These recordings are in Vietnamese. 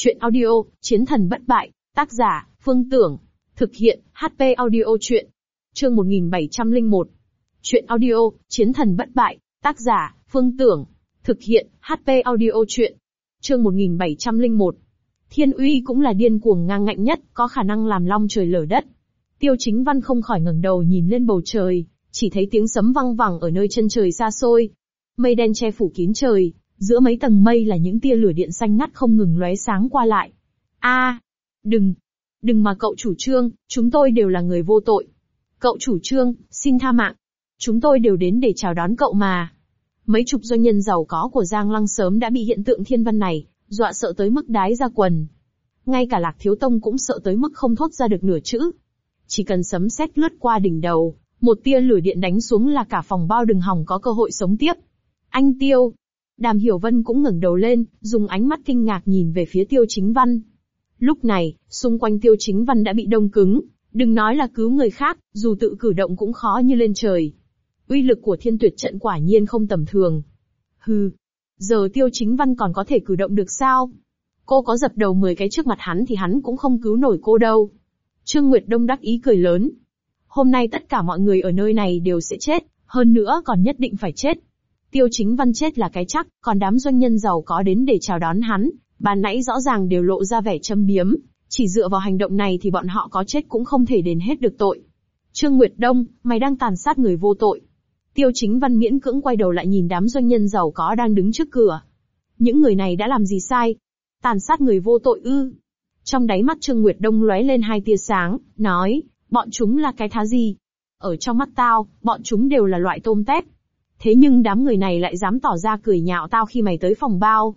Chuyện audio, Chiến thần bất bại, tác giả, Phương Tưởng. Thực hiện, HP Audio Chuyện. Chương 1701. Chuyện audio, Chiến thần bất bại, tác giả, Phương Tưởng. Thực hiện, HP Audio Chuyện. Chương 1701. Thiên uy cũng là điên cuồng ngang ngạnh nhất, có khả năng làm long trời lở đất. Tiêu Chính Văn không khỏi ngẩng đầu nhìn lên bầu trời, chỉ thấy tiếng sấm vang vẳng ở nơi chân trời xa xôi. Mây đen che phủ kín trời, giữa mấy tầng mây là những tia lửa điện xanh ngắt không ngừng lóe sáng qua lại. Đừng mà cậu chủ Trương, chúng tôi đều là người vô tội. Cậu chủ Trương, xin tha mạng. Chúng tôi đều đến để chào đón cậu mà. Mấy chục doanh nhân giàu có của Giang Lăng sớm đã bị hiện tượng thiên văn này dọa sợ tới mức đái ra quần. Ngay cả Lạc Thiếu Tông cũng sợ tới mức không thốt ra được nửa chữ. Chỉ cần sấm sét lướt qua đỉnh đầu, một tia lửa điện đánh xuống là cả phòng bao đừng hòng có cơ hội sống tiếp. Anh Tiêu. Đàm Hiểu Vân cũng ngẩng đầu lên, dùng ánh mắt kinh ngạc nhìn về phía Tiêu Chính Văn. Lúc này, xung quanh Tiêu Chính Văn đã bị đông cứng, đừng nói là cứu người khác, dù tự cử động cũng khó như lên trời. Uy lực của Thiên Tuyệt trận quả nhiên không tầm thường. Giờ Tiêu Chính Văn còn có thể cử động được sao? Cô có dập đầu 10 cái trước mặt hắn thì hắn cũng không cứu nổi cô đâu. Trương Nguyệt Đông đắc ý cười lớn. Hôm nay tất cả mọi người ở nơi này đều sẽ chết, hơn nữa còn nhất định phải chết. Tiêu Chính Văn chết là cái chắc, còn đám doanh nhân giàu có đến để chào đón hắn, ban nãy rõ ràng đều lộ ra vẻ châm biếm, chỉ dựa vào hành động này thì bọn họ có chết cũng không thể đền hết được tội. Trương Nguyệt Đông, mày đang tàn sát người vô tội. Tiêu Chính Văn miễn cưỡng quay đầu lại nhìn đám doanh nhân giàu có đang đứng trước cửa. Những người này đã làm gì sai? Tàn sát người vô tội ư? Trong đáy mắt Trương Nguyệt Đông lóe lên hai tia sáng, nói, bọn chúng là cái thá gì? Ở trong mắt tao, bọn chúng đều là loại tôm tép. Thế nhưng đám người này lại dám tỏ ra cười nhạo tao khi mày tới phòng bao.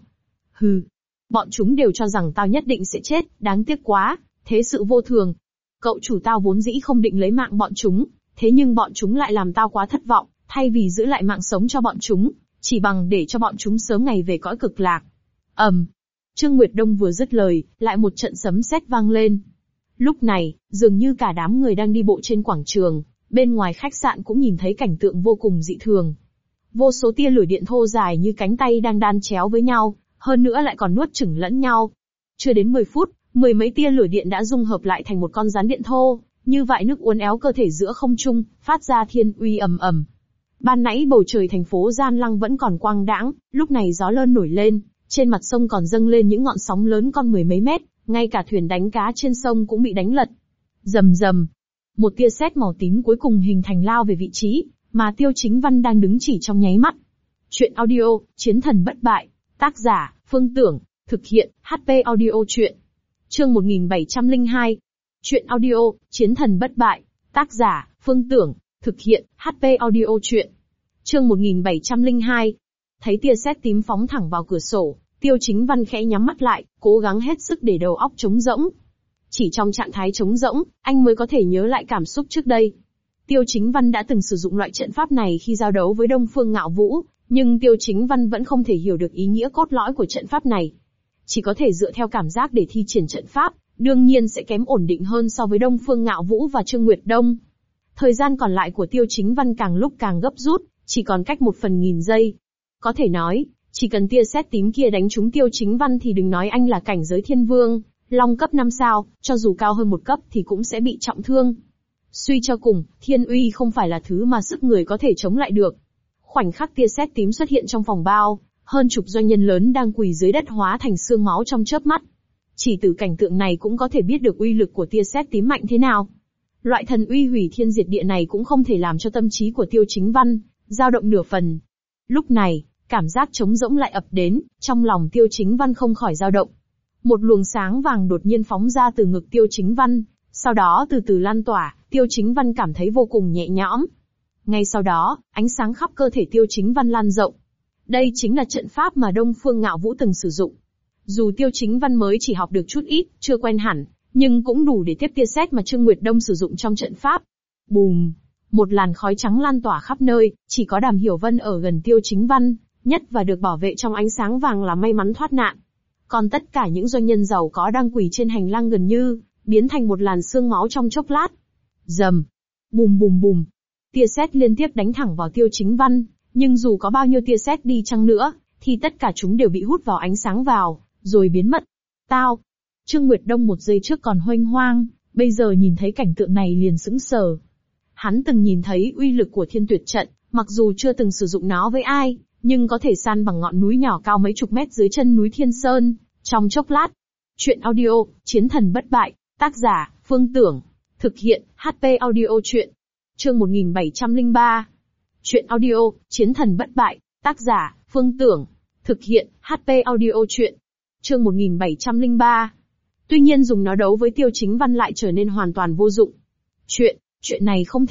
Bọn chúng đều cho rằng tao nhất định sẽ chết, đáng tiếc quá, thế sự vô thường. Cậu chủ tao vốn dĩ không định lấy mạng bọn chúng, thế nhưng bọn chúng lại làm tao quá thất vọng, thay vì giữ lại mạng sống cho bọn chúng, chỉ bằng để cho bọn chúng sớm ngày về cõi cực lạc. Trương Nguyệt Đông vừa dứt lời, lại một trận sấm sét vang lên. Lúc này, dường như cả đám người đang đi bộ trên quảng trường, bên ngoài khách sạn cũng nhìn thấy cảnh tượng vô cùng dị thường. Vô số tia lửa điện thô dài như cánh tay đang đan chéo với nhau, hơn nữa lại còn nuốt chửng lẫn nhau. Chưa đến 10 phút, 10 mấy tia lửa điện đã dung hợp lại thành một con rắn điện thô, như vại nước uốn éo cơ thể giữa không trung, phát ra thiên uy ầm ầm. Ban nãy bầu trời thành phố Giang Lăng vẫn còn quang đãng, lúc này gió lơn nổi lên, trên mặt sông còn dâng lên những ngọn sóng lớn con 10 mấy mét, ngay cả thuyền đánh cá trên sông cũng bị đánh lật. Rầm rầm, một tia sét màu tím cuối cùng hình thành lao về vị trí mà Tiêu Chính Văn đang đứng chỉ trong nháy mắt. Chuyện audio, Chiến thần bất bại, tác giả, Phương Tưởng, thực hiện, HP Audio Chuyện. Chương 1702. Chuyện audio, Chiến thần bất bại, tác giả, Phương Tưởng, thực hiện, HP Audio Chuyện. Chương 1702. Thấy tia sét tím phóng thẳng vào cửa sổ, Tiêu Chính Văn khẽ nhắm mắt lại, cố gắng hết sức để đầu óc trống rỗng. Chỉ trong trạng thái trống rỗng, anh mới có thể nhớ lại cảm xúc trước đây. Tiêu Chính Văn đã từng sử dụng loại trận pháp này khi giao đấu với Đông Phương Ngạo Vũ, nhưng Tiêu Chính Văn vẫn không thể hiểu được ý nghĩa cốt lõi của trận pháp này. Chỉ có thể dựa theo cảm giác để thi triển trận pháp, đương nhiên sẽ kém ổn định hơn so với Đông Phương Ngạo Vũ và Trương Nguyệt Đông. Thời gian còn lại của Tiêu Chính Văn càng lúc càng gấp rút, chỉ còn cách 1/1000 giây. Có thể nói, chỉ cần tia sét tím kia đánh trúng Tiêu Chính Văn thì đừng nói anh là cảnh giới thiên vương, long cấp 5 sao, cho dù cao hơn một cấp thì cũng sẽ bị trọng thương. Suy cho cùng, thiên uy không phải là thứ mà sức người có thể chống lại được. Khoảnh khắc tia sét tím xuất hiện trong phòng bao, hơn chục doanh nhân lớn đang quỳ dưới đất hóa thành xương máu trong chớp mắt. Chỉ từ cảnh tượng này cũng có thể biết được uy lực của tia sét tím mạnh thế nào. Loại thần uy hủy thiên diệt địa này cũng không thể làm cho tâm trí của Tiêu Chính Văn dao động nửa phần. Lúc này, cảm giác trống rỗng lại ập đến, trong lòng Tiêu Chính Văn không khỏi dao động. Một luồng sáng vàng đột nhiên phóng ra từ ngực Tiêu Chính Văn, sau đó từ từ lan tỏa, Tiêu Chính Văn cảm thấy vô cùng nhẹ nhõm. Ngay sau đó, ánh sáng khắp cơ thể Tiêu Chính Văn lan rộng. Đây chính là trận pháp mà Đông Phương Ngạo Vũ từng sử dụng. Dù Tiêu Chính Văn mới chỉ học được chút ít, chưa quen hẳn, nhưng cũng đủ để tiếp tia sét mà Trương Nguyệt Đông sử dụng trong trận pháp. Bùm! Một làn khói trắng lan tỏa khắp nơi, chỉ có Đàm Hiểu Vân ở gần Tiêu Chính Văn, nhất và được bảo vệ trong ánh sáng vàng là may mắn thoát nạn. Còn tất cả những doanh nhân giàu có đang quỳ trên hành lang gần như biến thành một làn xương máu trong chốc lát. Rầm! Bùm bùm bùm! Tia sét liên tiếp đánh thẳng vào Tiêu Chính Văn, nhưng dù có bao nhiêu tia sét đi chăng nữa, thì tất cả chúng đều bị hút vào ánh sáng vào, rồi biến mất. Tao. Trương Nguyệt Đông một giây trước còn huênh hoang, bây giờ nhìn thấy cảnh tượng này liền sững sờ. Hắn từng nhìn thấy uy lực của Thiên Tuyệt trận, mặc dù chưa từng sử dụng nó với ai, nhưng có thể san bằng ngọn núi nhỏ cao mấy chục mét dưới chân núi Thiên Sơn, trong chốc lát. Chuyện audio, Chiến thần bất bại, tác giả, Phương Tưởng. Thực hiện, HP Audio Chuyện. Chương 1703. Chuyện audio, Chiến thần bất bại, tác giả, Phương Tưởng. Thực hiện, HP Audio Chuyện. Chương 1703. Tuy nhiên dùng nó đấu với Tiêu Chính Văn lại trở nên hoàn toàn vô dụng. Chuyện này không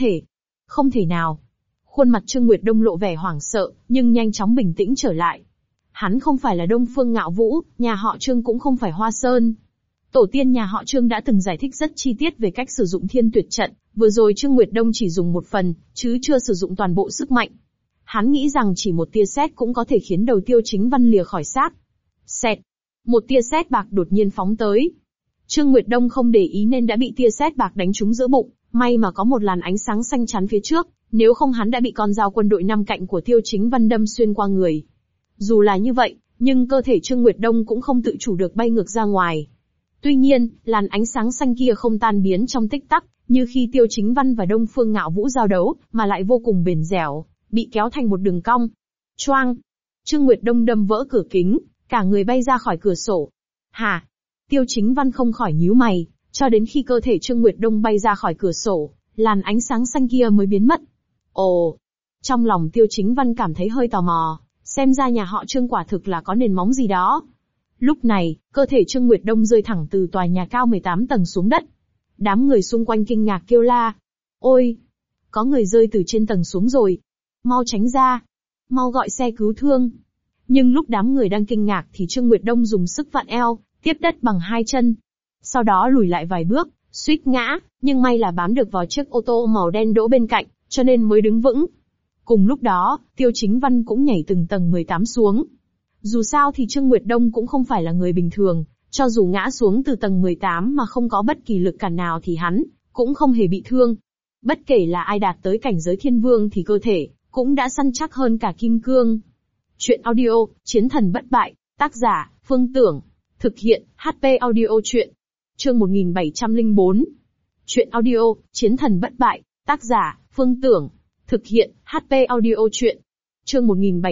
thể nào. Khuôn mặt Trương Nguyệt Đông lộ vẻ hoảng sợ, nhưng nhanh chóng bình tĩnh trở lại. Hắn không phải là Đông Phương Ngạo Vũ, nhà họ Trương cũng không phải Hoa Sơn. Tổ tiên nhà họ Trương đã từng giải thích rất chi tiết về cách sử dụng Thiên Tuyệt trận, vừa rồi Trương Nguyệt Đông chỉ dùng một phần, chứ chưa sử dụng toàn bộ sức mạnh. Hắn nghĩ rằng chỉ một tia sét cũng có thể khiến đầu Tiêu Chính Văn lìa khỏi xác. Xẹt. Một tia sét bạc đột nhiên phóng tới. Trương Nguyệt Đông không để ý nên đã bị tia sét bạc đánh trúng giữa bụng, may mà có một làn ánh sáng xanh chắn phía trước, nếu không hắn đã bị con dao quân đội năm cạnh của Tiêu Chính Văn đâm xuyên qua người. Dù là như vậy, nhưng cơ thể Trương Nguyệt Đông cũng không tự chủ được bay ngược ra ngoài. Tuy nhiên, làn ánh sáng xanh kia không tan biến trong tích tắc, như khi Tiêu Chính Văn và Đông Phương Ngạo Vũ giao đấu, mà lại vô cùng bền dẻo, bị kéo thành một đường cong. Choang! Trương Nguyệt Đông đâm vỡ cửa kính, cả người bay ra khỏi cửa sổ. Hả? Tiêu Chính Văn không khỏi nhíu mày, cho đến khi cơ thể Trương Nguyệt Đông bay ra khỏi cửa sổ, làn ánh sáng xanh kia mới biến mất. Ồ! Trong lòng Tiêu Chính Văn cảm thấy hơi tò mò, xem ra nhà họ Trương quả thực là có nền móng gì đó. Lúc này, cơ thể Trương Nguyệt Đông rơi thẳng từ tòa nhà cao 18 tầng xuống đất. Đám người xung quanh kinh ngạc kêu la. Ôi! Có người rơi từ trên tầng xuống rồi. Mau tránh ra. Mau gọi xe cứu thương. Nhưng lúc đám người đang kinh ngạc thì Trương Nguyệt Đông dùng sức vặn eo, tiếp đất bằng hai chân. Sau đó lùi lại vài bước, suýt ngã, nhưng may là bám được vào chiếc ô tô màu đen đỗ bên cạnh, cho nên mới đứng vững. Cùng lúc đó, Tiêu Chính Văn cũng nhảy từng tầng 18 xuống. Dù sao thì Trương Nguyệt Đông cũng không phải là người bình thường, cho dù ngã xuống từ tầng 18 mà không có bất kỳ lực cản nào thì hắn cũng không hề bị thương. Bất kể là ai đạt tới cảnh giới thiên vương thì cơ thể cũng đã săn chắc hơn cả kim cương. Chuyện audio, Chiến thần bất bại, tác giả, Phương Tưởng. Thực hiện, HP Audio Chuyện. Chương 1704. Chuyện audio, Chiến thần bất bại, tác giả, Phương Tưởng. Thực hiện, HP Audio Chuyện. Chương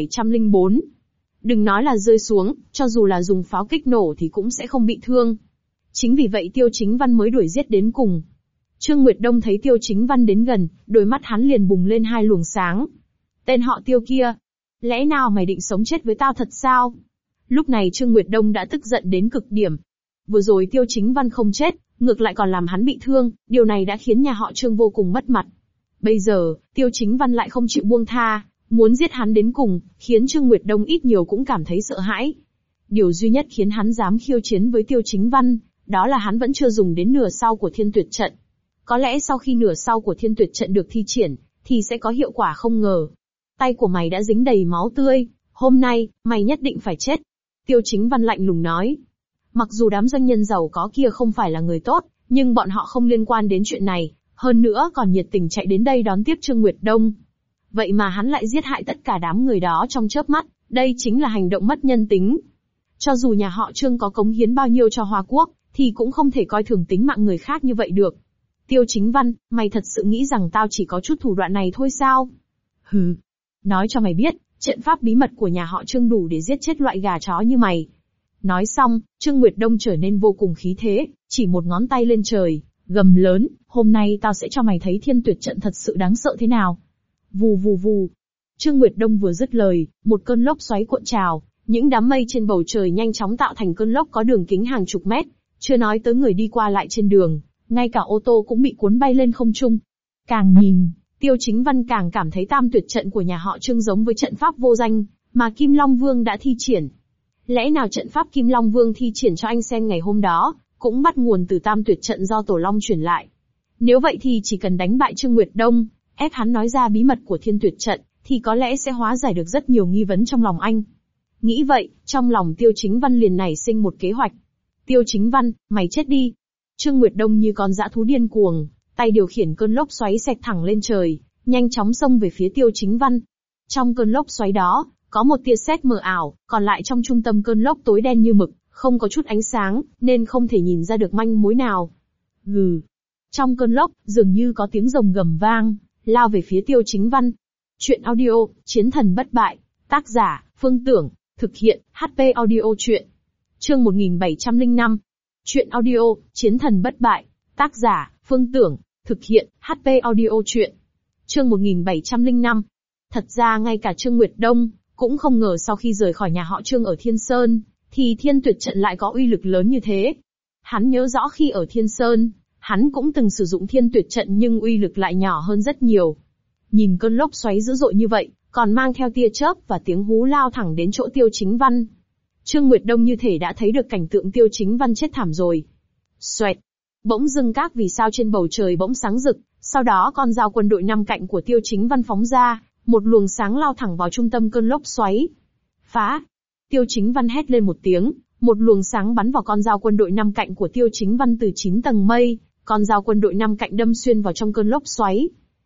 1704. Đừng nói là rơi xuống, cho dù là dùng pháo kích nổ thì cũng sẽ không bị thương. Chính vì vậy Tiêu Chính Văn mới đuổi giết đến cùng. Trương Nguyệt Đông thấy Tiêu Chính Văn đến gần, đôi mắt hắn liền bùng lên hai luồng sáng. Tên họ Tiêu kia, lẽ nào mày định sống chết với tao thật sao? Lúc này Trương Nguyệt Đông đã tức giận đến cực điểm. Vừa rồi Tiêu Chính Văn không chết, ngược lại còn làm hắn bị thương, điều này đã khiến nhà họ Trương vô cùng mất mặt. Bây giờ, Tiêu Chính Văn lại không chịu buông tha, muốn giết hắn đến cùng, khiến Trương Nguyệt Đông ít nhiều cũng cảm thấy sợ hãi. Điều duy nhất khiến hắn dám khiêu chiến với Tiêu Chính Văn, đó là hắn vẫn chưa dùng đến nửa sau của Thiên Tuyệt trận. Có lẽ sau khi nửa sau của Thiên Tuyệt trận được thi triển, thì sẽ có hiệu quả không ngờ. Tay của mày đã dính đầy máu tươi, hôm nay, mày nhất định phải chết. Tiêu Chính Văn lạnh lùng nói. Mặc dù đám doanh nhân giàu có kia không phải là người tốt, nhưng bọn họ không liên quan đến chuyện này, hơn nữa còn nhiệt tình chạy đến đây đón tiếp Trương Nguyệt Đông. Vậy mà hắn lại giết hại tất cả đám người đó trong chớp mắt, đây chính là hành động mất nhân tính. Cho dù nhà họ Trương có cống hiến bao nhiêu cho Hoa Quốc, thì cũng không thể coi thường tính mạng người khác như vậy được. Tiêu Chính Văn, mày thật sự nghĩ rằng tao chỉ có chút thủ đoạn này thôi sao? Hừ. Nói cho mày biết, trận pháp bí mật của nhà họ Trương đủ để giết chết loại gà chó như mày. Nói xong, Trương Nguyệt Đông trở nên vô cùng khí thế, chỉ một ngón tay lên trời, gầm lớn, hôm nay tao sẽ cho mày thấy Thiên Tuyệt trận thật sự đáng sợ thế nào. Vù vù vù. Trương Nguyệt Đông vừa dứt lời, một cơn lốc xoáy cuộn trào, những đám mây trên bầu trời nhanh chóng tạo thành cơn lốc có đường kính hàng chục mét, chưa nói tới người đi qua lại trên đường, ngay cả ô tô cũng bị cuốn bay lên không trung. Càng nhìn, Tiêu Chính Văn càng cảm thấy Tam Tuyệt trận của nhà họ Trương giống với trận pháp vô danh mà Kim Long Vương đã thi triển. Lẽ nào trận pháp Kim Long Vương thi triển cho anh xem ngày hôm đó, cũng bắt nguồn từ Tam Tuyệt trận do Tổ Long truyền lại? Nếu vậy thì chỉ cần đánh bại Trương Nguyệt Đông, ép hắn nói ra bí mật của Thiên Tuyệt trận, thì có lẽ sẽ hóa giải được rất nhiều nghi vấn trong lòng anh. Nghĩ vậy, trong lòng Tiêu Chính Văn liền nảy sinh một kế hoạch. Tiêu Chính Văn, mày chết đi. Trương Nguyệt Đông như con dã thú điên cuồng, tay điều khiển cơn lốc xoáy xẹt thẳng lên trời, nhanh chóng xông về phía Tiêu Chính Văn. Trong cơn lốc xoáy đó, có một tia sét mờ ảo, còn lại trong trung tâm cơn lốc tối đen như mực, Không có chút ánh sáng, nên không thể nhìn ra được manh mối nào. Gừ. Trong cơn lốc, dường như có tiếng rồng gầm vang, lao về phía Tiêu Chính Văn. Chuyện audio, Chiến thần bất bại. Tác giả, Phương Tưởng. Thực hiện, HP Audio Chuyện. Chương 1705. Chuyện audio, Chiến thần bất bại. Tác giả, Phương Tưởng. Thực hiện, HP Audio Chuyện. Chương 1705. Thật ra ngay cả Trương Nguyệt Đông, cũng không ngờ sau khi rời khỏi nhà họ Trương ở Thiên Sơn, thì Thiên Tuyệt Trận lại có uy lực lớn như thế. Hắn nhớ rõ khi ở Thiên Sơn, hắn cũng từng sử dụng Thiên Tuyệt Trận nhưng uy lực lại nhỏ hơn rất nhiều. Nhìn cơn lốc xoáy dữ dội như vậy, còn mang theo tia chớp và tiếng hú lao thẳng đến chỗ Tiêu Chính Văn. Trương Nguyệt Đông như thể đã thấy được cảnh tượng Tiêu Chính Văn chết thảm rồi. Xoẹt. Bỗng dưng các vì sao trên bầu trời bỗng sáng rực, sau đó con dao quân đội 5 cạnh của Tiêu Chính Văn phóng ra, một luồng sáng lao thẳng vào trung tâm cơn lốc xoáy. Phá! Tiêu Chính Văn hét lên một tiếng, một luồng sáng bắn vào con dao quân đội 5 cạnh của Tiêu Chính Văn từ 9 tầng mây, con dao quân đội 5 cạnh đâm xuyên vào trong cơn lốc xoáy.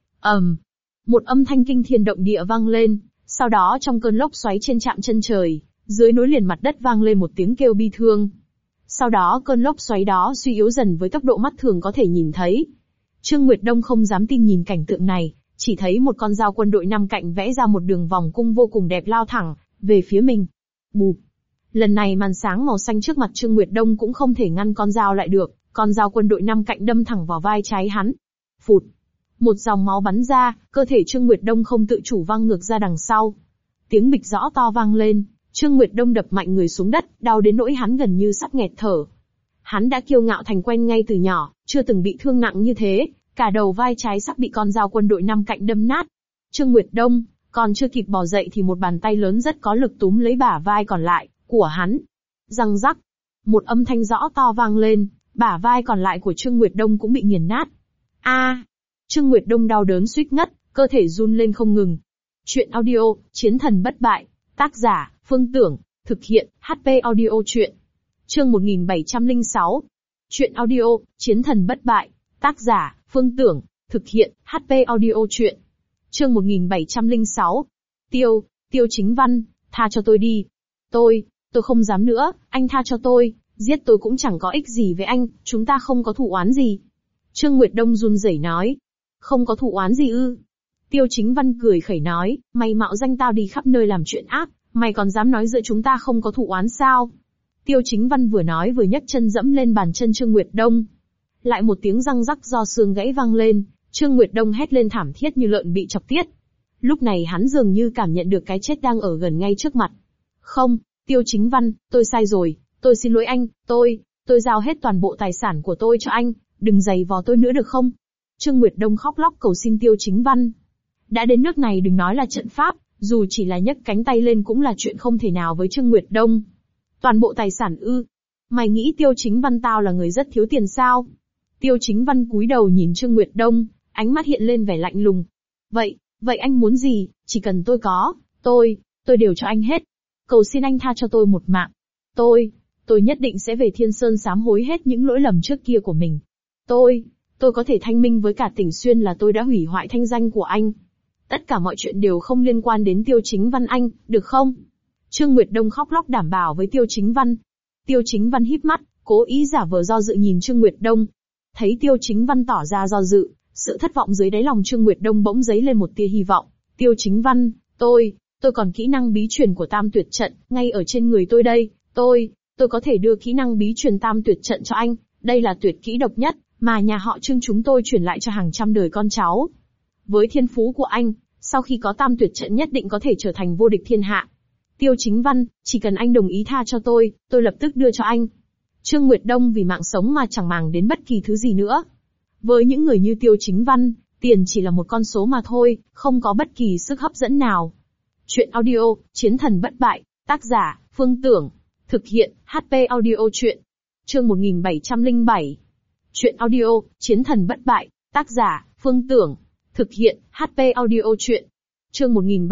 Một âm thanh kinh thiên động địa vang lên, sau đó trong cơn lốc xoáy trên chạm chân trời, dưới nối liền mặt đất vang lên một tiếng kêu bi thương. Sau đó cơn lốc xoáy đó suy yếu dần với tốc độ mắt thường có thể nhìn thấy. Trương Nguyệt Đông không dám tin nhìn cảnh tượng này, chỉ thấy một con dao quân đội 5 cạnh vẽ ra một đường vòng cung vô cùng đẹp lao thẳng về phía mình. Bụp. Lần này màn sáng màu xanh trước mặt Trương Nguyệt Đông cũng không thể ngăn con dao lại được, con dao quân đội 5 cạnh đâm thẳng vào vai trái hắn. Phụt. Một dòng máu bắn ra, cơ thể Trương Nguyệt Đông không tự chủ văng ngược ra đằng sau. Tiếng bịch rõ to vang lên, Trương Nguyệt Đông đập mạnh người xuống đất, đau đến nỗi hắn gần như sắp nghẹt thở. Hắn đã kiêu ngạo thành quen ngay từ nhỏ, chưa từng bị thương nặng như thế, cả đầu vai trái sắp bị con dao quân đội 5 cạnh đâm nát. Trương Nguyệt Đông còn chưa kịp bò dậy thì một bàn tay lớn rất có lực túm lấy bả vai còn lại của hắn. Răng rắc, một âm thanh rõ to vang lên, bả vai còn lại của Trương Nguyệt Đông cũng bị nghiền nát. Trương Nguyệt Đông đau đớn suýt ngất, cơ thể run lên không ngừng. Chuyện audio, Chiến thần bất bại. Tác giả, Phương Tưởng. Thực hiện, HP Audio Chuyện. Chương 1706. Chuyện audio, Chiến thần bất bại. Tác giả, Phương Tưởng. Thực hiện, HP Audio Chuyện. Chương 1706. Tiêu Chính Văn, tha cho tôi đi. Tôi không dám nữa, anh tha cho tôi, giết tôi cũng chẳng có ích gì với anh, chúng ta không có thù oán gì. Trương Nguyệt Đông run rẩy nói. Không có thù oán gì ư? Tiêu Chính Văn cười khẩy nói, mày mạo danh tao đi khắp nơi làm chuyện ác, mày còn dám nói giữa chúng ta không có thù oán sao? Tiêu Chính Văn vừa nói vừa nhấc chân dẫm lên bàn chân Trương Nguyệt Đông. Lại một tiếng răng rắc do xương gãy vang lên, Trương Nguyệt Đông hét lên thảm thiết như lợn bị chọc tiết. Lúc này hắn dường như cảm nhận được cái chết đang ở gần ngay trước mặt. Không, Tiêu Chính Văn, tôi sai rồi, tôi xin lỗi anh, tôi giao hết toàn bộ tài sản của tôi cho anh, đừng giày vò tôi nữa được không? Trương Nguyệt Đông khóc lóc cầu xin Tiêu Chính Văn. Đã đến nước này đừng nói là trận pháp, dù chỉ là nhấc cánh tay lên cũng là chuyện không thể nào với Trương Nguyệt Đông. Toàn bộ tài sản ư? Mày nghĩ Tiêu Chính Văn tao là người rất thiếu tiền sao? Tiêu Chính Văn cúi đầu nhìn Trương Nguyệt Đông, ánh mắt hiện lên vẻ lạnh lùng. Vậy anh muốn gì, chỉ cần tôi có, tôi đều cho anh hết. Cầu xin anh tha cho tôi một mạng. Tôi nhất định sẽ về Thiên Sơn sám hối hết những lỗi lầm trước kia của mình. Tôi có thể thanh minh với cả tỉnh Xuyên là tôi đã hủy hoại thanh danh của anh. Tất cả mọi chuyện đều không liên quan đến Tiêu Chính Văn anh, được không? Trương Nguyệt Đông khóc lóc đảm bảo với Tiêu Chính Văn. Tiêu Chính Văn híp mắt, cố ý giả vờ do dự nhìn Trương Nguyệt Đông. Thấy Tiêu Chính Văn tỏ ra do dự, sự thất vọng dưới đáy lòng Trương Nguyệt Đông bỗng dấy lên một tia hy vọng. Tiêu Chính Văn, tôi còn kỹ năng bí truyền của Tam Tuyệt Trận, ngay ở trên người tôi đây. Tôi có thể đưa kỹ năng bí truyền Tam Tuyệt Trận cho anh. Đây là tuyệt kỹ độc nhất mà nhà họ Trương chúng tôi truyền lại cho hàng trăm đời con cháu. Với thiên phú của anh, sau khi có Tam Tuyệt Trận nhất định có thể trở thành vô địch thiên hạ. Tiêu Chính Văn, chỉ cần anh đồng ý tha cho tôi lập tức đưa cho anh. Trương Nguyệt Đông vì mạng sống mà chẳng màng đến bất kỳ thứ gì nữa. Với những người như Tiêu Chính Văn, tiền chỉ là một con số mà thôi, không có bất kỳ sức hấp dẫn nào. Chuyện audio, Chiến thần bất bại. Tác giả, Phương Tưởng. Thực hiện, HP Audio Chuyện. Chương 1707. Chuyện audio, Chiến thần bất bại. Tác giả, Phương Tưởng. Thực hiện, HP Audio Chuyện. Chương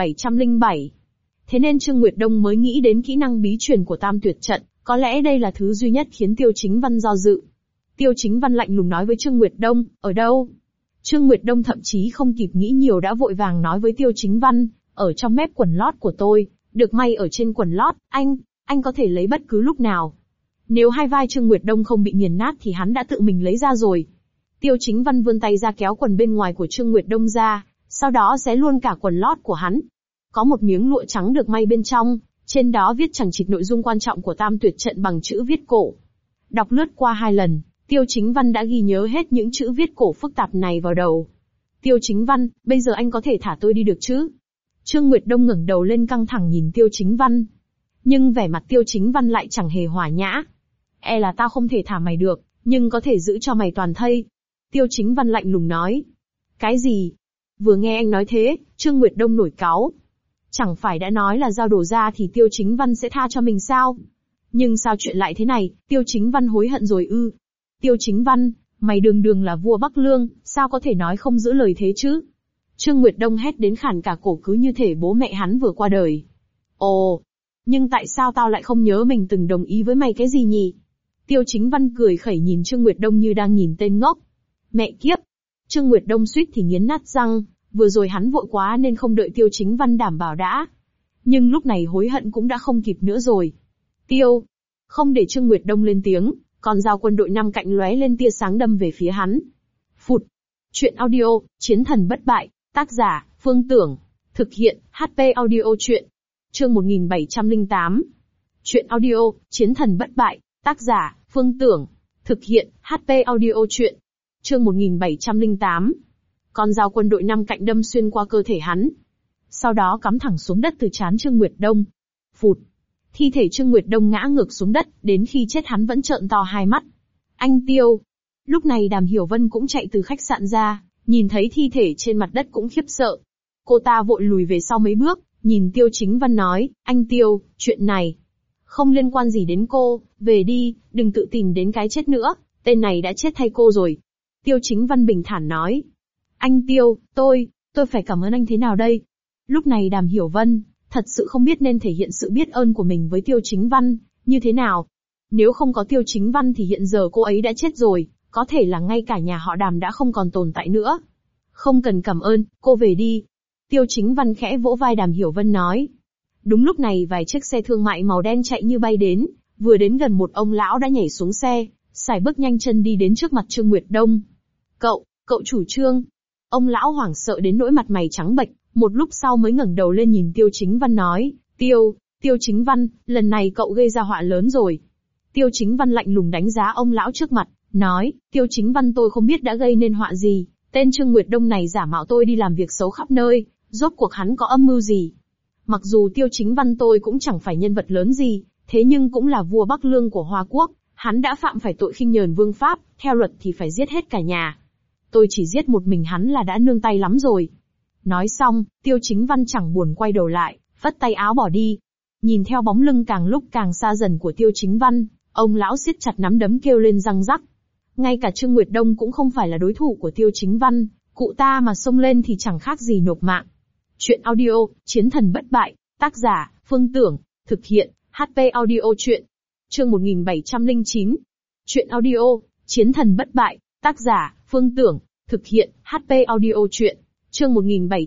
1707. Thế nên Trương Nguyệt Đông mới nghĩ đến kỹ năng bí truyền của Tam Tuyệt Trận, có lẽ đây là thứ duy nhất khiến Tiêu Chính Văn do dự. Tiêu Chính Văn lạnh lùng nói với Trương Nguyệt Đông, ở đâu? Trương Nguyệt Đông thậm chí không kịp nghĩ nhiều đã vội vàng nói với Tiêu Chính Văn, ở trong mép quần lót của tôi, được may ở trên quần lót, anh có thể lấy bất cứ lúc nào. Nếu hai vai Trương Nguyệt Đông không bị nghiền nát thì hắn đã tự mình lấy ra rồi. Tiêu Chính Văn vươn tay ra kéo quần bên ngoài của Trương Nguyệt Đông ra, sau đó xé luôn cả quần lót của hắn. Có một miếng lụa trắng được may bên trong, trên đó viết chằng chịt nội dung quan trọng của Tam Tuyệt Trận bằng chữ viết cổ. Đọc lướt qua 2 lần, Tiêu Chính Văn đã ghi nhớ hết những chữ viết cổ phức tạp này vào đầu. Tiêu Chính Văn, bây giờ anh có thể thả tôi đi được chứ? Trương Nguyệt Đông ngẩng đầu lên căng thẳng nhìn Tiêu Chính Văn. Nhưng vẻ mặt Tiêu Chính Văn lại chẳng hề hòa nhã. E là tao không thể thả mày được, nhưng có thể giữ cho mày toàn thây. Tiêu Chính Văn lạnh lùng nói. Cái gì? Vừa nghe anh nói thế, Trương Nguyệt Đông nổi cáu. Chẳng phải đã nói là giao đồ ra thì Tiêu Chính Văn sẽ tha cho mình sao? Nhưng sao chuyện lại thế này, Tiêu Chính Văn hối hận rồi ư? Tiêu Chính Văn, mày đường đường là vua Bắc Lương, sao có thể nói không giữ lời thế chứ? Trương Nguyệt Đông hét đến khản cả cổ cứ như thể bố mẹ hắn vừa qua đời. Ồ, nhưng tại sao tao lại không nhớ mình từng đồng ý với mày cái gì nhỉ? Tiêu Chính Văn cười khẩy nhìn Trương Nguyệt Đông như đang nhìn tên ngốc. Mẹ kiếp! Trương Nguyệt Đông suýt thì nghiến nát răng, vừa rồi hắn vội quá nên không đợi Tiêu Chính Văn đảm bảo đã. Nhưng lúc này hối hận cũng đã không kịp nữa rồi. Tiêu! Không để Trương Nguyệt Đông lên tiếng, con dao quân đội 5 cạnh lóe lên tia sáng đâm về phía hắn. Phụt! Chuyện audio, Chiến thần bất bại, tác giả, Phương Tưởng. Thực hiện, HP audio chuyện. Chương 1708. Chuyện audio, Chiến thần bất bại, tác giả, Phương Tưởng. Thực hiện, HP audio chuyện. Chương 1708. Con dao quân đội 5 cạnh đâm xuyên qua cơ thể hắn. Sau đó cắm thẳng xuống đất từ trán Trương Nguyệt Đông. Phụt! Thi thể Trương Nguyệt Đông ngã ngược xuống đất, đến khi chết hắn vẫn trợn to hai mắt. Anh Tiêu! Lúc này Đàm Hiểu Vân cũng chạy từ khách sạn ra, nhìn thấy thi thể trên mặt đất cũng khiếp sợ. Cô ta vội lùi về sau mấy bước, nhìn Tiêu Chính Văn nói, anh Tiêu, chuyện này không liên quan gì đến cô, về đi, đừng tự tìm đến cái chết nữa, tên này đã chết thay cô rồi. Tiêu Chính Văn bình thản nói. Anh Tiêu, tôi phải cảm ơn anh thế nào đây? Lúc này Đàm Hiểu Vân, thật sự không biết nên thể hiện sự biết ơn của mình với Tiêu Chính Văn, như thế nào. Nếu không có Tiêu Chính Văn thì hiện giờ cô ấy đã chết rồi, có thể là ngay cả nhà họ Đàm đã không còn tồn tại nữa. Không cần cảm ơn, cô về đi. Tiêu Chính Văn khẽ vỗ vai Đàm Hiểu Vân nói. Đúng lúc này vài chiếc xe thương mại màu đen chạy như bay đến, vừa đến gần một ông lão đã nhảy xuống xe, sải bước nhanh chân đi đến trước mặt Trương Nguyệt Đông. Cậu chủ Trương. Ông lão hoảng sợ đến nỗi mặt mày trắng bệch, một lúc sau mới ngẩng đầu lên nhìn Tiêu Chính Văn nói, Tiêu Chính Văn, lần này cậu gây ra họa lớn rồi. Tiêu Chính Văn lạnh lùng đánh giá ông lão trước mặt, nói, Tiêu Chính Văn tôi không biết đã gây nên họa gì, tên Trương Nguyệt Đông này giả mạo tôi đi làm việc xấu khắp nơi, rốt cuộc hắn có âm mưu gì? Mặc dù Tiêu Chính Văn tôi cũng chẳng phải nhân vật lớn gì, thế nhưng cũng là vua Bắc Lương của Hoa Quốc, hắn đã phạm phải tội khinh nhờn vương pháp, theo luật thì phải giết hết cả nhà. Tôi chỉ giết một mình hắn là đã nương tay lắm rồi. Nói xong, Tiêu Chính Văn chẳng buồn quay đầu lại, phất tay áo bỏ đi. Nhìn theo bóng lưng càng lúc càng xa dần của Tiêu Chính Văn, ông lão siết chặt nắm đấm kêu lên răng rắc. Ngay cả Trương Nguyệt Đông cũng không phải là đối thủ của Tiêu Chính Văn, cụ ta mà xông lên thì chẳng khác gì nộp mạng. Chuyện audio, Chiến thần bất bại, tác giả, Phương Tưởng, thực hiện, HP audio chuyện. Chương 1709. Chuyện audio, Chiến thần bất bại, tác giả, Phương Tưởng, thực hiện, HP audio chuyện. Chương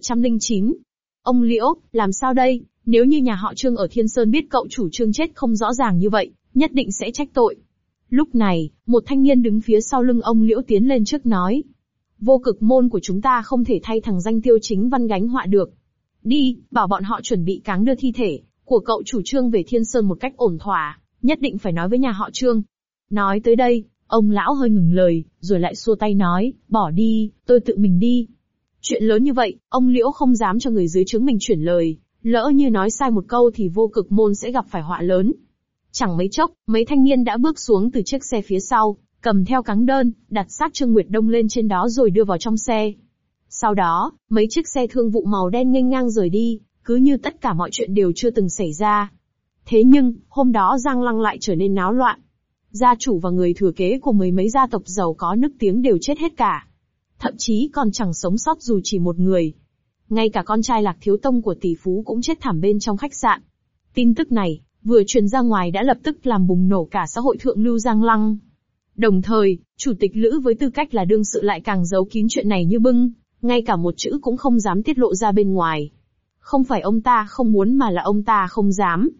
1709. Ông Liễu, làm sao đây, nếu như nhà họ Trương ở Thiên Sơn biết cậu chủ Trương chết không rõ ràng như vậy, nhất định sẽ trách tội. Lúc này, một thanh niên đứng phía sau lưng ông Liễu tiến lên trước nói. Vô Cực môn của chúng ta không thể thay thằng danh Tiêu Chính Văn gánh họa được. Đi, bảo bọn họ chuẩn bị cáng đưa thi thể của cậu chủ Trương về Thiên Sơn một cách ổn thỏa, nhất định phải nói với nhà họ Trương. Nói tới đây, ông lão hơi ngừng lời, rồi lại xua tay nói, bỏ đi, tôi tự mình đi. Chuyện lớn như vậy, ông Liễu không dám cho người dưới trướng mình chuyển lời, lỡ như nói sai một câu thì Vô Cực môn sẽ gặp phải họa lớn. Chẳng mấy chốc, mấy thanh niên đã bước xuống từ chiếc xe phía sau, cầm theo cáng đơn, đặt xác Trương Nguyệt Đông lên trên đó rồi đưa vào trong xe. Sau đó, mấy chiếc xe thương vụ màu đen nghênh ngang rời đi, cứ như tất cả mọi chuyện đều chưa từng xảy ra. Thế nhưng, hôm đó Giang Lăng lại trở nên náo loạn. Gia chủ và người thừa kế của mười mấy gia tộc giàu có nức tiếng đều chết hết cả. Thậm chí còn chẳng sống sót dù chỉ một người. Ngay cả con trai Lạc Thiếu Tông của tỷ phú cũng chết thảm bên trong khách sạn. Tin tức này, vừa truyền ra ngoài đã lập tức làm bùng nổ cả xã hội thượng lưu Giang Lăng. Đồng thời, Chủ tịch Lữ với tư cách là đương sự lại càng giấu kín chuyện này như bưng, ngay cả một chữ cũng không dám tiết lộ ra bên ngoài. Không phải ông ta không muốn mà là ông ta không dám.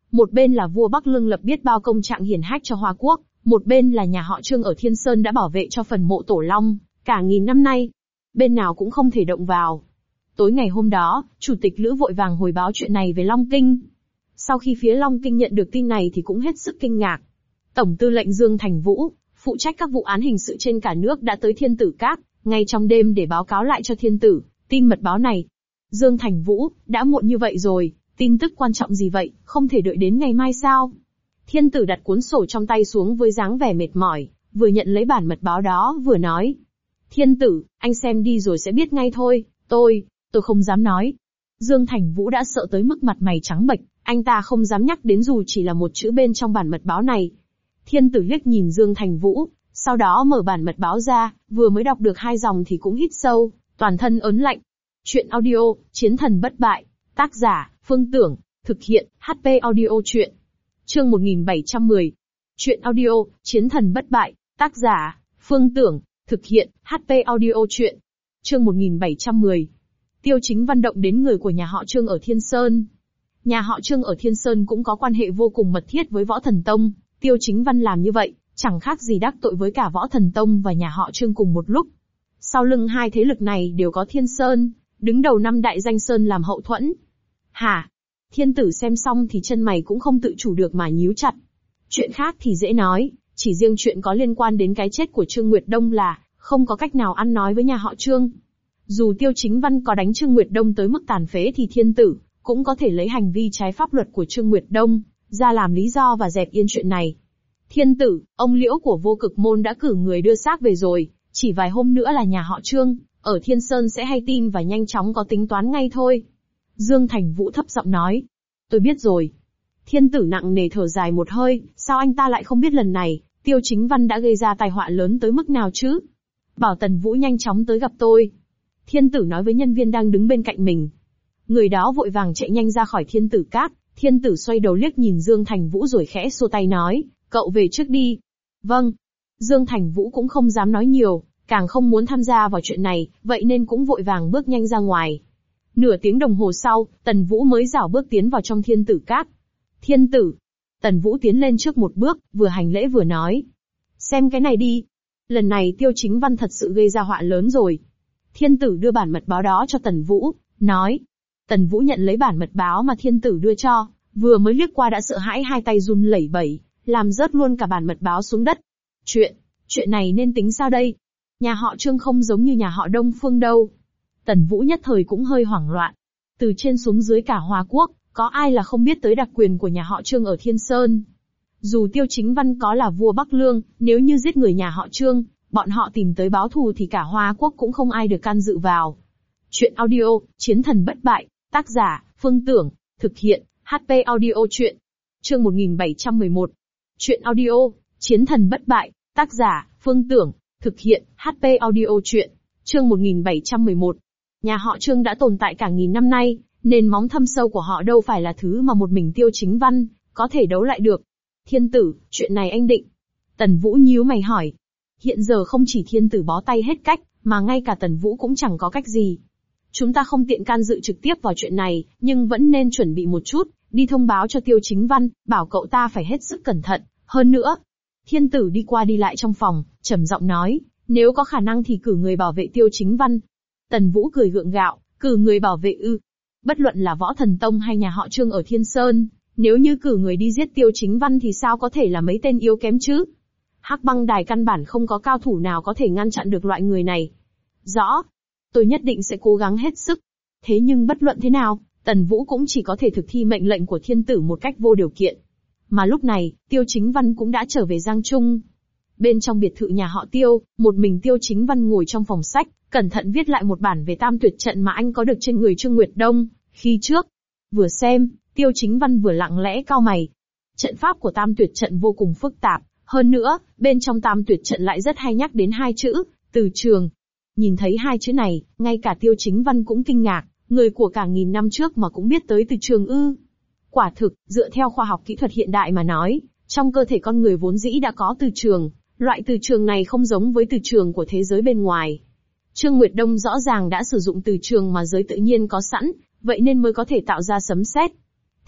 Một bên là vua Bắc Lương lập biết bao công trạng hiển hách cho Hoa Quốc, một bên là nhà họ Trương ở Thiên Sơn đã bảo vệ cho phần mộ Tổ Long, cả nghìn năm nay. Bên nào cũng không thể động vào. Tối ngày hôm đó, Chủ tịch Lữ vội vàng hồi báo chuyện này về Long Kinh. Sau khi phía Long Kinh nhận được tin này thì cũng hết sức kinh ngạc. Tổng tư lệnh Dương Thành Vũ, phụ trách các vụ án hình sự trên cả nước đã tới Thiên Tử Các, ngay trong đêm để báo cáo lại cho Thiên Tử, tin mật báo này. Dương Thành Vũ, đã muộn như vậy rồi, tin tức quan trọng gì vậy, không thể đợi đến ngày mai sao? Thiên Tử đặt cuốn sổ trong tay xuống với dáng vẻ mệt mỏi, vừa nhận lấy bản mật báo đó vừa nói. Thiên Tử, anh xem đi rồi sẽ biết ngay thôi, tôi không dám nói. Dương Thành Vũ đã sợ tới mức mặt mày trắng bệch, anh ta không dám nhắc đến dù chỉ là một chữ bên trong bản mật báo này. Thiên Tử liếc nhìn Dương Thành Vũ, sau đó mở bản mật báo ra, vừa mới đọc được 2 dòng thì cũng hít sâu, toàn thân ớn lạnh. Chuyện audio, Chiến thần bất bại, tác giả, Phương Tưởng, thực hiện, HP audio chuyện. Chương 1710. Chuyện audio, Chiến thần bất bại, tác giả, Phương Tưởng, thực hiện, HP audio chuyện. Chương 1710. Tiêu Chính Văn động đến người của nhà họ Trương ở Thiên Sơn. Nhà họ Trương ở Thiên Sơn cũng có quan hệ vô cùng mật thiết với Võ Thần Tông, Tiêu Chính Văn làm như vậy, chẳng khác gì đắc tội với cả Võ Thần Tông và nhà họ Trương cùng một lúc. Sau lưng hai thế lực này đều có Thiên Sơn, đứng đầu 5 đại danh sơn làm hậu thuẫn. Hả? Thiên Tử xem xong thì chân mày cũng không tự chủ được mà nhíu chặt. Chuyện khác thì dễ nói, chỉ riêng chuyện có liên quan đến cái chết của Trương Nguyệt Đông là không có cách nào ăn nói với nhà họ Trương. Dù Tiêu Chính Văn có đánh Trương Nguyệt Đông tới mức tàn phế thì Thiên Tử cũng có thể lấy hành vi trái pháp luật của Trương Nguyệt Đông ra làm lý do và dẹp yên chuyện này. Thiên Tử, ông Liễu của Vô Cực Môn đã cử người đưa xác về rồi, chỉ vài hôm nữa là nhà họ Trương ở Thiên Sơn sẽ hay tin và nhanh chóng có tính toán ngay thôi. Dương Thành Vũ thấp giọng nói. Tôi biết rồi. Thiên Tử nặng nề thở dài một hơi, sao anh ta lại không biết lần này, Tiêu Chính Văn đã gây ra tai họa lớn tới mức nào chứ? Bảo Tần Vũ nhanh chóng tới gặp tôi. Thiên Tử nói với nhân viên đang đứng bên cạnh mình. Người đó vội vàng chạy nhanh ra khỏi Thiên Tử Các, Thiên Tử xoay đầu liếc nhìn Dương Thành Vũ rồi khẽ xua tay nói, cậu về trước đi. Vâng. Dương Thành Vũ cũng không dám nói nhiều, càng không muốn tham gia vào chuyện này, vậy nên cũng vội vàng bước nhanh ra ngoài. Nửa tiếng đồng hồ sau, Tần Vũ mới rảo bước tiến vào trong Thiên Tử Các. Thiên Tử. Tần Vũ tiến lên trước một bước, vừa hành lễ vừa nói. Xem cái này đi. Lần này Tiêu Chính Văn thật sự gây ra họa lớn rồi. Thiên Tử đưa bản mật báo đó cho Tần Vũ, nói. Tần Vũ nhận lấy bản mật báo mà Thiên Tử đưa cho, vừa mới liếc qua đã sợ hãi hai tay run lẩy bẩy, làm rớt luôn cả bản mật báo xuống đất. Chuyện này nên tính sao đây? Nhà họ Trương không giống như nhà họ Đông Phương đâu. Tần Vũ nhất thời cũng hơi hoảng loạn. Từ trên xuống dưới cả Hoa Quốc, có ai là không biết tới đặc quyền của nhà họ Trương ở Thiên Sơn. Dù Tiêu Chính Văn có là vua Bắc Lương, nếu như giết người nhà họ Trương, bọn họ tìm tới báo thù thì cả Hoa Quốc cũng không ai được can dự vào. Chuyện audio, Chiến thần bất bại, tác giả, Phương Tưởng, thực hiện, HP audio chuyện. Chương 1711. Chuyện audio, Chiến thần bất bại, tác giả, Phương Tưởng, thực hiện, HP audio chuyện. Chương 1711. Nhà họ Trương đã tồn tại cả nghìn năm nay, nên móng thâm sâu của họ đâu phải là thứ mà một mình Tiêu Chính Văn có thể đấu lại được. Thiên Tử, chuyện này anh định. Tần Vũ nhíu mày hỏi. Hiện giờ không chỉ Thiên Tử bó tay hết cách, mà ngay cả Tần Vũ cũng chẳng có cách gì. Chúng ta không tiện can dự trực tiếp vào chuyện này, nhưng vẫn nên chuẩn bị một chút, đi thông báo cho Tiêu Chính Văn, bảo cậu ta phải hết sức cẩn thận. Hơn nữa, Thiên Tử đi qua đi lại trong phòng, trầm giọng nói, nếu có khả năng thì cử người bảo vệ Tiêu Chính Văn. Tần Vũ cười gượng gạo, cử người bảo vệ ư? Bất luận là Võ Thần Tông hay nhà họ Trương ở Thiên Sơn, nếu như cử người đi giết Tiêu Chính Văn thì sao có thể là mấy tên yếu kém chứ? Hắc Băng Đài căn bản không có cao thủ nào có thể ngăn chặn được loại người này. Rõ. Tôi nhất định sẽ cố gắng hết sức. Thế nhưng bất luận thế nào, Tần Vũ cũng chỉ có thể thực thi mệnh lệnh của Thiên Tử một cách vô điều kiện. Mà lúc này, Tiêu Chính Văn cũng đã trở về Giang Trung. Bên trong biệt thự nhà họ Tiêu, một mình Tiêu Chính Văn ngồi trong phòng sách, cẩn thận viết lại một bản về Tam Tuyệt Trận mà anh có được trên người Trương Nguyệt Đông khi trước. Vừa xem, Tiêu Chính Văn vừa lặng lẽ cau mày. Trận pháp của Tam Tuyệt Trận vô cùng phức tạp, hơn nữa, bên trong Tam Tuyệt Trận lại rất hay nhắc đến hai chữ, từ trường. Nhìn thấy hai chữ này, ngay cả Tiêu Chính Văn cũng kinh ngạc, người của cả nghìn năm trước mà cũng biết tới từ trường ư. Quả thực, dựa theo khoa học kỹ thuật hiện đại mà nói, trong cơ thể con người vốn dĩ đã có từ trường, loại từ trường này không giống với từ trường của thế giới bên ngoài. Trương Nguyệt Đông rõ ràng đã sử dụng từ trường mà giới tự nhiên có sẵn, vậy nên mới có thể tạo ra sấm sét.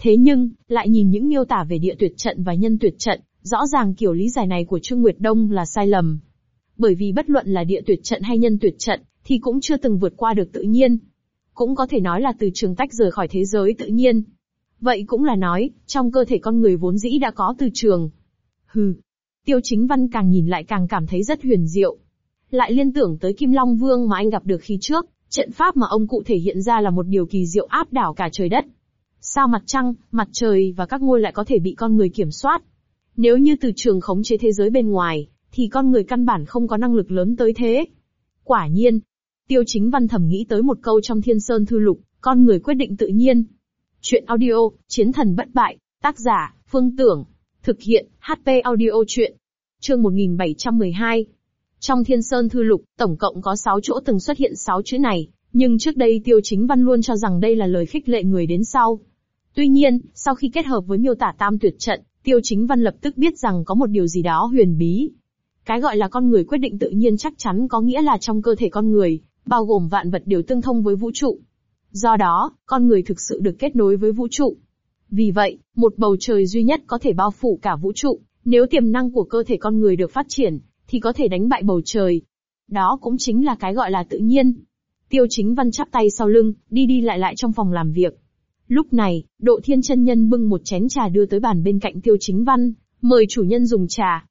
Thế nhưng, lại nhìn những miêu tả về địa tuyệt trận và nhân tuyệt trận, rõ ràng kiểu lý giải này của Trương Nguyệt Đông là sai lầm. Bởi vì bất luận là địa tuyệt trận hay nhân tuyệt trận, thì cũng chưa từng vượt qua được tự nhiên. Cũng có thể nói là từ trường tách rời khỏi thế giới tự nhiên. Vậy cũng là nói, trong cơ thể con người vốn dĩ đã có từ trường. Hừ. Tiêu Chính Văn càng nhìn lại càng cảm thấy rất huyền diệu. Lại liên tưởng tới Kim Long Vương mà anh gặp được khi trước, trận pháp mà ông cụ thể hiện ra là một điều kỳ diệu áp đảo cả trời đất. Sao mặt trăng, mặt trời và các ngôi lại có thể bị con người kiểm soát? Nếu như từ trường khống chế thế giới bên ngoài, thì con người căn bản không có năng lực lớn tới thế. Quả nhiên, Tiêu Chính Văn thầm nghĩ tới một câu trong Thiên Sơn Thư Lục, con người quyết định tự nhiên. Chuyện audio, Chiến thần bất bại, tác giả, Phương Tưởng. Thực hiện, HP audio chuyện. Chương 1712. Trong Thiên Sơn Thư Lục, tổng cộng có 6 chỗ từng xuất hiện 6 chữ này, nhưng trước đây Tiêu Chính Văn luôn cho rằng đây là lời khích lệ người đến sau. Tuy nhiên, sau khi kết hợp với miêu tả tam tuyệt trận, Tiêu Chính Văn lập tức biết rằng có một điều gì đó huyền bí. Cái gọi là con người quyết định tự nhiên chắc chắn có nghĩa là trong cơ thể con người, bao gồm vạn vật đều tương thông với vũ trụ. Do đó, con người thực sự được kết nối với vũ trụ. Vì vậy, một bầu trời duy nhất có thể bao phủ cả vũ trụ, nếu tiềm năng của cơ thể con người được phát triển, thì có thể đánh bại bầu trời. Đó cũng chính là cái gọi là tự nhiên. Tiêu Chính Văn chắp tay sau lưng, đi lại trong phòng làm việc. Lúc này, Độ Thiên chân nhân bưng một chén trà đưa tới bàn bên cạnh Tiêu Chính Văn, mời chủ nhân dùng trà.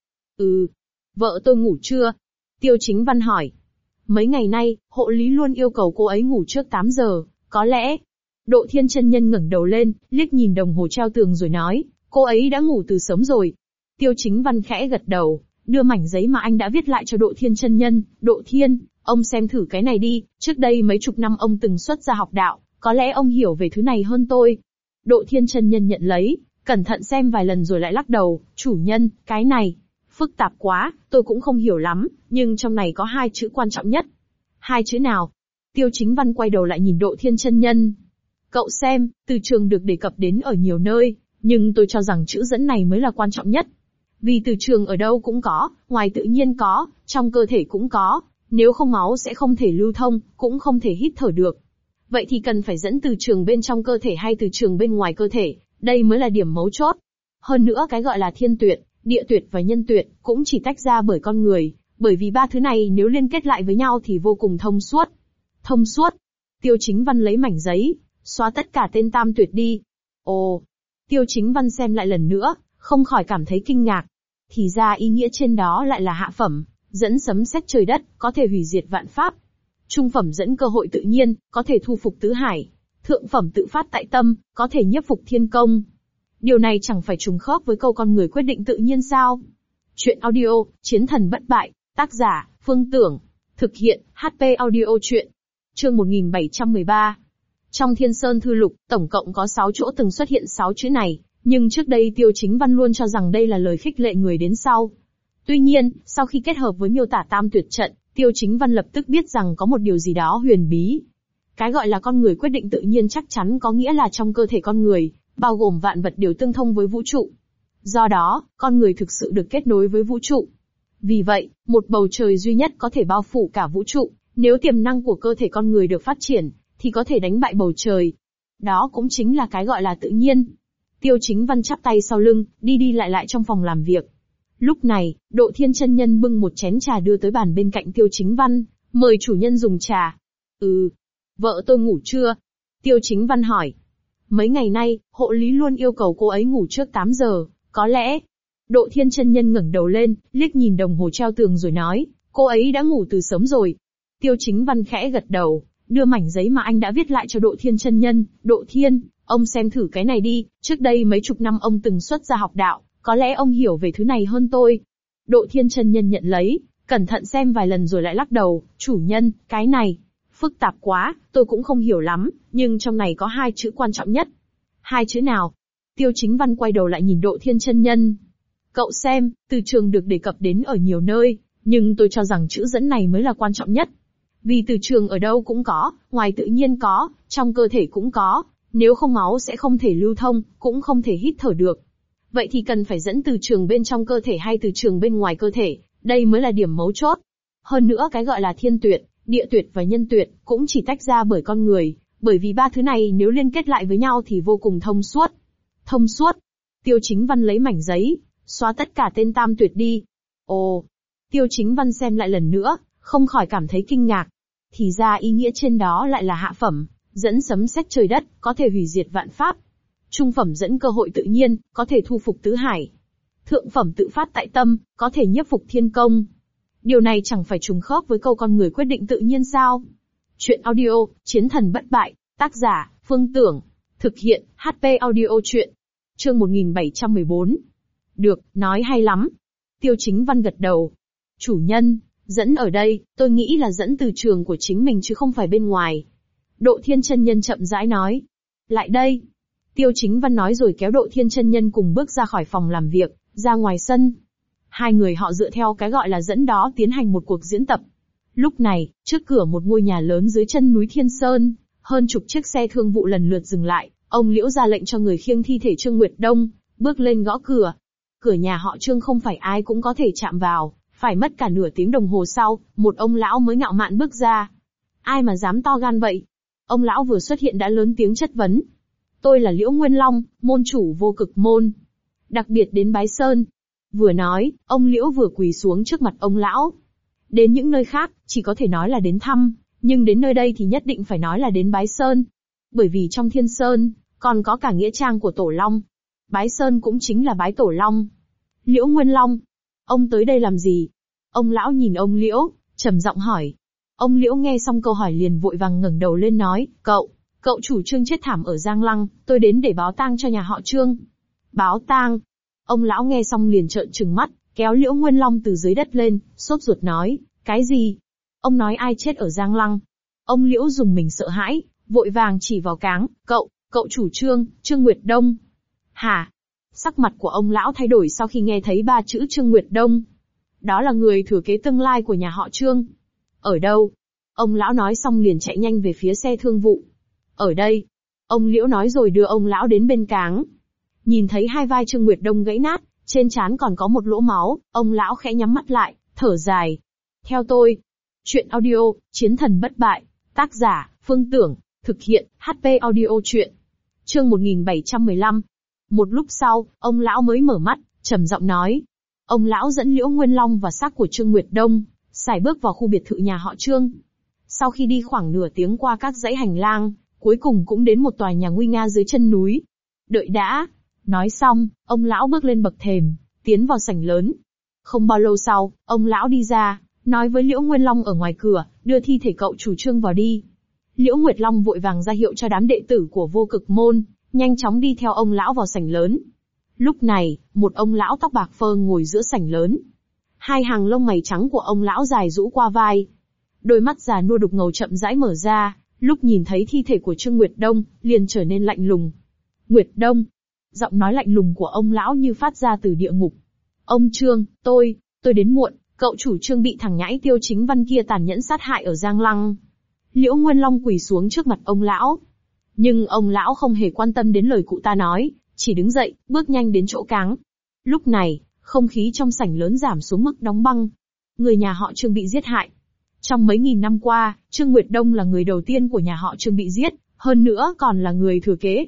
Vợ tôi ngủ chưa? Tiêu Chính Văn hỏi. Mấy ngày nay, hộ lý luôn yêu cầu cô ấy ngủ trước 8 giờ, có lẽ. Độ Thiên chân nhân ngẩng đầu lên, liếc nhìn đồng hồ treo tường rồi nói, cô ấy đã ngủ từ sớm rồi. Tiêu Chính Văn khẽ gật đầu, đưa mảnh giấy mà anh đã viết lại cho Độ Thiên chân nhân. Độ Thiên, ông xem thử cái này đi, trước đây mấy chục năm ông từng xuất gia học đạo, có lẽ ông hiểu về thứ này hơn tôi. Độ Thiên chân nhân nhận lấy, cẩn thận xem vài lần rồi lại lắc đầu, chủ nhân, cái này phức tạp quá, tôi cũng không hiểu lắm, nhưng trong này có 2 chữ quan trọng nhất. 2 chữ nào? Tiêu Chính Văn quay đầu lại nhìn Độ Thiên chân nhân. Cậu xem, từ trường được đề cập đến ở nhiều nơi, nhưng tôi cho rằng chữ dẫn này mới là quan trọng nhất. Vì từ trường ở đâu cũng có, ngoài tự nhiên có, trong cơ thể cũng có, nếu không máu sẽ không thể lưu thông, cũng không thể hít thở được. Vậy thì cần phải dẫn từ trường bên trong cơ thể hay từ trường bên ngoài cơ thể, đây mới là điểm mấu chốt. Hơn nữa cái gọi là thiên tuyệt, địa tuyệt và nhân tuyệt, cũng chỉ tách ra bởi con người, bởi vì 3 thứ này nếu liên kết lại với nhau thì vô cùng thông suốt. Thông suốt. Tiêu Chính Văn lấy mảnh giấy, xóa tất cả tên tam tuyệt đi. Ồ. Tiêu Chính Văn xem lại lần nữa, không khỏi cảm thấy kinh ngạc. Thì ra ý nghĩa trên đó lại là hạ phẩm, dẫn sấm sét trời đất, có thể hủy diệt vạn pháp. Trung phẩm dẫn cơ hội tự nhiên, có thể thu phục tứ hải. Thượng phẩm tự phát tại tâm, có thể nhiếp phục thiên công. Điều này chẳng phải trùng khớp với câu con người quyết định tự nhiên sao? Chuyện audio, Chiến thần bất bại, tác giả, Phương Tưởng. Thực hiện, HP audio chuyện. Chương 1713. Trong Thiên Sơn Thư Lục, tổng cộng có 6 chỗ từng xuất hiện 6 chữ này, nhưng trước đây Tiêu Chính Văn luôn cho rằng đây là lời khích lệ người đến sau. Tuy nhiên, sau khi kết hợp với miêu tả tam tuyệt trận, Tiêu Chính Văn lập tức biết rằng có một điều gì đó huyền bí. Cái gọi là con người quyết định tự nhiên chắc chắn có nghĩa là trong cơ thể con người, bao gồm vạn vật đều tương thông với vũ trụ. Do đó, con người thực sự được kết nối với vũ trụ. Vì vậy, một bầu trời duy nhất có thể bao phủ cả vũ trụ, nếu tiềm năng của cơ thể con người được phát triển, thì có thể đánh bại bầu trời. Đó cũng chính là cái gọi là tự nhiên. Tiêu Chính Văn chắp tay sau lưng, đi lại trong phòng làm việc. Lúc này, Độ Thiên chân nhân bưng một chén trà đưa tới bàn bên cạnh Tiêu Chính Văn, mời chủ nhân dùng trà. Vợ tôi ngủ chưa? Tiêu Chính Văn hỏi. Mấy ngày nay, hộ lý luôn yêu cầu cô ấy ngủ trước 8 giờ, có lẽ. Độ Thiên chân nhân ngẩng đầu lên, liếc nhìn đồng hồ treo tường rồi nói, cô ấy đã ngủ từ sớm rồi. Tiêu Chính Văn khẽ gật đầu, đưa mảnh giấy mà anh đã viết lại cho Độ Thiên chân nhân. Độ Thiên, ông xem thử cái này đi, trước đây mấy chục năm ông từng xuất gia học đạo, có lẽ ông hiểu về thứ này hơn tôi. Độ Thiên chân nhân nhận lấy, cẩn thận xem vài lần rồi lại lắc đầu, chủ nhân, cái này phức tạp quá, tôi cũng không hiểu lắm, nhưng trong này có 2 chữ quan trọng nhất. 2 chữ nào? Tiêu Chính Văn quay đầu lại nhìn Độ Thiên chân nhân. Cậu xem, từ trường được đề cập đến ở nhiều nơi, nhưng tôi cho rằng chữ dẫn này mới là quan trọng nhất. Vì từ trường ở đâu cũng có, ngoài tự nhiên có, trong cơ thể cũng có, nếu không máu sẽ không thể lưu thông, cũng không thể hít thở được. Vậy thì cần phải dẫn từ trường bên trong cơ thể hay từ trường bên ngoài cơ thể, đây mới là điểm mấu chốt. Hơn nữa cái gọi là thiên tuyệt, địa tuyệt và nhân tuyệt, cũng chỉ tách ra bởi con người, bởi vì 3 thứ này nếu liên kết lại với nhau thì vô cùng thông suốt. Thông suốt. Tiêu Chính Văn lấy mảnh giấy, xóa tất cả tên Tam Tuyệt đi. Ồ. Tiêu Chính Văn xem lại lần nữa, không khỏi cảm thấy kinh ngạc. Thì ra ý nghĩa trên đó lại là hạ phẩm, dẫn sấm sét trời đất, có thể hủy diệt vạn pháp. Trung phẩm dẫn cơ hội tự nhiên, có thể thu phục tứ hải. Thượng phẩm tự phát tại tâm, có thể nhiếp phục thiên công. Điều này chẳng phải trùng khớp với câu con người quyết định tự nhiên sao? Chuyện audio, Chiến thần bất bại, tác giả, Phương Tưởng. Thực hiện, HP audio chuyện. Chương 1714. Được, nói hay lắm. Tiêu Chính Văn gật đầu. Chủ nhân, dẫn ở đây, tôi nghĩ là dẫn từ trường của chính mình chứ không phải bên ngoài. Độ Thiên chân nhân chậm rãi nói. Lại đây. Tiêu Chính Văn nói rồi kéo Độ Thiên chân nhân cùng bước ra khỏi phòng làm việc, ra ngoài sân. Hai người họ dựa theo cái gọi là dẫn đó tiến hành một cuộc diễn tập. Lúc này, trước cửa một ngôi nhà lớn dưới chân núi Thiên Sơn, hơn chục chiếc xe thương vụ lần lượt dừng lại, ông Liễu ra lệnh cho người khiêng thi thể Trương Nguyệt Đông, bước lên gõ cửa. Cửa nhà họ Trương không phải ai cũng có thể chạm vào, phải mất cả nửa tiếng đồng hồ sau, một ông lão mới ngạo mạn bước ra. Ai mà dám to gan vậy? Ông lão vừa xuất hiện đã lớn tiếng chất vấn. Tôi là Liễu Nguyên Long, môn chủ Vô Cực môn. Đặc biệt đến bái sơn. Vừa nói, ông Liễu vừa quỳ xuống trước mặt ông lão. Đến những nơi khác, chỉ có thể nói là đến thăm, nhưng đến nơi đây thì nhất định phải nói là đến bái sơn. Bởi vì trong Thiên Sơn, còn có cả nghĩa trang của Tổ Long. Bái sơn cũng chính là bái Tổ Long. Liễu Nguyên Long, ông tới đây làm gì? Ông lão nhìn ông Liễu, trầm giọng hỏi. Ông Liễu nghe xong câu hỏi liền vội vàng ngẩng đầu lên nói, cậu chủ Trương chết thảm ở Giang Lăng, tôi đến để báo tang cho nhà họ Trương. Báo tang? Ông lão nghe xong liền trợn trừng mắt, kéo Liễu Nguyên Long từ dưới đất lên, sốt ruột nói, cái gì? Ông nói ai chết ở Giang Lăng? Ông Liễu dùng mình sợ hãi, vội vàng chỉ vào Cáng, cậu chủ Trương, Trương Nguyệt Đông. Hả? Sắc mặt của ông lão thay đổi sau khi nghe thấy ba chữ Trương Nguyệt Đông. Đó là người thừa kế tương lai của nhà họ Trương. Ở đâu? Ông lão nói xong liền chạy nhanh về phía xe thương vụ. Ở đây. Ông Liễu nói rồi đưa ông lão đến bên Cáng. Nhìn thấy hai vai Trương Nguyệt Đông gãy nát, trên trán còn có một lỗ máu, ông lão khẽ nhắm mắt lại, thở dài. Theo tôi. Chuyện audio, Chiến thần bất bại. Tác giả, Phương Tưởng. Thực hiện, HP audio chuyện. Chương 1715. Một lúc sau, ông lão mới mở mắt, trầm giọng nói. Ông lão dẫn Liễu Nguyên Long và xác của Trương Nguyệt Đông, sải bước vào khu biệt thự nhà họ Trương. Sau khi đi khoảng nửa tiếng qua các dãy hành lang, cuối cùng cũng đến một tòa nhà nguy nga dưới chân núi. Đợi đã. Nói xong, ông lão bước lên bậc thềm, tiến vào sảnh lớn. Không bao lâu sau, ông lão đi ra, nói với Liễu Nguyên Long ở ngoài cửa, đưa thi thể cậu chủ Trương vào đi. Liễu Nguyệt Long vội vàng ra hiệu cho đám đệ tử của Vô Cực môn, nhanh chóng đi theo ông lão vào sảnh lớn. Lúc này, một ông lão tóc bạc phơ ngồi giữa sảnh lớn. Hai hàng lông mày trắng của ông lão dài rũ qua vai. Đôi mắt già nua đục ngầu chậm rãi mở ra, lúc nhìn thấy thi thể của Trương Nguyệt Đông, liền trở nên lạnh lùng. Nguyệt Đông. Giọng nói lạnh lùng của ông lão như phát ra từ địa ngục. Ông Trương, tôi đến muộn, cậu chủ Trương bị thằng nhãi Tiêu Chính Văn kia tàn nhẫn sát hại ở Giang Lăng. Liễu Nguyên Long quỳ xuống trước mặt ông lão. Nhưng ông lão không hề quan tâm đến lời cụ ta nói, chỉ đứng dậy, bước nhanh đến chỗ Cáng. Lúc này, không khí trong sảnh lớn giảm xuống mức đóng băng. Người nhà họ Trương bị giết hại. Trong mấy nghìn năm qua, Trương Nguyệt Đông là người đầu tiên của nhà họ Trương bị giết, hơn nữa còn là người thừa kế.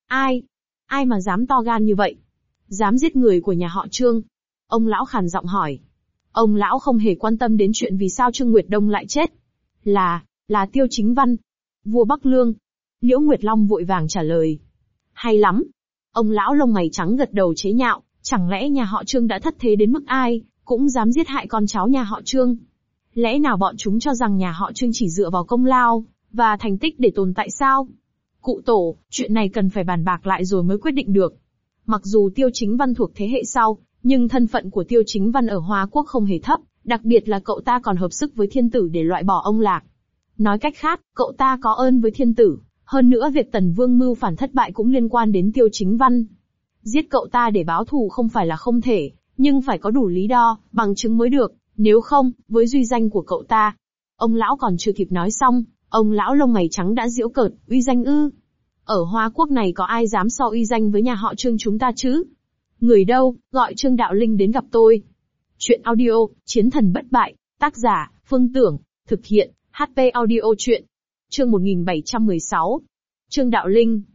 Ai mà dám to gan như vậy? Dám giết người của nhà họ Trương? Ông lão khàn giọng hỏi. Ông lão không hề quan tâm đến chuyện vì sao Trương Nguyệt Đông lại chết. Là Tiêu Chính Văn. Vua Bắc Lương. Liễu Nguyệt Long vội vàng trả lời. Hay lắm. Ông lão lông mày trắng gật đầu chế nhạo, chẳng lẽ nhà họ Trương đã thất thế đến mức ai cũng dám giết hại con cháu nhà họ Trương? Lẽ nào bọn chúng cho rằng nhà họ Trương chỉ dựa vào công lao và thành tích để tồn tại sao? Cụ tổ, chuyện này cần phải bàn bạc lại rồi mới quyết định được. Mặc dù Tiêu Chính Văn thuộc thế hệ sau, nhưng thân phận của Tiêu Chính Văn ở Hoa Quốc không hề thấp, đặc biệt là cậu ta còn hợp sức với thiên tử để loại bỏ ông Lạc. Nói cách khác, cậu ta có ơn với thiên tử, hơn nữa việc Tần Vương mưu phản thất bại cũng liên quan đến Tiêu Chính Văn. Giết cậu ta để báo thù không phải là không thể, nhưng phải có đủ lý do, bằng chứng mới được, nếu không, với uy danh của cậu ta. Ông lão còn chưa kịp nói xong, ông lão lông mày trắng đã giễu cợt, uy danh ư? Ở Hoa Quốc này có ai dám so uy danh với nhà họ Trương chúng ta chứ? Người đâu, gọi Trương Đạo Linh đến gặp tôi. Chuyện audio, Chiến thần bất bại, tác giả, Phương Tưởng, thực hiện, HP audio chuyện. Chương 1716. Trương Đạo Linh.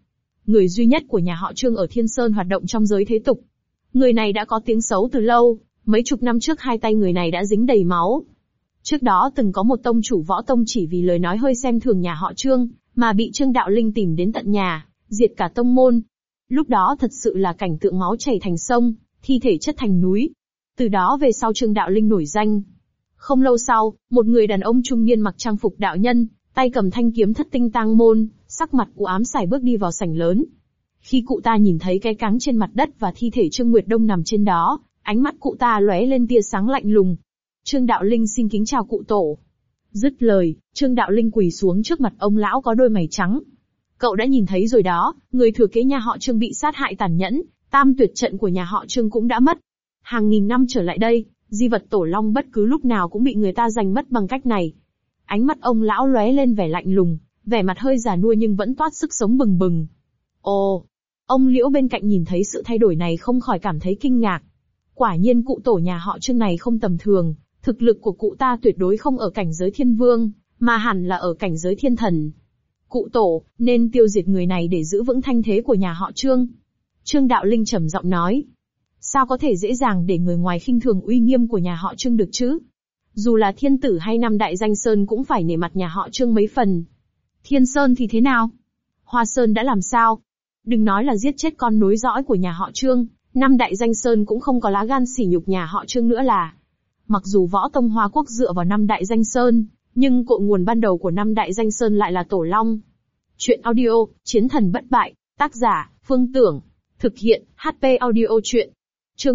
người duy nhất của nhà họ Trương ở Thiên Sơn hoạt động trong giới thế tục. Người này đã có tiếng xấu từ lâu, mấy chục năm trước hai tay người này đã dính đầy máu. Trước đó từng có một tông chủ võ tông chỉ vì lời nói hơi xem thường nhà họ Trương, mà bị Trương Đạo Linh tìm đến tận nhà, diệt cả tông môn. Lúc đó thật sự là cảnh tượng máu chảy thành sông, thi thể chất thành núi. Từ đó về sau Trương Đạo Linh nổi danh. Không lâu sau, một người đàn ông trung niên mặc trang phục đạo nhân, tay cầm thanh kiếm thất tinh tang môn, sắc mặt u ám sải bước đi vào sảnh lớn. Khi cụ ta nhìn thấy cái cáng trên mặt đất và thi thể Trương Nguyệt Đông nằm trên đó, ánh mắt cụ ta lóe lên tia sáng lạnh lùng. Trương Đạo Linh xin kính chào cụ tổ. Dứt lời, Trương Đạo Linh quỳ xuống trước mặt ông lão có đôi mày trắng. Cậu đã nhìn thấy rồi đó, người thừa kế nhà họ Trương bị sát hại tàn nhẫn, tam tuyệt trận của nhà họ Trương cũng đã mất. Hàng nghìn năm trở lại đây, di vật tổ long bất cứ lúc nào cũng bị người ta giành mất bằng cách này. Ánh mắt ông lão lóe lên vẻ lạnh lùng, vẻ mặt hơi già nua nhưng vẫn toát sức sống bừng bừng. Ồ! Ông Liễu bên cạnh nhìn thấy sự thay đổi này không khỏi cảm thấy kinh ngạc. Quả nhiên cụ tổ nhà họ Trương này không tầm thường, thực lực của cụ ta tuyệt đối không ở cảnh giới thiên vương, mà hẳn là ở cảnh giới thiên thần. Cụ tổ, nên tiêu diệt người này để giữ vững thanh thế của nhà họ Trương. Trương Đạo Linh trầm giọng nói. Sao có thể dễ dàng để người ngoài khinh thường uy nghiêm của nhà họ Trương được chứ? Dù là thiên tử hay năm đại danh sơn cũng phải nể mặt nhà họ Trương mấy phần. Thiên Sơn thì thế nào? Hoa Sơn đã làm sao? Đừng nói là giết chết con nối dõi của nhà họ Trương, năm đại danh sơn cũng không có lá gan sỉ nhục nhà họ Trương nữa là. Mặc dù võ tông Hoa Quốc dựa vào năm đại danh sơn, nhưng cội nguồn ban đầu của năm đại danh sơn lại là Tổ Long. Chuyện audio, Chiến thần bất bại, tác giả, Phương Tưởng. Thực hiện, HP audio chuyện. Chương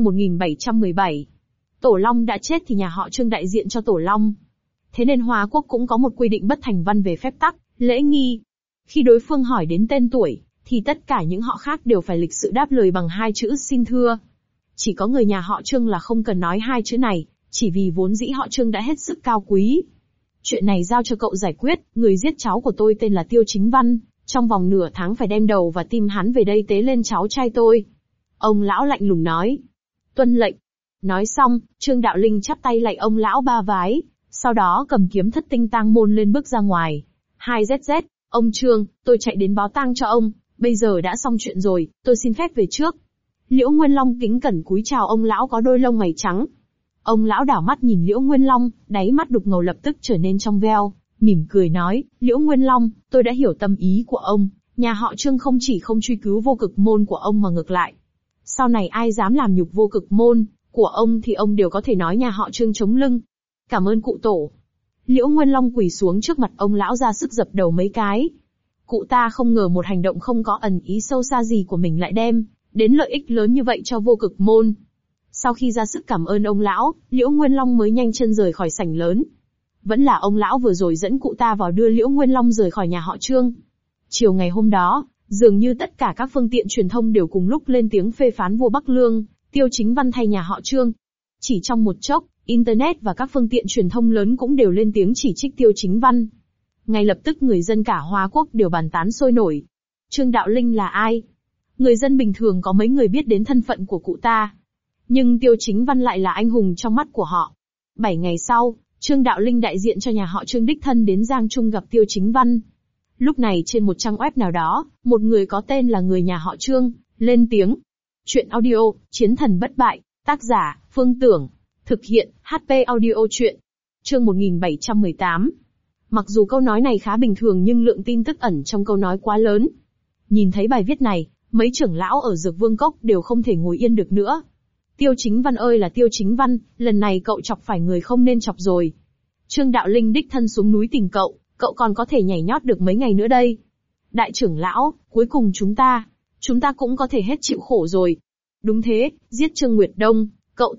1717. Tổ Long đã chết thì nhà họ Trương đại diện cho Tổ Long. Thế nên Hoa Quốc cũng có một quy định bất thành văn về phép tắc, lễ nghi. Khi đối phương hỏi đến tên tuổi, thì tất cả những họ khác đều phải lịch sự đáp lời bằng hai chữ xin thưa. Chỉ có người nhà họ Trương là không cần nói hai chữ này, chỉ vì vốn dĩ họ Trương đã hết sức cao quý. Chuyện này giao cho cậu giải quyết, người giết cháu của tôi tên là Tiêu Chính Văn, trong vòng nửa tháng phải đem đầu và tim hắn về đây tế lên cháu trai tôi. Ông lão lạnh lùng nói. Tuân lệnh. Nói xong, Trương Đạo Linh chắp tay lạy ông lão ba vái, sau đó cầm kiếm thất tinh tang môn lên bước ra ngoài. 2ZZ, ông Trương, tôi chạy đến báo tang cho ông, bây giờ đã xong chuyện rồi, tôi xin phép về trước. Liễu Nguyên Long kính cẩn cúi chào ông lão có đôi lông mày trắng. Ông lão đảo mắt nhìn Liễu Nguyên Long, đáy mắt đục ngầu lập tức trở nên trong veo, mỉm cười nói, Liễu Nguyên Long, tôi đã hiểu tâm ý của ông, nhà họ Trương không chỉ không truy cứu vô cực môn của ông mà ngược lại. Sau này ai dám làm nhục vô cực môn của ông thì ông đều có thể nói nhà họ Trương chống lưng. Cảm ơn cụ tổ. Liễu Nguyên Long quỳ xuống trước mặt ông lão ra sức dập đầu mấy cái. Cụ ta không ngờ một hành động không có ẩn ý sâu xa gì của mình lại đem đến lợi ích lớn như vậy cho vô cực môn. Sau khi ra sức cảm ơn ông lão, Liễu Nguyên Long mới nhanh chân rời khỏi sảnh lớn. Vẫn là ông lão vừa rồi dẫn cụ ta vào đưa Liễu Nguyên Long rời khỏi nhà họ Trương. Chiều ngày hôm đó, dường như tất cả các phương tiện truyền thông đều cùng lúc lên tiếng phê phán vua Bắc Lương, Tiêu Chính Văn thay nhà họ Trương. Chỉ trong một chốc, Internet và các phương tiện truyền thông lớn cũng đều lên tiếng chỉ trích Tiêu Chính Văn. Ngay lập tức người dân cả Hoa Quốc đều bàn tán sôi nổi. Trương Đạo Linh là ai? Người dân bình thường có mấy người biết đến thân phận của cụ ta. Nhưng Tiêu Chính Văn lại là anh hùng trong mắt của họ. 7 ngày sau, Trương Đạo Linh đại diện cho nhà họ Trương đích thân đến Giang Trung gặp Tiêu Chính Văn. Lúc này trên một trang web nào đó, một người có tên là người nhà họ Trương, lên tiếng. Chuyện audio, Chiến thần bất bại, tác giả, Phương Tưởng. Thực hiện, HP audio chuyện. Chương 1718. Mặc dù câu nói này khá bình thường nhưng lượng tin tức ẩn trong câu nói quá lớn. Nhìn thấy bài viết này, mấy trưởng lão ở Dược Vương Cốc đều không thể ngồi yên được nữa. Tiêu Chính Văn ơi là Tiêu Chính Văn, lần này cậu chọc phải người không nên chọc rồi. Trương Đạo Linh đích thân xuống núi tìm cậu còn có thể nhảy nhót được mấy ngày nữa đây. Đại trưởng lão, cuối cùng chúng ta cũng có thể hết chịu khổ rồi. Đúng thế, giết Trương Nguyệt Đông, cậu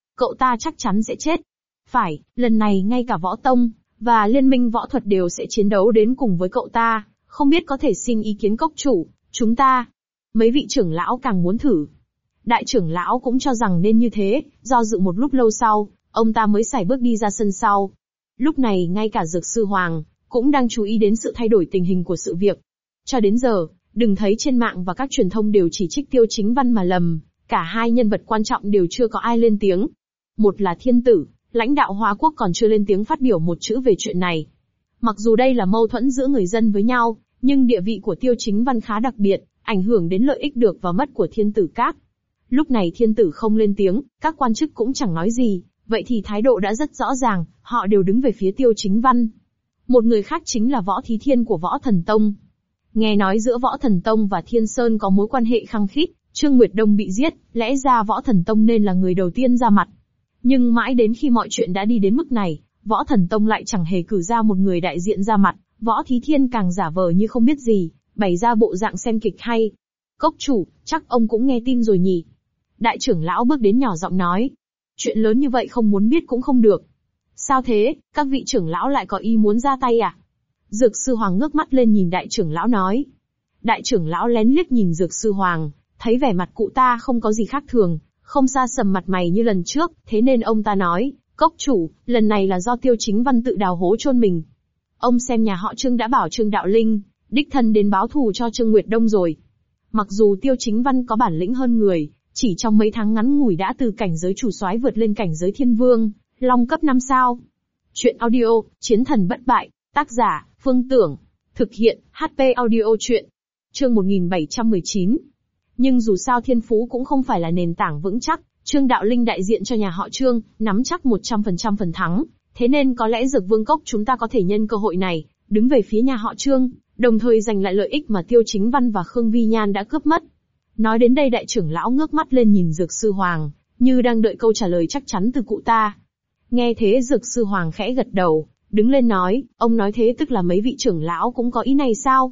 ta chắc chắn sẽ chết. Phải, lần này ngay cả võ tông và liên minh võ thuật đều sẽ chiến đấu đến cùng với cậu ta, không biết có thể xin ý kiến cốc chủ, chúng ta. Mấy vị trưởng lão càng muốn thử. Đại trưởng lão cũng cho rằng nên như thế, do dự một lúc lâu sau, ông ta mới sải bước đi ra sân sau. Lúc này ngay cả Dược Sư Hoàng cũng đang chú ý đến sự thay đổi tình hình của sự việc. Cho đến giờ, đừng thấy trên mạng và các truyền thông đều chỉ trích Tiêu Chính Văn mà lầm, cả hai nhân vật quan trọng đều chưa có ai lên tiếng. Một là thiên tử, lãnh đạo Hoa Quốc còn chưa lên tiếng phát biểu một chữ về chuyện này. Mặc dù đây là mâu thuẫn giữa người dân với nhau, nhưng địa vị của Tiêu Chính Văn khá đặc biệt, ảnh hưởng đến lợi ích được và mất của Thiên Tử Các. Lúc này Thiên Tử không lên tiếng, các quan chức cũng chẳng nói gì, vậy thì thái độ đã rất rõ ràng, họ đều đứng về phía Tiêu Chính Văn. Một người khác chính là Võ Thí Thiên của Võ Thần Tông. Nghe nói giữa Võ Thần Tông và Thiên Sơn có mối quan hệ khăng khít, Trương Nguyệt Đông bị giết, lẽ ra Võ Thần Tông nên là người đầu tiên ra mặt. Nhưng mãi đến khi mọi chuyện đã đi đến mức này, Võ Thần Tông lại chẳng hề cử ra một người đại diện ra mặt, Võ Thí Thiên càng giả vờ như không biết gì, bày ra bộ dạng xem kịch hay. Cốc chủ, chắc ông cũng nghe tin rồi nhỉ? Đại trưởng lão bước đến nhỏ giọng nói. Chuyện lớn như vậy không muốn biết cũng không được. Sao thế, các vị trưởng lão lại có ý muốn ra tay à? Dược sư Hoàng ngước mắt lên nhìn đại trưởng lão nói. Đại trưởng lão lén liếc nhìn Dược sư Hoàng, thấy vẻ mặt cụ ta không có gì khác thường, không xa sầm mặt mày như lần trước, thế nên ông ta nói, Cốc chủ, lần này là do Tiêu Chính Văn tự đào hố chôn mình. Ông xem nhà họ Trương đã bảo Trương Đạo Linh, đích thân đến báo thù cho Trương Nguyệt Đông rồi. Mặc dù Tiêu Chính Văn có bản lĩnh hơn người, chỉ trong mấy tháng ngắn ngủi đã từ cảnh giới chủ soái vượt lên cảnh giới thiên vương, long cấp 5 sao. Chuyện audio, Chiến thần bất bại, tác giả, Phương Tưởng. Thực hiện, HP audio chuyện. Chương 1719. Nhưng dù sao thiên phú cũng không phải là nền tảng vững chắc, Trương Đạo Linh đại diện cho nhà họ Trương, nắm chắc 100% phần thắng, thế nên có lẽ Dược Vương Cốc chúng ta có thể nhân cơ hội này, đứng về phía nhà họ Trương, đồng thời giành lại lợi ích mà Tiêu Chính Văn và Khương Vi Nhan đã cướp mất. Nói đến đây đại trưởng lão ngước mắt lên nhìn Dược sư Hoàng, như đang đợi câu trả lời chắc chắn từ cụ ta. Nghe thế Dược sư Hoàng khẽ gật đầu, đứng lên nói, ông nói thế tức là mấy vị trưởng lão cũng có ý này sao?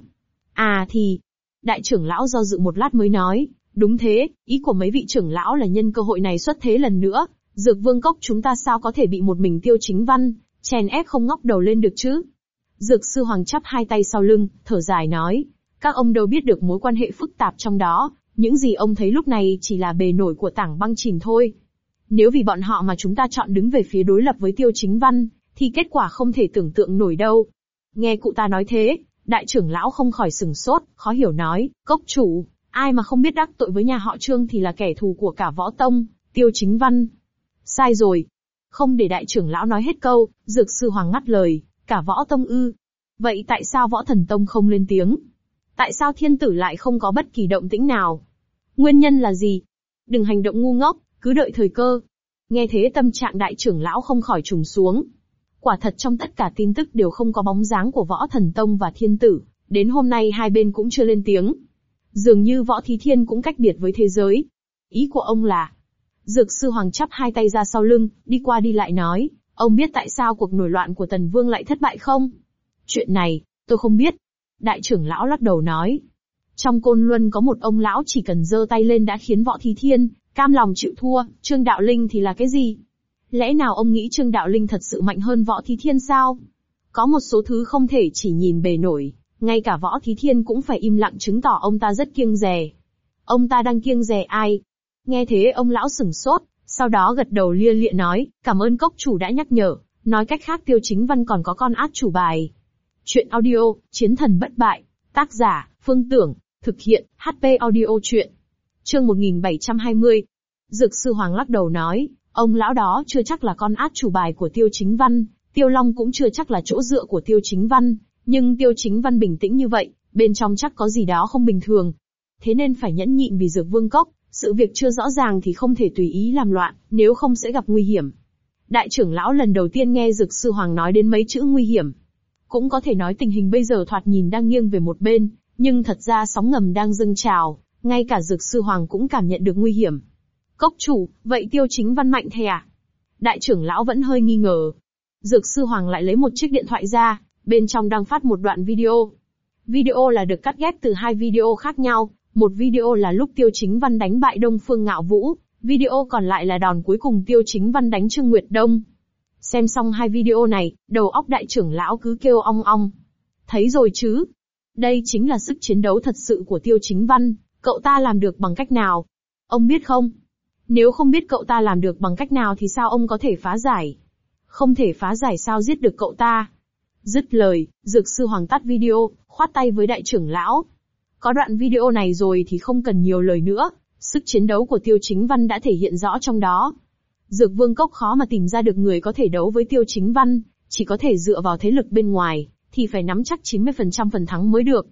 À thì... Đại trưởng lão do dự một lát mới nói, đúng thế, ý của mấy vị trưởng lão là nhân cơ hội này xuất thế lần nữa, Dược Vương Cốc chúng ta sao có thể bị một mình Tiêu Chính Văn, chèn ép không ngóc đầu lên được chứ? Dược sư Hoàng chắp hai tay sau lưng, thở dài nói, các ông đâu biết được mối quan hệ phức tạp trong đó, những gì ông thấy lúc này chỉ là bề nổi của tảng băng chìm thôi. Nếu vì bọn họ mà chúng ta chọn đứng về phía đối lập với Tiêu Chính Văn, thì kết quả không thể tưởng tượng nổi đâu. Nghe cụ ta nói thế, đại trưởng lão không khỏi sửng sốt, khó hiểu nói, Cốc chủ, ai mà không biết đắc tội với nhà họ Trương thì là kẻ thù của cả võ tông, Tiêu Chính Văn. Sai rồi. Không để đại trưởng lão nói hết câu, Dược sư Hoàng ngắt lời, cả võ tông ư. Vậy tại sao Võ Thần Tông không lên tiếng? Tại sao thiên tử lại không có bất kỳ động tĩnh nào? Nguyên nhân là gì? Đừng hành động ngu ngốc, cứ đợi thời cơ. Nghe thế tâm trạng đại trưởng lão không khỏi trùng xuống. Quả thật trong tất cả tin tức đều không có bóng dáng của Võ Thần Tông và thiên tử, đến hôm nay hai bên cũng chưa lên tiếng. Dường như Võ Thí Thiên cũng cách biệt với thế giới. Ý của ông là... Dược sư Hoàng chắp hai tay ra sau lưng, đi qua đi lại nói, ông biết tại sao cuộc nổi loạn của Tần Vương lại thất bại không? Chuyện này, tôi không biết. Đại trưởng lão lắc đầu nói. Trong Côn Luân có một ông lão chỉ cần giơ tay lên đã khiến Võ Thí Thiên cam lòng chịu thua, Trương Đạo Linh thì là cái gì? Lẽ nào ông nghĩ Trương Đạo Linh thật sự mạnh hơn Võ Thí Thiên sao? Có một số thứ không thể chỉ nhìn bề nổi, ngay cả Võ Thí Thiên cũng phải im lặng chứng tỏ ông ta rất kiêng dè. Ông ta đang kiêng dè ai? Nghe thế ông lão sửng sốt, sau đó gật đầu lia lịa nói, cảm ơn Cốc chủ đã nhắc nhở, nói cách khác Tiêu Chính Văn còn có con át chủ bài. Chuyện audio, Chiến thần bất bại, tác giả, Phương Tưởng, thực hiện, HP audio chuyện. Chương 1720. Dược sư Hoàng lắc đầu nói, ông lão đó chưa chắc là con át chủ bài của Tiêu Chính Văn, Tiêu Long cũng chưa chắc là chỗ dựa của Tiêu Chính Văn, nhưng Tiêu Chính Văn bình tĩnh như vậy, bên trong chắc có gì đó không bình thường. Thế nên phải nhẫn nhịn vì Dược Vương Cốc, sự việc chưa rõ ràng thì không thể tùy ý làm loạn, nếu không sẽ gặp nguy hiểm. Đại trưởng lão lần đầu tiên nghe Dược sư Hoàng nói đến mấy chữ nguy hiểm. Cũng có thể nói tình hình bây giờ thoạt nhìn đang nghiêng về một bên, nhưng thật ra sóng ngầm đang dâng trào, ngay cả Dược sư Hoàng cũng cảm nhận được nguy hiểm. Cốc chủ, vậy Tiêu Chính Văn mạnh thế à? Đại trưởng lão vẫn hơi nghi ngờ. Dược sư Hoàng lại lấy một chiếc điện thoại ra, bên trong đang phát một đoạn video. Video là được cắt ghép từ hai video khác nhau, một video là lúc Tiêu Chính Văn đánh bại Đông Phương Ngạo Vũ, video còn lại là đòn cuối cùng Tiêu Chính Văn đánh Trương Nguyệt Đông. Xem xong hai video này, đầu óc đại trưởng lão cứ kêu ong ong. Thấy rồi chứ? Đây chính là sức chiến đấu thật sự của Tiêu Chính Văn, cậu ta làm được bằng cách nào? Ông biết không? Nếu không biết cậu ta làm được bằng cách nào thì sao ông có thể phá giải? Không thể phá giải sao giết được cậu ta? Dứt lời, Dược sư Hoàng tắt video, khoát tay với đại trưởng lão. Có đoạn video này rồi thì không cần nhiều lời nữa, sức chiến đấu của Tiêu Chính Văn đã thể hiện rõ trong đó. Dược Vương Cốc khó mà tìm ra được người có thể đấu với Tiêu Chính Văn, chỉ có thể dựa vào thế lực bên ngoài, thì phải nắm chắc 90% phần thắng mới được.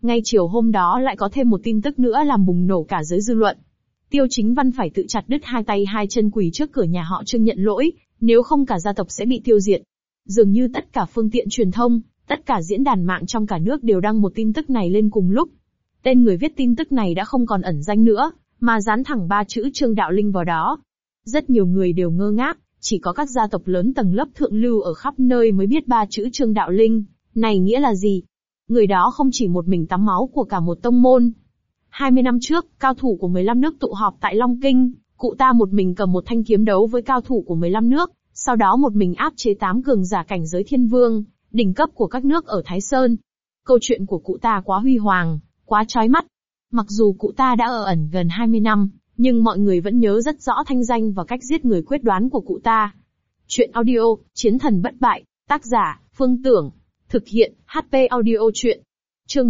Ngay chiều hôm đó lại có thêm một tin tức nữa làm bùng nổ cả giới dư luận. Tiêu Chính Văn phải tự chặt đứt hai tay hai chân quỳ trước cửa nhà họ Trương nhận lỗi, nếu không cả gia tộc sẽ bị tiêu diệt. Dường như tất cả phương tiện truyền thông, tất cả diễn đàn mạng trong cả nước đều đăng một tin tức này lên cùng lúc. Tên người viết tin tức này đã không còn ẩn danh nữa, mà dán thẳng 3 chữ Trương Đạo Linh vào đó. Rất nhiều người đều ngơ ngác, chỉ có các gia tộc lớn tầng lớp thượng lưu ở khắp nơi mới biết 3 chữ Trương Đạo Linh, này nghĩa là gì. Người đó không chỉ một mình tắm máu của cả một tông môn. 20 năm trước, cao thủ của 15 nước tụ họp tại Long Kinh, cụ ta một mình cầm một thanh kiếm đấu với cao thủ của 15 nước, sau đó một mình áp chế 8 cường giả cảnh giới thiên vương, đỉnh cấp của các nước ở Thái Sơn. Câu chuyện của cụ ta quá huy hoàng, quá chói mắt. Mặc dù cụ ta đã ở ẩn gần 20 năm, nhưng mọi người vẫn nhớ rất rõ thanh danh và cách giết người quyết đoán của cụ ta. Chuyện audio, Chiến thần bất bại, tác giả, Phương Tưởng. Thực hiện, HP Audio Chuyện. Chương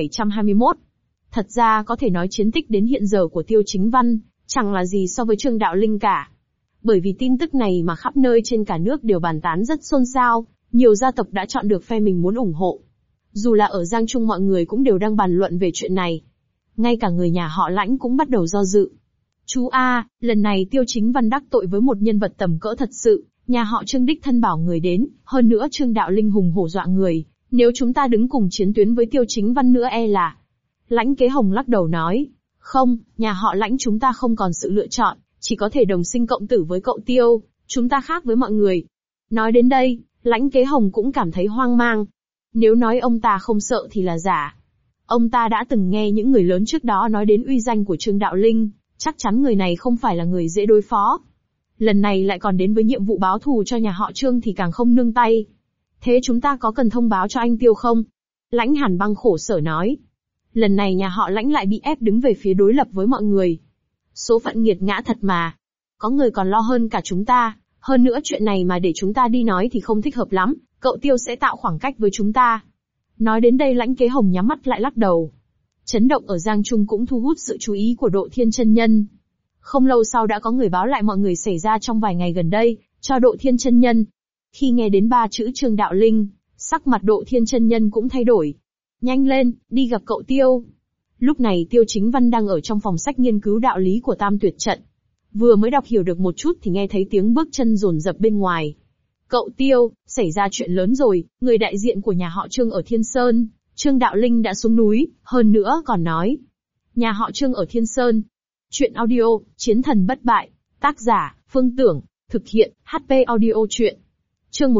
1721. Thật ra có thể nói chiến tích đến hiện giờ của Tiêu Chính Văn, chẳng là gì so với Trương Đạo Linh cả. Bởi vì tin tức này mà khắp nơi trên cả nước đều bàn tán rất xôn xao, nhiều gia tộc đã chọn được phe mình muốn ủng hộ. Dù là ở Giang Trung mọi người cũng đều đang bàn luận về chuyện này. Ngay cả người nhà họ Lãnh cũng bắt đầu do dự. Chú A, lần này Tiêu Chính Văn đắc tội với một nhân vật tầm cỡ thật sự, nhà họ Trương đích thân bảo người đến, hơn nữa Trương Đạo Linh hùng hổ dọa người, nếu chúng ta đứng cùng chiến tuyến với Tiêu Chính Văn nữa e là... Lãnh Kế Hồng lắc đầu nói, không, nhà họ Lãnh chúng ta không còn sự lựa chọn, chỉ có thể đồng sinh cộng tử với cậu Tiêu, chúng ta khác với mọi người. Nói đến đây, Lãnh Kế Hồng cũng cảm thấy hoang mang. Nếu nói ông ta không sợ thì là giả. Ông ta đã từng nghe những người lớn trước đó nói đến uy danh của Trương Đạo Linh, chắc chắn người này không phải là người dễ đối phó. Lần này lại còn đến với nhiệm vụ báo thù cho nhà họ Trương thì càng không nương tay. Thế chúng ta có cần thông báo cho anh Tiêu không? Lãnh Hàn Băng khổ sở nói. Lần này nhà họ Lãnh lại bị ép đứng về phía đối lập với mọi người. Số phận nghiệt ngã thật mà. Có người còn lo hơn cả chúng ta, hơn nữa chuyện này mà để chúng ta đi nói thì không thích hợp lắm, cậu Tiêu sẽ tạo khoảng cách với chúng ta. Nói đến đây Lãnh Kế Hồng nhắm mắt lại lắc đầu. Chấn động ở Giang Trung cũng thu hút sự chú ý của Độ Thiên Chân Nhân. Không lâu sau đã có người báo lại mọi người xảy ra trong vài ngày gần đây, cho Độ Thiên Chân Nhân. Khi nghe đến 3 chữ Trương Đạo Linh, sắc mặt Độ Thiên Chân Nhân cũng thay đổi. Nhanh lên, đi gặp cậu Tiêu. Lúc này Tiêu Chính Văn đang ở trong phòng sách nghiên cứu đạo lý của Tam Tuyệt Trận. Vừa mới đọc hiểu được một chút thì nghe thấy tiếng bước chân dồn dập bên ngoài. Cậu Tiêu, xảy ra chuyện lớn rồi, người đại diện của nhà họ Trương ở Thiên Sơn, Trương Đạo Linh đã xuống núi, hơn nữa còn nói. Nhà họ Trương ở Thiên Sơn. Chuyện audio, Chiến thần bất bại, tác giả, Phương Tưởng, thực hiện, HP Audio Chuyện. Chương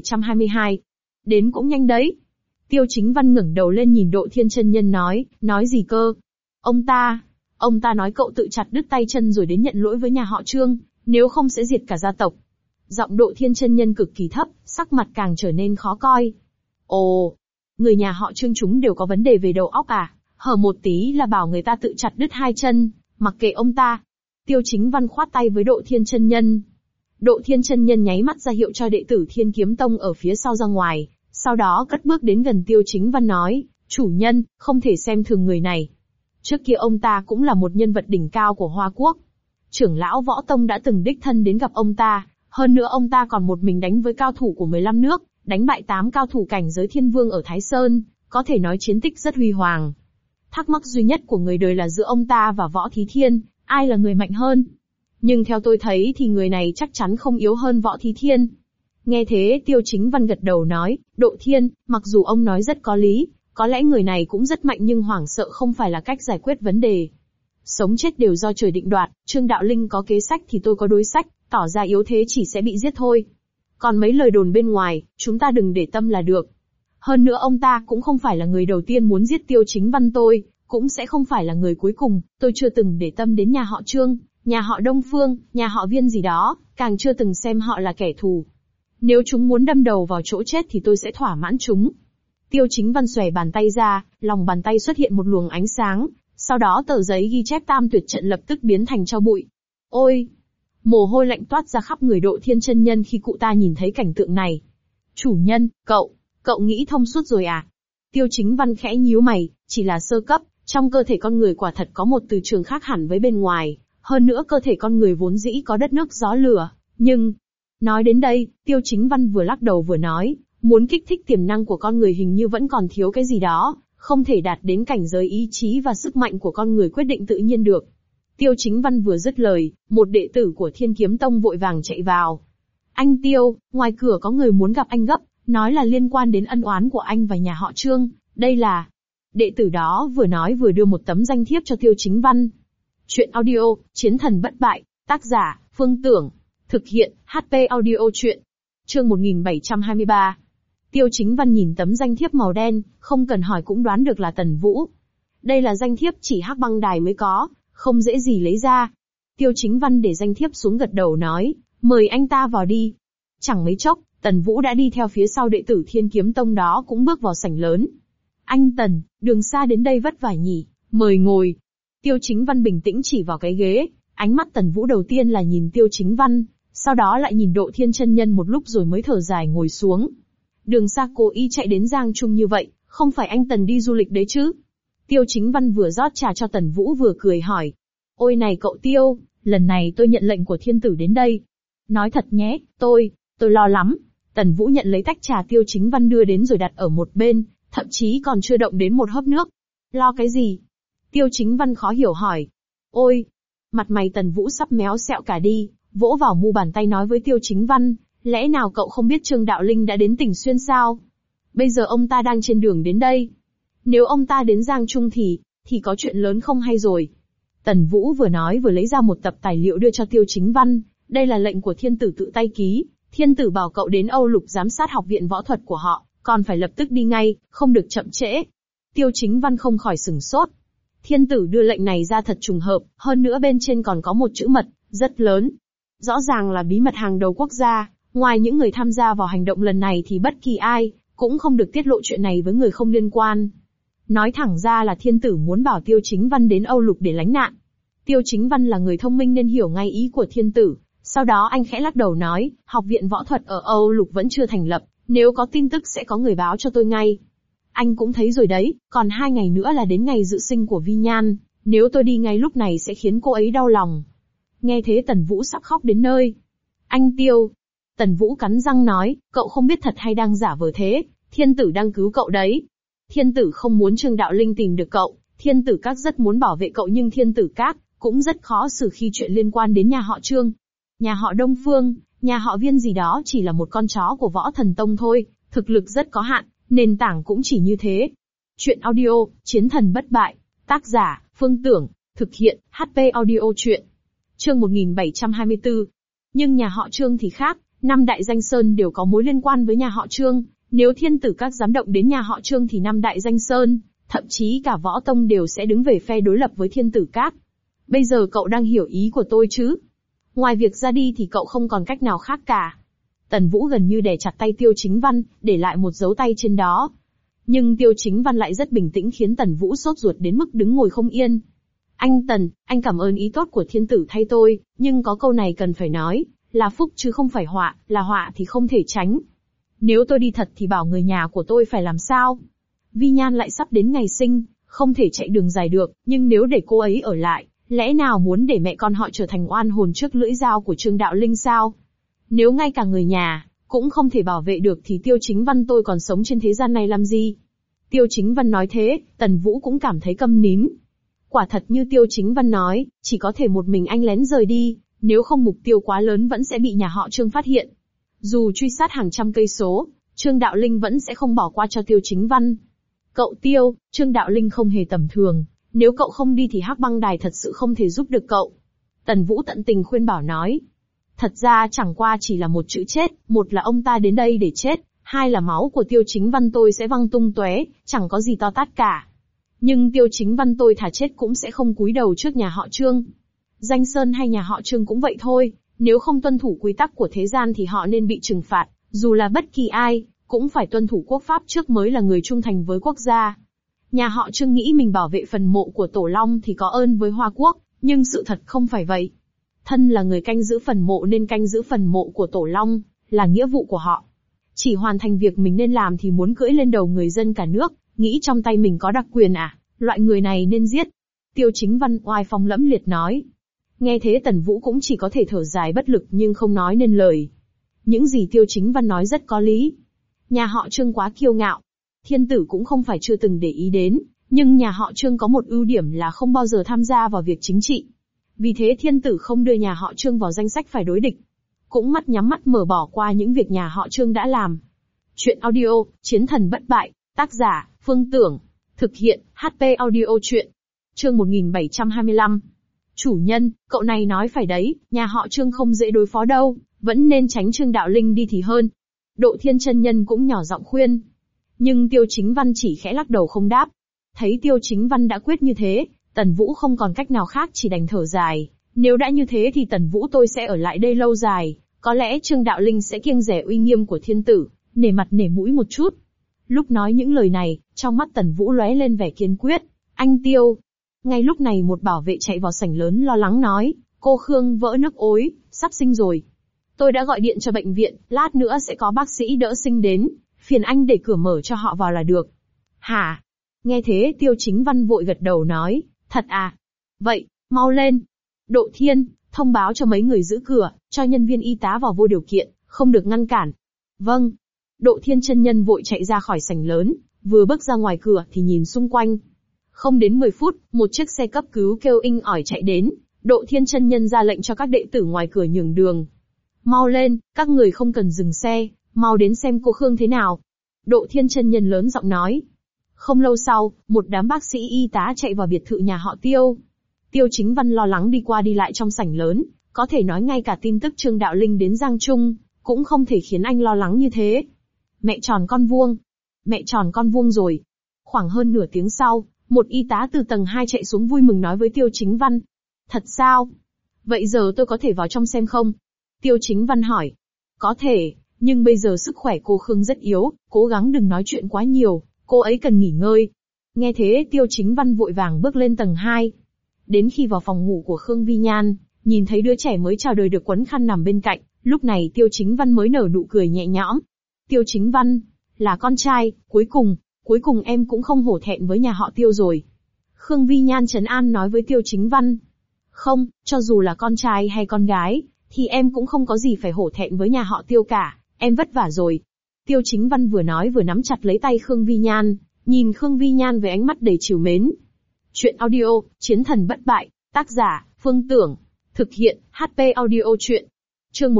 1722. Đến cũng nhanh đấy. Tiêu Chính Văn ngẩng đầu lên nhìn Độ Thiên Chân Nhân nói gì cơ? Ông ta nói cậu tự chặt đứt tay chân rồi đến nhận lỗi với nhà họ Trương, nếu không sẽ diệt cả gia tộc. Giọng Độ Thiên Chân Nhân cực kỳ thấp, sắc mặt càng trở nên khó coi. Ồ, người nhà họ Trương chúng đều có vấn đề về đầu óc à? Hở một tí là bảo người ta tự chặt đứt hai chân, mặc kệ ông ta. Tiêu Chính Văn khoát tay với Độ Thiên Chân Nhân. Độ Thiên Chân Nhân nháy mắt ra hiệu cho đệ tử Thiên Kiếm Tông ở phía sau ra ngoài, sau đó cất bước đến gần Tiêu Chính Văn nói, chủ nhân, không thể xem thường người này. Trước kia ông ta cũng là một nhân vật đỉnh cao của Hoa Quốc. Trưởng lão Võ Tông đã từng đích thân đến gặp ông ta, hơn nữa ông ta còn một mình đánh với cao thủ của 15 nước, đánh bại 8 cao thủ cảnh giới thiên vương ở Thái Sơn, có thể nói chiến tích rất huy hoàng. Thắc mắc duy nhất của người đời là giữa ông ta và Võ Thí Thiên, ai là người mạnh hơn? Nhưng theo tôi thấy thì người này chắc chắn không yếu hơn Võ Thí Thiên. Nghe thế Tiêu Chính Văn gật đầu nói, Độ Thiên, mặc dù ông nói rất có lý, có lẽ người này cũng rất mạnh nhưng hoảng sợ không phải là cách giải quyết vấn đề. Sống chết đều do trời định đoạt, Trương Đạo Linh có kế sách thì tôi có đối sách, tỏ ra yếu thế chỉ sẽ bị giết thôi. Còn mấy lời đồn bên ngoài, chúng ta đừng để tâm là được. Hơn nữa ông ta cũng không phải là người đầu tiên muốn giết Tiêu Chính Văn tôi, cũng sẽ không phải là người cuối cùng, tôi chưa từng để tâm đến nhà họ Trương, nhà họ Đông Phương, nhà họ Viên gì đó, càng chưa từng xem họ là kẻ thù. Nếu chúng muốn đâm đầu vào chỗ chết thì tôi sẽ thỏa mãn chúng. Tiêu Chính Văn xòe bàn tay ra, lòng bàn tay xuất hiện một luồng ánh sáng, sau đó tờ giấy ghi chép Tam Tuyệt Trận lập tức biến thành tro bụi. Ôi! Mồ hôi lạnh toát ra khắp người Độ Thiên Chân Nhân khi cụ ta nhìn thấy cảnh tượng này. Chủ nhân, cậu nghĩ thông suốt rồi à? Tiêu Chính Văn khẽ nhíu mày, chỉ là sơ cấp, trong cơ thể con người quả thật có một từ trường khác hẳn với bên ngoài, hơn nữa cơ thể con người vốn dĩ có đất nước gió lửa, nhưng... Nói đến đây, Tiêu Chính Văn vừa lắc đầu vừa nói, muốn kích thích tiềm năng của con người hình như vẫn còn thiếu cái gì đó, không thể đạt đến cảnh giới ý chí và sức mạnh của con người quyết định tự nhiên được. Tiêu Chính Văn vừa dứt lời, một đệ tử của Thiên Kiếm Tông vội vàng chạy vào. Anh Tiêu, ngoài cửa có người muốn gặp anh gấp, nói là liên quan đến ân oán của anh và nhà họ Trương, đây là... Đệ tử đó vừa nói vừa đưa một tấm danh thiếp cho Tiêu Chính Văn. Chuyện audio, Chiến thần bất bại, tác giả, Phương Tưởng. Thực hiện, HP audio chuyện. Chương 1723. Tiêu Chính Văn nhìn tấm danh thiếp màu đen, không cần hỏi cũng đoán được là Tần Vũ. Đây là danh thiếp chỉ Hắc Băng Đài mới có, không dễ gì lấy ra. Tiêu Chính Văn để danh thiếp xuống gật đầu nói, mời anh ta vào đi. Chẳng mấy chốc, Tần Vũ đã đi theo phía sau đệ tử Thiên Kiếm Tông đó cũng bước vào sảnh lớn. Anh Tần, đường xa đến đây vất vả nhỉ, mời ngồi. Tiêu Chính Văn bình tĩnh chỉ vào cái ghế, ánh mắt Tần Vũ đầu tiên là nhìn Tiêu Chính Văn, sau đó lại nhìn Độ Thiên chân nhân một lúc rồi mới thở dài ngồi xuống. Đường xa cố ý chạy đến Giang Trung như vậy, không phải anh Tần đi du lịch đấy chứ? Tiêu Chính Văn vừa rót trà cho Tần Vũ vừa cười hỏi. Ôi này cậu Tiêu, lần này tôi nhận lệnh của thiên tử đến đây. Nói thật nhé, tôi lo lắm. Tần Vũ nhận lấy tách trà Tiêu Chính Văn đưa đến rồi đặt ở một bên, thậm chí còn chưa động đến một hớp nước. Lo cái gì? Tiêu Chính Văn khó hiểu hỏi. Ôi! Mặt mày Tần Vũ sắp méo xẹo cả đi, vỗ vào mu bàn tay nói với Tiêu Chính Văn, lẽ nào cậu không biết Trương Đạo Linh đã đến tỉnh Xuyên sao? Bây giờ ông ta đang trên đường đến đây. Nếu ông ta đến Giang Trung thì có chuyện lớn không hay rồi. Tần Vũ vừa nói vừa lấy ra một tập tài liệu đưa cho Tiêu Chính Văn, đây là lệnh của thiên tử tự tay ký, thiên tử bảo cậu đến Âu Lục giám sát học viện võ thuật của họ, còn phải lập tức đi ngay, không được chậm trễ. Tiêu Chính Văn không khỏi sửng sốt. Thiên tử đưa lệnh này ra thật trùng hợp, hơn nữa bên trên còn có một chữ mật, rất lớn. Rõ ràng là bí mật hàng đầu quốc gia, ngoài những người tham gia vào hành động lần này thì bất kỳ ai cũng không được tiết lộ chuyện này với người không liên quan. Nói thẳng ra là thiên tử muốn bảo Tiêu Chính Văn đến Âu Lục để lánh nạn. Tiêu Chính Văn là người thông minh nên hiểu ngay ý của thiên tử, sau đó anh khẽ lắc đầu nói, học viện võ thuật ở Âu Lục vẫn chưa thành lập, nếu có tin tức sẽ có người báo cho tôi ngay. Anh cũng thấy rồi đấy, còn 2 ngày nữa là đến ngày dự sinh của Vi Nhan, nếu tôi đi ngay lúc này sẽ khiến cô ấy đau lòng. Nghe thế Tần Vũ sắp khóc đến nơi. Anh Tiêu. Tần Vũ cắn răng nói, cậu không biết thật hay đang giả vờ thế, thiên tử đang cứu cậu đấy. Thiên tử không muốn Trương Đạo Linh tìm được cậu, thiên tử các rất muốn bảo vệ cậu nhưng thiên tử các cũng rất khó xử khi chuyện liên quan đến nhà họ Trương. Nhà họ Đông Phương, nhà họ Viên gì đó chỉ là một con chó của Võ Thần Tông thôi, thực lực rất có hạn, nền tảng cũng chỉ như thế. Chuyện audio, Chiến thần bất bại, tác giả, Phương Tưởng, thực hiện, HP audio chuyện. Chương 1724. Nhưng nhà họ Trương thì khác, 5 đại danh sơn đều có mối liên quan với nhà họ Trương, nếu thiên tử các dám động đến nhà họ Trương thì 5 đại danh sơn, thậm chí cả võ tông đều sẽ đứng về phe đối lập với thiên tử các. Bây giờ cậu đang hiểu ý của tôi chứ? Ngoài việc ra đi thì cậu không còn cách nào khác cả. Tần Vũ gần như đè chặt tay Tiêu Chính Văn, để lại một dấu tay trên đó. Nhưng Tiêu Chính Văn lại rất bình tĩnh khiến Tần Vũ sốt ruột đến mức đứng ngồi không yên. Anh Tần, anh cảm ơn ý tốt của thiên tử thay tôi, nhưng có câu này cần phải nói, là phúc chứ không phải họa, là họa thì không thể tránh. Nếu tôi đi thật thì bảo người nhà của tôi phải làm sao? Vi Nhan lại sắp đến ngày sinh, không thể chạy đường dài được, nhưng nếu để cô ấy ở lại, lẽ nào muốn để mẹ con họ trở thành oan hồn trước lưỡi dao của Trương Đạo Linh sao? Nếu ngay cả người nhà cũng không thể bảo vệ được thì Tiêu Chính Văn tôi còn sống trên thế gian này làm gì? Tiêu Chính Văn nói thế, Tần Vũ cũng cảm thấy câm nín. Quả thật như Tiêu Chính Văn nói, chỉ có thể một mình anh lén rời đi, nếu không mục tiêu quá lớn vẫn sẽ bị nhà họ Trương phát hiện. Dù truy sát hàng trăm cây số, Trương Đạo Linh vẫn sẽ không bỏ qua cho Tiêu Chính Văn. Cậu Tiêu, Trương Đạo Linh không hề tầm thường, nếu cậu không đi thì Hắc Băng Đài thật sự không thể giúp được cậu. Tần Vũ tận tình khuyên bảo nói. Thật ra chẳng qua chỉ là một chữ chết, một là ông ta đến đây để chết, hai là máu của Tiêu Chính Văn tôi sẽ văng tung tóe, chẳng có gì to tát cả. Nhưng Tiêu Chính Văn tôi thà chết cũng sẽ không cúi đầu trước nhà họ Trương. Danh Sơn hay nhà họ Trương cũng vậy thôi, nếu không tuân thủ quy tắc của thế gian thì họ nên bị trừng phạt, dù là bất kỳ ai, cũng phải tuân thủ quốc pháp trước mới là người trung thành với quốc gia. Nhà họ Trương nghĩ mình bảo vệ phần mộ của Tổ Long thì có ơn với Hoa Quốc, nhưng sự thật không phải vậy. Thân là người canh giữ phần mộ nên canh giữ phần mộ của Tổ Long, là nghĩa vụ của họ. Chỉ hoàn thành việc mình nên làm thì muốn cưỡi lên đầu người dân cả nước, nghĩ trong tay mình có đặc quyền à, loại người này nên giết. Tiêu Chính Văn oai phong lẫm liệt nói. Nghe thế Tần Vũ cũng chỉ có thể thở dài bất lực nhưng không nói nên lời. Những gì Tiêu Chính Văn nói rất có lý. Nhà họ Trương quá kiêu ngạo. Thiên tử cũng không phải chưa từng để ý đến, nhưng nhà họ Trương có một ưu điểm là không bao giờ tham gia vào việc chính trị. Vì thế thiên tử không đưa nhà họ Trương vào danh sách phải đối địch. Cũng mắt nhắm mắt mở bỏ qua những việc nhà họ Trương đã làm. Chuyện audio, Chiến thần bất bại, tác giả, Phương Tưởng. Thực hiện, HP audio chuyện. Chương 1725. Chủ nhân, cậu này nói phải đấy, nhà họ Trương không dễ đối phó đâu, vẫn nên tránh Trương Đạo Linh đi thì hơn. Độ Thiên chân nhân cũng nhỏ giọng khuyên. Nhưng Tiêu Chính Văn chỉ khẽ lắc đầu không đáp. Thấy Tiêu Chính Văn đã quyết như thế, Tần Vũ không còn cách nào khác chỉ đành thở dài. Nếu đã như thế thì Tần Vũ tôi sẽ ở lại đây lâu dài, có lẽ Trương Đạo Linh sẽ kiêng dè uy nghiêm của thiên tử, nể mặt nể mũi một chút. Lúc nói những lời này, trong mắt Tần Vũ lóe lên vẻ kiên quyết. Anh Tiêu. Ngay lúc này một bảo vệ chạy vào sảnh lớn lo lắng nói, cô Khương vỡ nấc ối, sắp sinh rồi. Tôi đã gọi điện cho bệnh viện, lát nữa sẽ có bác sĩ đỡ sinh đến, phiền anh để cửa mở cho họ vào là được. Hả? Nghe thế Tiêu Chính Văn vội gật đầu nói, thật à? Vậy, mau lên. Độ Thiên, thông báo cho mấy người giữ cửa, cho nhân viên y tá vào vô điều kiện, không được ngăn cản. Vâng. Độ Thiên chân nhân vội chạy ra khỏi sảnh lớn, vừa bước ra ngoài cửa thì nhìn xung quanh. Không đến 10 phút, một chiếc xe cấp cứu kêu inh ỏi chạy đến, Độ Thiên chân nhân ra lệnh cho các đệ tử ngoài cửa nhường đường. Mau lên, các người không cần dừng xe, mau đến xem cô Khương thế nào. Độ Thiên chân nhân lớn giọng nói. Không lâu sau, một đám bác sĩ y tá chạy vào biệt thự nhà họ Tiêu. Tiêu Chính Văn lo lắng đi qua đi lại trong sảnh lớn, có thể nói ngay cả tin tức Trương Đạo Linh đến Giang Trung, cũng không thể khiến anh lo lắng như thế. Mẹ tròn con vuông. Mẹ tròn con vuông rồi. Khoảng hơn nửa tiếng sau, một y tá từ tầng 2 chạy xuống vui mừng nói với Tiêu Chính Văn. Thật sao? Vậy giờ tôi có thể vào trong xem không? Tiêu Chính Văn hỏi. Có thể, nhưng bây giờ sức khỏe cô Khương rất yếu, cố gắng đừng nói chuyện quá nhiều, cô ấy cần nghỉ ngơi. Nghe thế Tiêu Chính Văn vội vàng bước lên tầng 2. Đến khi vào phòng ngủ của Khương Vi Nhan, nhìn thấy đứa trẻ mới chào đời được quấn khăn nằm bên cạnh, lúc này Tiêu Chính Văn mới nở nụ cười nhẹ nhõm. Tiêu Chính Văn, là con trai, cuối cùng em cũng không hổ thẹn với nhà họ Tiêu rồi. Khương Vi Nhan trấn an nói với Tiêu Chính Văn. Không, cho dù là con trai hay con gái, thì em cũng không có gì phải hổ thẹn với nhà họ Tiêu cả, em vất vả rồi. Tiêu Chính Văn vừa nói vừa nắm chặt lấy tay Khương Vi Nhan, nhìn Khương Vi Nhan với ánh mắt đầy trìu mến. Chuyện audio, Chiến thần bất bại, tác giả, Phương Tưởng. Thực hiện, HP audio chuyện. Chương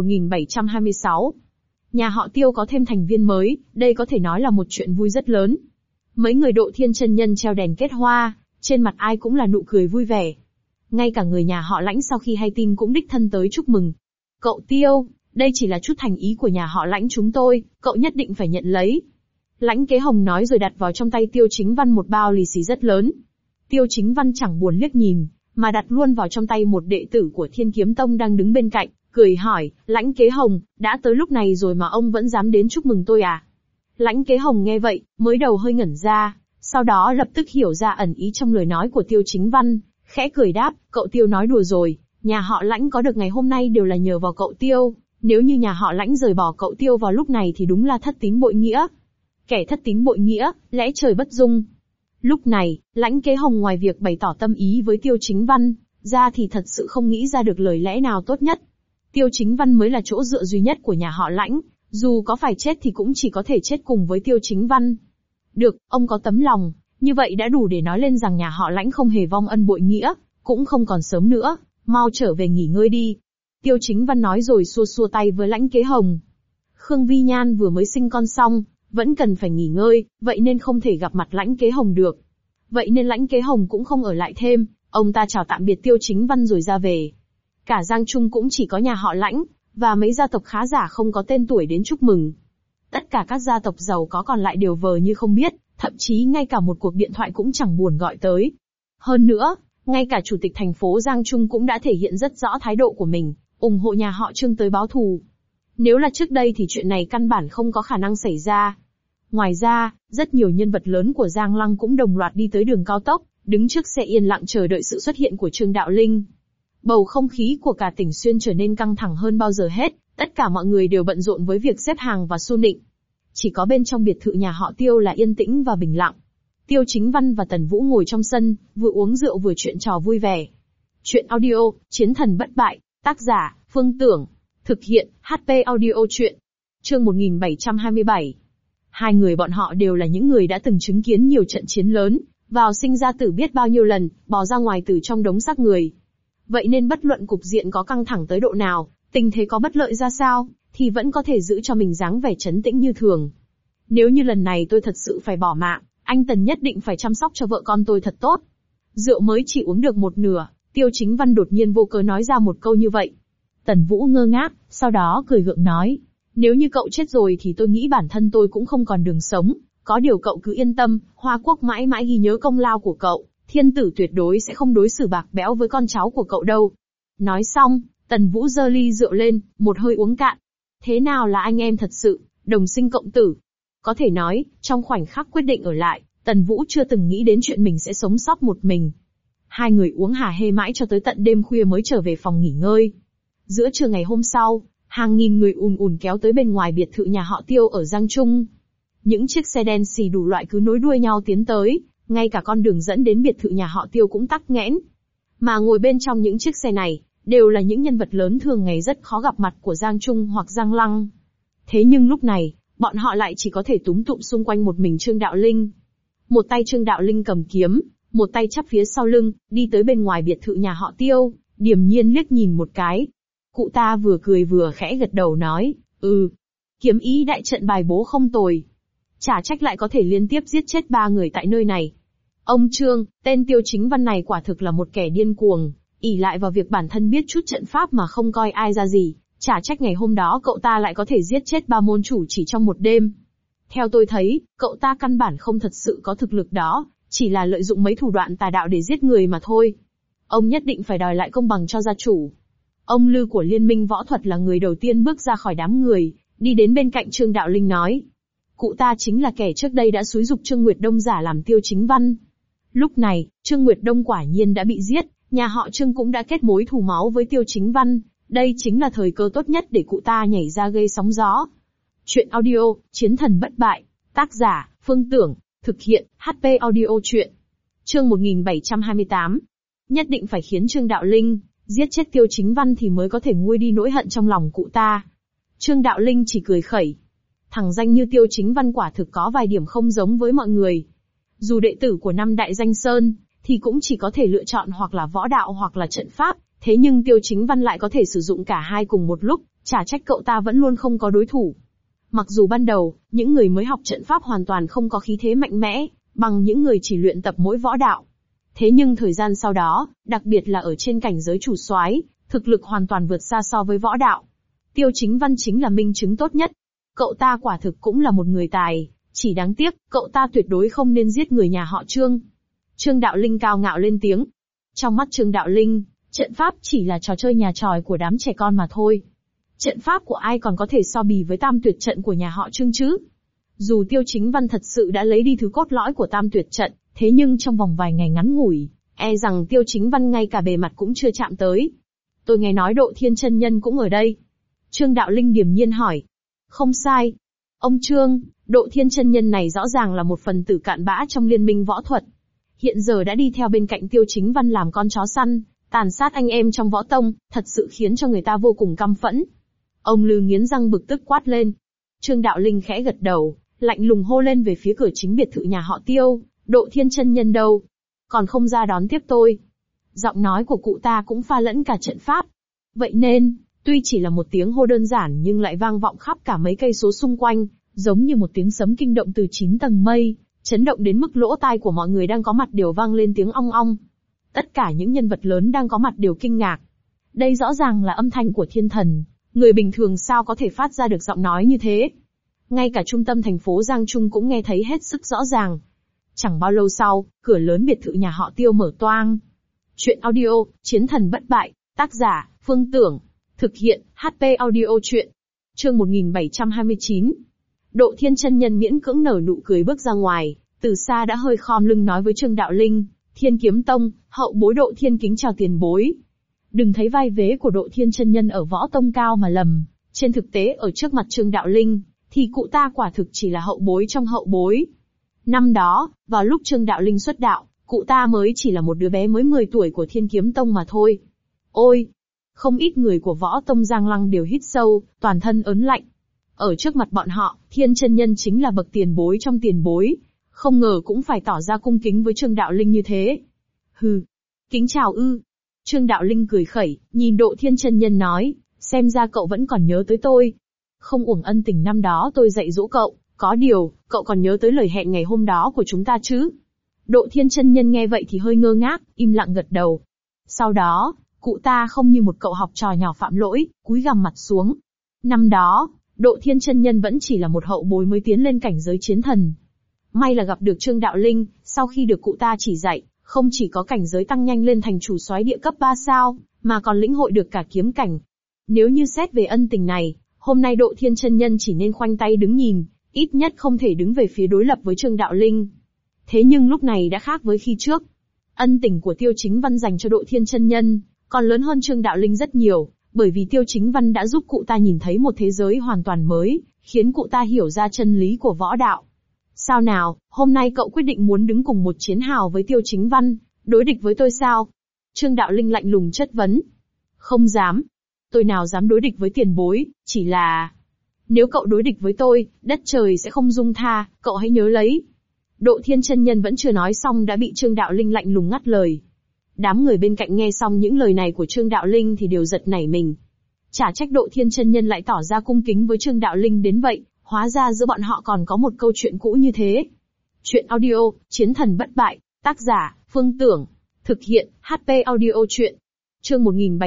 1726. Nhà họ Tiêu có thêm thành viên mới, đây có thể nói là một chuyện vui rất lớn. Mấy người Độ Thiên chân nhân treo đèn kết hoa, trên mặt ai cũng là nụ cười vui vẻ. Ngay cả người nhà họ Lãnh sau khi hay tin cũng đích thân tới chúc mừng. Cậu Tiêu, đây chỉ là chút thành ý của nhà họ Lãnh chúng tôi, cậu nhất định phải nhận lấy. Lãnh Kế Hồng nói rồi đặt vào trong tay Tiêu Chính Văn một bao lì xì rất lớn. Tiêu Chính Văn chẳng buồn liếc nhìn, mà đặt luôn vào trong tay một đệ tử của Thiên Kiếm Tông đang đứng bên cạnh, cười hỏi, Lãnh Kế Hồng, đã tới lúc này rồi mà ông vẫn dám đến chúc mừng tôi à? Lãnh Kế Hồng nghe vậy, mới đầu hơi ngẩn ra, sau đó lập tức hiểu ra ẩn ý trong lời nói của Tiêu Chính Văn, khẽ cười đáp, cậu Tiêu nói đùa rồi, nhà họ Lãnh có được ngày hôm nay đều là nhờ vào cậu Tiêu, nếu như nhà họ Lãnh rời bỏ cậu Tiêu vào lúc này thì đúng là thất tín bội nghĩa. Kẻ thất tín bội nghĩa, lẽ trời bất dung. Lúc này, Lãnh Kế Hồng ngoài việc bày tỏ tâm ý với Tiêu Chính Văn, ra thì thật sự không nghĩ ra được lời lẽ nào tốt nhất. Tiêu Chính Văn mới là chỗ dựa duy nhất của nhà họ Lãnh, dù có phải chết thì cũng chỉ có thể chết cùng với Tiêu Chính Văn. Được, ông có tấm lòng, như vậy đã đủ để nói lên rằng nhà họ Lãnh không hề vong ân bội nghĩa, cũng không còn sớm nữa, mau trở về nghỉ ngơi đi. Tiêu Chính Văn nói rồi xua xua tay với Lãnh Kế Hồng. Khương Vi Nhan vừa mới sinh con xong, vẫn cần phải nghỉ ngơi, vậy nên không thể gặp mặt Lãnh Kế Hồng được. Vậy nên Lãnh Kế Hồng cũng không ở lại thêm, ông ta chào tạm biệt Tiêu Chính Văn rồi ra về. Cả Giang Trung cũng chỉ có nhà họ Lãnh, và mấy gia tộc khá giả không có tên tuổi đến chúc mừng. Tất cả các gia tộc giàu có còn lại đều vờ như không biết, thậm chí ngay cả một cuộc điện thoại cũng chẳng buồn gọi tới. Hơn nữa, ngay cả chủ tịch thành phố Giang Trung cũng đã thể hiện rất rõ thái độ của mình, ủng hộ nhà họ Trương tới báo thù. Nếu là trước đây thì chuyện này căn bản không có khả năng xảy ra. Ngoài ra, rất nhiều nhân vật lớn của Giang Lăng cũng đồng loạt đi tới đường cao tốc, đứng trước xe yên lặng chờ đợi sự xuất hiện của Trương Đạo Linh. Bầu không khí của cả tỉnh Xuyên trở nên căng thẳng hơn bao giờ hết, tất cả mọi người đều bận rộn với việc xếp hàng và xu nịnh. Chỉ có bên trong biệt thự nhà họ Tiêu là yên tĩnh và bình lặng. Tiêu Chính Văn và Tần Vũ ngồi trong sân, vừa uống rượu vừa chuyện trò vui vẻ. Chuyện audio, Chiến thần bất bại, tác giả, Phương Tưởng. Thực hiện, HP audio chuyện. Chương 1727. Hai người bọn họ đều là những người đã từng chứng kiến nhiều trận chiến lớn, vào sinh ra tử biết bao nhiêu lần, bò ra ngoài từ trong đống xác người. Vậy nên bất luận cục diện có căng thẳng tới độ nào, tình thế có bất lợi ra sao, thì vẫn có thể giữ cho mình dáng vẻ trấn tĩnh như thường. Nếu như lần này tôi thật sự phải bỏ mạng, anh Tần nhất định phải chăm sóc cho vợ con tôi thật tốt. Rượu mới chỉ uống được một nửa, Tiêu Chính Văn đột nhiên vô cớ nói ra một câu như vậy. Tần Vũ ngơ ngác, sau đó cười gượng nói, nếu như cậu chết rồi thì tôi nghĩ bản thân tôi cũng không còn đường sống, có điều cậu cứ yên tâm, Hoa Quốc mãi mãi ghi nhớ công lao của cậu, thiên tử tuyệt đối sẽ không đối xử bạc bẽo với con cháu của cậu đâu. Nói xong, Tần Vũ giơ ly rượu lên, một hơi uống cạn. Thế nào là anh em thật sự, đồng sinh cộng tử? Có thể nói, trong khoảnh khắc quyết định ở lại, Tần Vũ chưa từng nghĩ đến chuyện mình sẽ sống sót một mình. Hai người uống hả hê mãi cho tới tận đêm khuya mới trở về phòng nghỉ ngơi. Giữa trưa ngày hôm sau, hàng nghìn người ùn ùn kéo tới bên ngoài biệt thự nhà họ Tiêu ở Giang Trung. Những chiếc xe đen xì đủ loại cứ nối đuôi nhau tiến tới, ngay cả con đường dẫn đến biệt thự nhà họ Tiêu cũng tắc nghẽn. Mà ngồi bên trong những chiếc xe này, đều là những nhân vật lớn thường ngày rất khó gặp mặt của Giang Trung hoặc Giang Lăng. Thế nhưng lúc này, bọn họ lại chỉ có thể túm tụm xung quanh một mình Trương Đạo Linh. Một tay Trương Đạo Linh cầm kiếm, một tay chắp phía sau lưng, đi tới bên ngoài biệt thự nhà họ Tiêu, điềm nhiên liếc nhìn một cái. Cụ ta vừa cười vừa khẽ gật đầu nói, kiếm ý đại trận bài bố không tồi. Chả trách lại có thể liên tiếp giết chết 3 người tại nơi này. Ông Trương, tên Tiêu Chính Văn này quả thực là một kẻ điên cuồng, ỷ lại vào việc bản thân biết chút trận pháp mà không coi ai ra gì, chả trách ngày hôm đó cậu ta lại có thể giết chết 3 môn chủ chỉ trong một đêm. Theo tôi thấy, cậu ta căn bản không thật sự có thực lực đó, chỉ là lợi dụng mấy thủ đoạn tà đạo để giết người mà thôi. Ông nhất định phải đòi lại công bằng cho gia chủ. Ông Lư của Liên minh Võ thuật là người đầu tiên bước ra khỏi đám người, đi đến bên cạnh Trương Đạo Linh nói. Cụ ta chính là kẻ trước đây đã xúi giục Trương Nguyệt Đông giả làm Tiêu Chính Văn. Lúc này, Trương Nguyệt Đông quả nhiên đã bị giết, nhà họ Trương cũng đã kết mối thù máu với Tiêu Chính Văn, đây chính là thời cơ tốt nhất để cụ ta nhảy ra gây sóng gió. Chuyện audio, Chiến thần bất bại, tác giả, Phương Tưởng, thực hiện, HP audio chuyện. Chương 1728. Nhất định phải khiến Trương Đạo Linh giết chết Tiêu Chính Văn thì mới có thể nguôi đi nỗi hận trong lòng cụ ta. Trương Đạo Linh chỉ cười khẩy. Thằng danh như Tiêu Chính Văn quả thực có vài điểm không giống với mọi người. Dù đệ tử của 5 đại danh sơn, thì cũng chỉ có thể lựa chọn hoặc là võ đạo hoặc là trận pháp, thế nhưng Tiêu Chính Văn lại có thể sử dụng cả hai cùng một lúc, chả trách cậu ta vẫn luôn không có đối thủ. Mặc dù ban đầu, những người mới học trận pháp hoàn toàn không có khí thế mạnh mẽ, bằng những người chỉ luyện tập mỗi võ đạo. Thế nhưng thời gian sau đó, đặc biệt là ở trên cảnh giới chủ soái, thực lực hoàn toàn vượt xa so với võ đạo. Tiêu Chính Văn chính là minh chứng tốt nhất. Cậu ta quả thực cũng là một người tài, chỉ đáng tiếc, cậu ta tuyệt đối không nên giết người nhà họ Trương. Trương Đạo Linh cao ngạo lên tiếng. Trong mắt Trương Đạo Linh, trận pháp chỉ là trò chơi nhà tròi của đám trẻ con mà thôi. Trận pháp của ai còn có thể so bì với Tam Tuyệt trận của nhà họ Trương chứ? Dù Tiêu Chính Văn thật sự đã lấy đi thứ cốt lõi của Tam Tuyệt trận, thế nhưng trong vòng vài ngày ngắn ngủi, e rằng Tiêu Chính Văn ngay cả bề mặt cũng chưa chạm tới. Tôi nghe nói Độ Thiên chân nhân cũng ở đây. Trương Đạo Linh điềm nhiên hỏi. Không sai. Ông Trương, Độ Thiên chân nhân này rõ ràng là một phần tử cạn bã trong liên minh võ thuật. Hiện giờ đã đi theo bên cạnh Tiêu Chính Văn làm con chó săn, tàn sát anh em trong võ tông, thật sự khiến cho người ta vô cùng căm phẫn. Ông Lư nghiến răng bực tức quát lên. Trương Đạo Linh khẽ gật đầu, lạnh lùng hô lên về phía cửa chính biệt thự nhà họ Tiêu, Độ Thiên chân nhân đâu? Còn không ra đón tiếp tôi. Giọng nói của cụ ta cũng pha lẫn cả trận pháp. Vậy nên, tuy chỉ là một tiếng hô đơn giản nhưng lại vang vọng khắp cả mấy cây số xung quanh, giống như một tiếng sấm kinh động từ 9 tầng mây, chấn động đến mức lỗ tai của mọi người đang có mặt đều vang lên tiếng ong ong. Tất cả những nhân vật lớn đang có mặt đều kinh ngạc. Đây rõ ràng là âm thanh của thiên thần, người bình thường sao có thể phát ra được giọng nói như thế? Ngay cả trung tâm thành phố Giang Trung cũng nghe thấy hết sức rõ ràng. Chẳng bao lâu sau, cửa lớn biệt thự nhà họ Tiêu mở toang. Chuyện audio, Chiến thần bất bại, tác giả, Phương Tưởng, thực hiện, HP audio chuyện. Chương 1729. Độ Thiên chân nhân miễn cưỡng nở nụ cười bước ra ngoài, từ xa đã hơi khom lưng nói với Trương Đạo Linh, Thiên Kiếm Tông, hậu bối Độ Thiên kính chào tiền bối. Đừng thấy vai vế của Độ Thiên chân nhân ở võ tông cao mà lầm, trên thực tế ở trước mặt Trương Đạo Linh, thì cụ ta quả thực chỉ là hậu bối trong hậu bối. Năm đó, vào lúc Trương Đạo Linh xuất đạo, cụ ta mới chỉ là một đứa bé mới 10 tuổi của Thiên Kiếm Tông mà thôi. Ôi! Không ít người của võ tông Giang Lăng đều hít sâu, toàn thân ớn lạnh. Ở trước mặt bọn họ, Thiên chân nhân chính là bậc tiền bối trong tiền bối. Không ngờ cũng phải tỏ ra cung kính với Trương Đạo Linh như thế. Hừ, kính chào ư. Trương Đạo Linh cười khẩy, nhìn Độ Thiên chân nhân nói, xem ra cậu vẫn còn nhớ tới tôi. Không uổng ân tình năm đó tôi dạy dỗ cậu, có điều, cậu còn nhớ tới lời hẹn ngày hôm đó của chúng ta chứ? Độ Thiên chân nhân nghe vậy thì hơi ngơ ngác, im lặng gật đầu. Sau đó, cụ ta không như một cậu học trò nhỏ phạm lỗi, cúi gằm mặt xuống. Năm đó, Độ Thiên chân nhân vẫn chỉ là một hậu bối mới tiến lên cảnh giới chiến thần. May là gặp được Trương Đạo Linh, sau khi được cụ ta chỉ dạy, không chỉ có cảnh giới tăng nhanh lên thành chủ soái địa cấp 3 sao, mà còn lĩnh hội được cả kiếm cảnh. Nếu như xét về ân tình này, hôm nay Độ Thiên chân nhân chỉ nên khoanh tay đứng nhìn, ít nhất không thể đứng về phía đối lập với Trương Đạo Linh. Thế nhưng lúc này đã khác với khi trước. Ân tình của Tiêu Chính Văn dành cho Độ Thiên chân nhân, còn lớn hơn Trương Đạo Linh rất nhiều, bởi vì Tiêu Chính Văn đã giúp cụ ta nhìn thấy một thế giới hoàn toàn mới, khiến cụ ta hiểu ra chân lý của võ đạo. Sao nào, hôm nay cậu quyết định muốn đứng cùng một chiến hào với Tiêu Chính Văn, đối địch với tôi sao? Trương Đạo Linh lạnh lùng chất vấn. Không dám. Tôi nào dám đối địch với tiền bối, chỉ là... Nếu cậu đối địch với tôi, đất trời sẽ không dung tha, cậu hãy nhớ lấy. Độ Thiên chân nhân vẫn chưa nói xong đã bị Trương Đạo Linh lạnh lùng ngắt lời. Đám người bên cạnh nghe xong những lời này của Trương Đạo Linh thì đều giật nảy mình. Chả trách Độ Thiên chân nhân lại tỏ ra cung kính với Trương Đạo Linh đến vậy, hóa ra giữa bọn họ còn có một câu chuyện cũ như thế. Chuyện audio, Chiến thần bất bại, tác giả, Phương Tưởng. Thực hiện, HP audio chuyện. Chương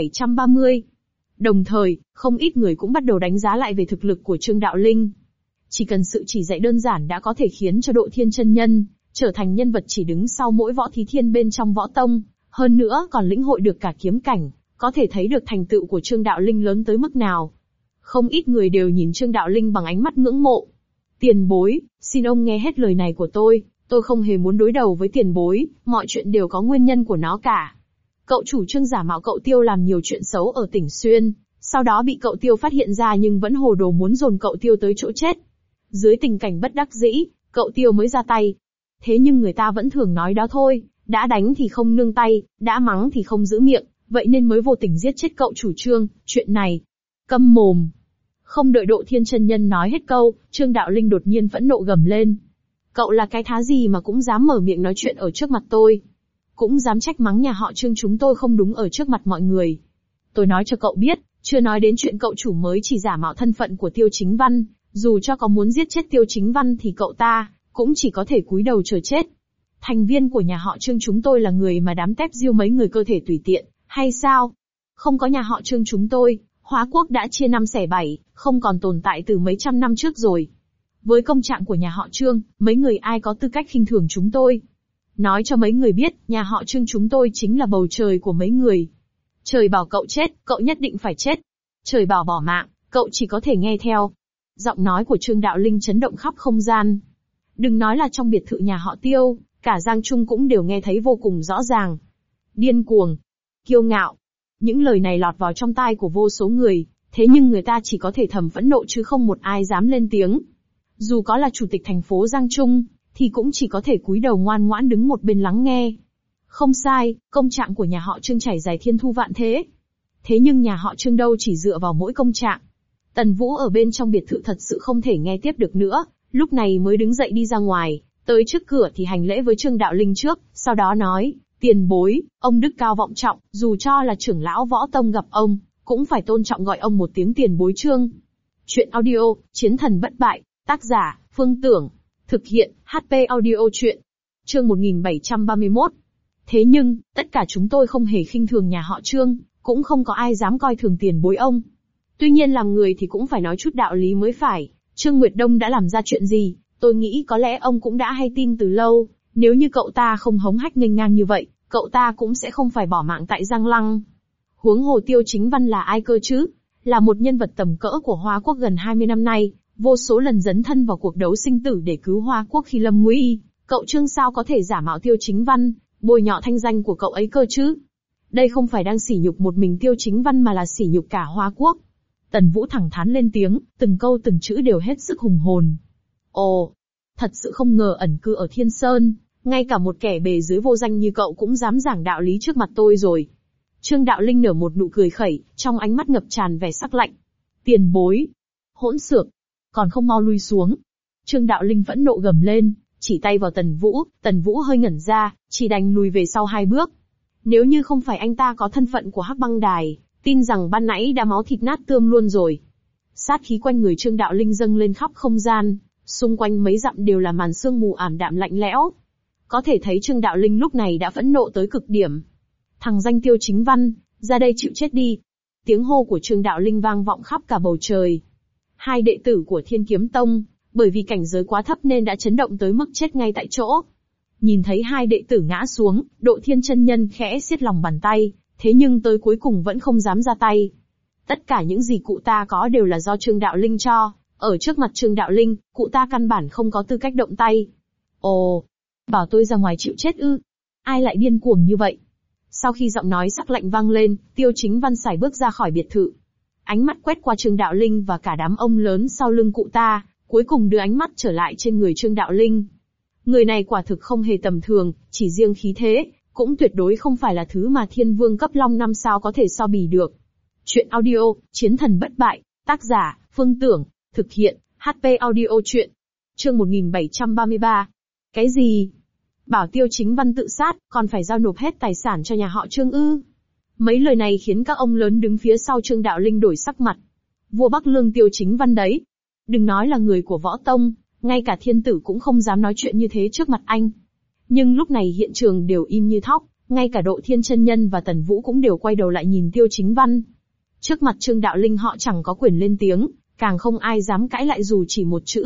1730. Đồng thời, không ít người cũng bắt đầu đánh giá lại về thực lực của Trương Đạo Linh. Chỉ cần sự chỉ dạy đơn giản đã có thể khiến cho Độ Thiên chân nhân trở thành nhân vật chỉ đứng sau mỗi võ thí thiên bên trong võ tông, hơn nữa còn lĩnh hội được cả kiếm cảnh, có thể thấy được thành tựu của Trương Đạo Linh lớn tới mức nào. Không ít người đều nhìn Trương Đạo Linh bằng ánh mắt ngưỡng mộ. Tiền bối, xin ông nghe hết lời này của tôi không hề muốn đối đầu với tiền bối, mọi chuyện đều có nguyên nhân của nó cả. Cậu chủ Trương giả mạo cậu Tiêu làm nhiều chuyện xấu ở tỉnh Xuyên, sau đó bị cậu Tiêu phát hiện ra nhưng vẫn hồ đồ muốn dồn cậu Tiêu tới chỗ chết. Dưới tình cảnh bất đắc dĩ, cậu Tiêu mới ra tay. Thế nhưng người ta vẫn thường nói đó thôi, đã đánh thì không nương tay, đã mắng thì không giữ miệng, vậy nên mới vô tình giết chết cậu chủ Trương, chuyện này. Câm mồm. Không đợi Độ Thiên chân nhân nói hết câu, Trương Đạo Linh đột nhiên phẫn nộ gầm lên. Cậu là cái thá gì mà cũng dám mở miệng nói chuyện ở trước mặt tôi? Cũng dám trách mắng nhà họ Trương chúng tôi không đúng ở trước mặt mọi người. Tôi nói cho cậu biết, chưa nói đến chuyện cậu chủ mới chỉ giả mạo thân phận của Tiêu Chính Văn, dù cho có muốn giết chết Tiêu Chính Văn thì cậu ta cũng chỉ có thể cúi đầu chờ chết. Thành viên của nhà họ Trương chúng tôi là người mà đám tép diêu mấy người cơ thể tùy tiện, hay sao? Không có nhà họ Trương chúng tôi, Hóa Quốc đã chia năm xẻ bảy, không còn tồn tại từ mấy trăm năm trước rồi. Với công trạng của nhà họ Trương, mấy người ai có tư cách khinh thường chúng tôi? Nói cho mấy người biết, nhà họ Trương chúng tôi chính là bầu trời của mấy người. Trời bảo cậu chết, cậu nhất định phải chết. Trời bảo bỏ mạng, cậu chỉ có thể nghe theo. Giọng nói của Trương Đạo Linh chấn động khắp không gian. Đừng nói là trong biệt thự nhà họ Tiêu, cả Giang Trung cũng đều nghe thấy vô cùng rõ ràng. Điên cuồng, kiêu ngạo. Những lời này lọt vào trong tai của vô số người, thế nhưng người ta chỉ có thể thầm phẫn nộ chứ không một ai dám lên tiếng. Dù có là chủ tịch thành phố Giang Trung, thì cũng chỉ có thể cúi đầu ngoan ngoãn đứng một bên lắng nghe. Không sai, công trạng của nhà họ Trương trải dài thiên thu vạn thế. Thế nhưng nhà họ Trương đâu chỉ dựa vào mỗi công trạng. Tần Vũ ở bên trong biệt thự thật sự không thể nghe tiếp được nữa, lúc này mới đứng dậy đi ra ngoài, tới trước cửa thì hành lễ với Trương Đạo Linh trước, sau đó nói, tiền bối, ông đức cao vọng trọng, dù cho là trưởng lão võ tông gặp ông, cũng phải tôn trọng gọi ông một tiếng tiền bối Trương. Chuyện audio, Chiến thần bất bại, tác giả, Phương Tưởng. Thực hiện, HP audio chuyện. Chương 1731. Thế nhưng, tất cả chúng tôi không hề khinh thường nhà họ Trương, cũng không có ai dám coi thường tiền bối ông. Tuy nhiên làm người thì cũng phải nói chút đạo lý mới phải. Trương Nguyệt Đông đã làm ra chuyện gì, tôi nghĩ có lẽ ông cũng đã hay tin từ lâu. Nếu như cậu ta không hống hách nghênh ngang như vậy, cậu ta cũng sẽ không phải bỏ mạng tại Giang Lăng. Huống hồ Tiêu Chính Văn là ai cơ chứ? Là một nhân vật tầm cỡ của Hoa Quốc gần 20 năm nay, vô số lần dấn thân vào cuộc đấu sinh tử để cứu Hoa Quốc khi lâm nguy. Cậu Trương sao có thể giả mạo Tiêu Chính Văn, bôi nhọ thanh danh của cậu ấy cơ chứ? Đây không phải đang sỉ nhục một mình Tiêu Chính Văn mà là sỉ nhục cả Hoa Quốc. Tần Vũ thẳng thắn lên tiếng, từng câu từng chữ đều hết sức hùng hồn. Ồ, thật sự không ngờ ẩn cư ở Thiên Sơn, ngay cả một kẻ bề dưới vô danh như cậu cũng dám giảng đạo lý trước mặt tôi rồi. Trương Đạo Linh nở một nụ cười khẩy, trong ánh mắt ngập tràn vẻ sắc lạnh. Tiền bối. Hỗn xược. còn không mau lui xuống. Trương Đạo Linh phẫn nộ gầm lên, chỉ tay vào Tần Vũ hơi ngẩn ra, chỉ đành lùi về sau 2 bước. Nếu như không phải anh ta có thân phận của Hắc Băng Đài, tin rằng ban nãy đã máu thịt nát tươm luôn rồi. Sát khí quanh người Trương Đạo Linh dâng lên khắp không gian, xung quanh mấy dặm đều là màn sương mù ảm đạm lạnh lẽo. Có thể thấy Trương Đạo Linh lúc này đã phẫn nộ tới cực điểm. Thằng danh Tiêu Chính Văn, ra đây chịu chết đi. Tiếng hô của Trương Đạo Linh vang vọng khắp cả bầu trời. 2 đệ tử của Thiên Kiếm Tông, bởi vì cảnh giới quá thấp nên đã chấn động tới mức chết ngay tại chỗ. Nhìn thấy 2 đệ tử ngã xuống, Độ Thiên chân nhân khẽ siết lòng bàn tay, thế nhưng tới cuối cùng vẫn không dám ra tay. Tất cả những gì cụ ta có đều là do Trương Đạo Linh cho, ở trước mặt Trương Đạo Linh, cụ ta căn bản không có tư cách động tay. Ồ, bảo tôi ra ngoài chịu chết ư? Ai lại điên cuồng như vậy? Sau khi giọng nói sắc lạnh vang lên, Tiêu Chính Văn sải bước ra khỏi biệt thự. Ánh mắt quét qua Trương Đạo Linh và cả đám ông lớn sau lưng cụ ta, cuối cùng đưa ánh mắt trở lại trên người Trương Đạo Linh. Người này quả thực không hề tầm thường, chỉ riêng khí thế, cũng tuyệt đối không phải là thứ mà Thiên Vương cấp Long 5 sao có thể so bì được. Chuyện audio, Chiến thần bất bại, tác giả, Phương Tưởng, thực hiện, HP audio chuyện. Chương 1733. Cái gì? Bảo Tiêu Chính Văn tự sát, còn phải giao nộp hết tài sản cho nhà họ Trương ư? Mấy lời này khiến các ông lớn đứng phía sau Trương Đạo Linh đổi sắc mặt. Vua Bắc Lương Tiêu Chính Văn đấy. Đừng nói là người của võ tông, ngay cả thiên tử cũng không dám nói chuyện như thế trước mặt anh. Nhưng lúc này hiện trường đều im như thóc, ngay cả Độ Thiên chân nhân và Tần Vũ cũng đều quay đầu lại nhìn Tiêu Chính Văn. Trước mặt Trương Đạo Linh họ chẳng có quyền lên tiếng, càng không ai dám cãi lại dù chỉ một chữ.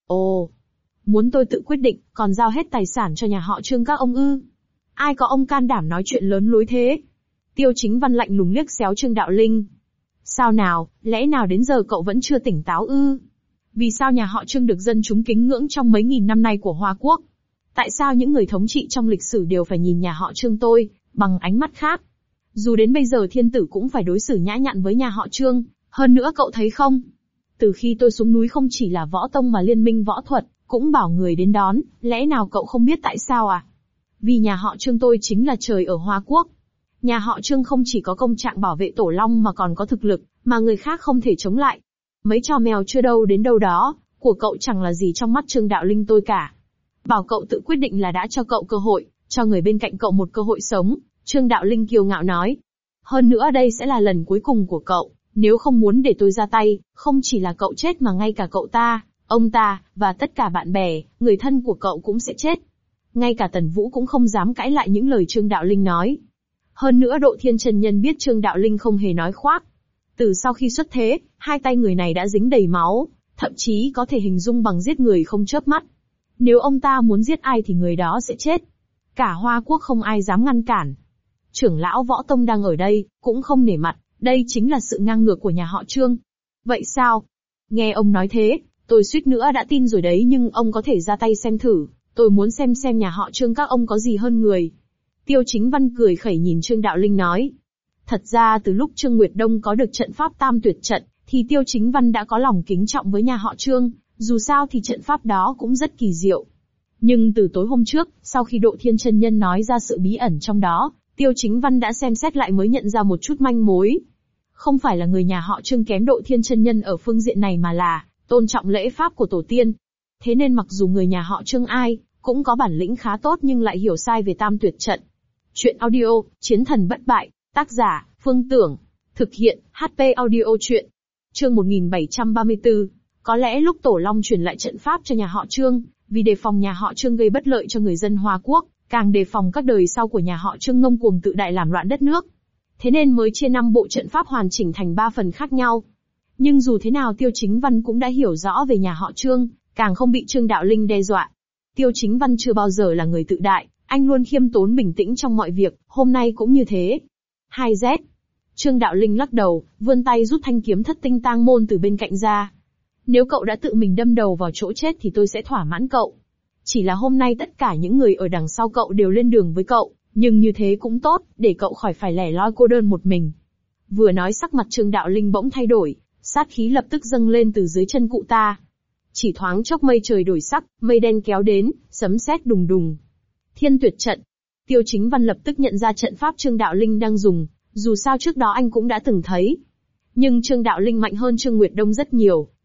Ồ, muốn tôi tự quyết định, còn giao hết tài sản cho nhà họ Trương các ông ư? Ai có ông can đảm nói chuyện lớn lối thế? Tiêu Chính Văn lạnh lùng liếc xéo Trương Đạo Linh. Sao nào, lẽ nào đến giờ cậu vẫn chưa tỉnh táo ư? Vì sao nhà họ Trương được dân chúng kính ngưỡng trong mấy nghìn năm nay của Hoa Quốc? Tại sao những người thống trị trong lịch sử đều phải nhìn nhà họ Trương tôi bằng ánh mắt khác? Dù đến bây giờ thiên tử cũng phải đối xử nhã nhặn với nhà họ Trương, hơn nữa cậu thấy không? Từ khi tôi xuống núi không chỉ là võ tông mà liên minh võ thuật, cũng bảo người đến đón, lẽ nào cậu không biết tại sao à? Vì nhà họ Trương tôi chính là trời ở Hoa Quốc. Nhà họ Trương không chỉ có công trạng bảo vệ tổ long mà còn có thực lực, mà người khác không thể chống lại. Mấy trò mèo chưa đâu đến đâu đó, của cậu chẳng là gì trong mắt Trương Đạo Linh tôi cả. Bảo cậu tự quyết định là đã cho cậu cơ hội, cho người bên cạnh cậu một cơ hội sống, Trương Đạo Linh kiêu ngạo nói. Hơn nữa đây sẽ là lần cuối cùng của cậu, nếu không muốn để tôi ra tay, không chỉ là cậu chết mà ngay cả cậu ta, ông ta, và tất cả bạn bè, người thân của cậu cũng sẽ chết. Ngay cả Tần Vũ cũng không dám cãi lại những lời Trương Đạo Linh nói. Hơn nữa Độ Thiên chân nhân biết Trương Đạo Linh không hề nói khoác. Từ sau khi xuất thế, 2 tay người này đã dính đầy máu, thậm chí có thể hình dung bằng giết người không chớp mắt. Nếu ông ta muốn giết ai thì người đó sẽ chết. Cả Hoa Quốc không ai dám ngăn cản. Trưởng lão võ tông đang ở đây, cũng không nể mặt, đây chính là sự ngang ngược của nhà họ Trương. Vậy sao? Nghe ông nói thế, tôi suýt nữa đã tin rồi đấy, nhưng ông có thể ra tay xem thử, tôi muốn xem nhà họ Trương các ông có gì hơn người. Tiêu Chính Văn cười khẩy nhìn Trương Đạo Linh nói. Thật ra từ lúc Trương Nguyệt Đông có được trận pháp Tam Tuyệt trận, thì Tiêu Chính Văn đã có lòng kính trọng với nhà họ Trương, dù sao thì trận pháp đó cũng rất kỳ diệu. Nhưng từ tối hôm trước, sau khi Độ Thiên chân nhân nói ra sự bí ẩn trong đó, Tiêu Chính Văn đã xem xét lại mới nhận ra một chút manh mối. Không phải là người nhà họ Trương kém Độ Thiên chân nhân ở phương diện này mà là tôn trọng lễ pháp của tổ tiên. Thế nên mặc dù người nhà họ Trương ai cũng có bản lĩnh khá tốt nhưng lại hiểu sai về Tam Tuyệt trận. Chuyện audio, Chiến thần bất bại, tác giả, Phương Tưởng, thực hiện, HP audio chuyện. Chương 1734. Có lẽ lúc Tổ Long truyền lại trận pháp cho nhà họ Trương, vì đề phòng nhà họ Trương gây bất lợi cho người dân Hoa Quốc, càng đề phòng các đời sau của nhà họ Trương ngông cuồng tự đại làm loạn đất nước. Thế nên mới chia 5 bộ trận pháp hoàn chỉnh thành 3 phần khác nhau. Nhưng dù thế nào Tiêu Chính Văn cũng đã hiểu rõ về nhà họ Trương, càng không bị Trương Đạo Linh đe dọa. Tiêu Chính Văn chưa bao giờ là người tự đại, anh luôn khiêm tốn bình tĩnh trong mọi việc, hôm nay cũng như thế. 2Z. Trương Đạo Linh lắc đầu, vươn tay rút thanh kiếm Thất Tinh Tang Môn từ bên cạnh ra. Nếu cậu đã tự mình đâm đầu vào chỗ chết thì tôi sẽ thỏa mãn cậu. Chỉ là hôm nay tất cả những người ở đằng sau cậu đều lên đường với cậu, nhưng như thế cũng tốt, để cậu khỏi phải lẻ loi cô đơn một mình. Vừa nói sắc mặt Trương Đạo Linh bỗng thay đổi, sát khí lập tức dâng lên từ dưới chân cụ ta. Chỉ thoáng chốc mây trời đổi sắc, mây đen kéo đến, sấm sét đùng đùng. Thiên Tuyệt trận. Tiêu Chính Văn lập tức nhận ra trận pháp Trương Đạo Linh đang dùng, dù sao trước đó anh cũng đã từng thấy. Nhưng Trương Đạo Linh mạnh hơn Trương Nguyệt Đông rất nhiều,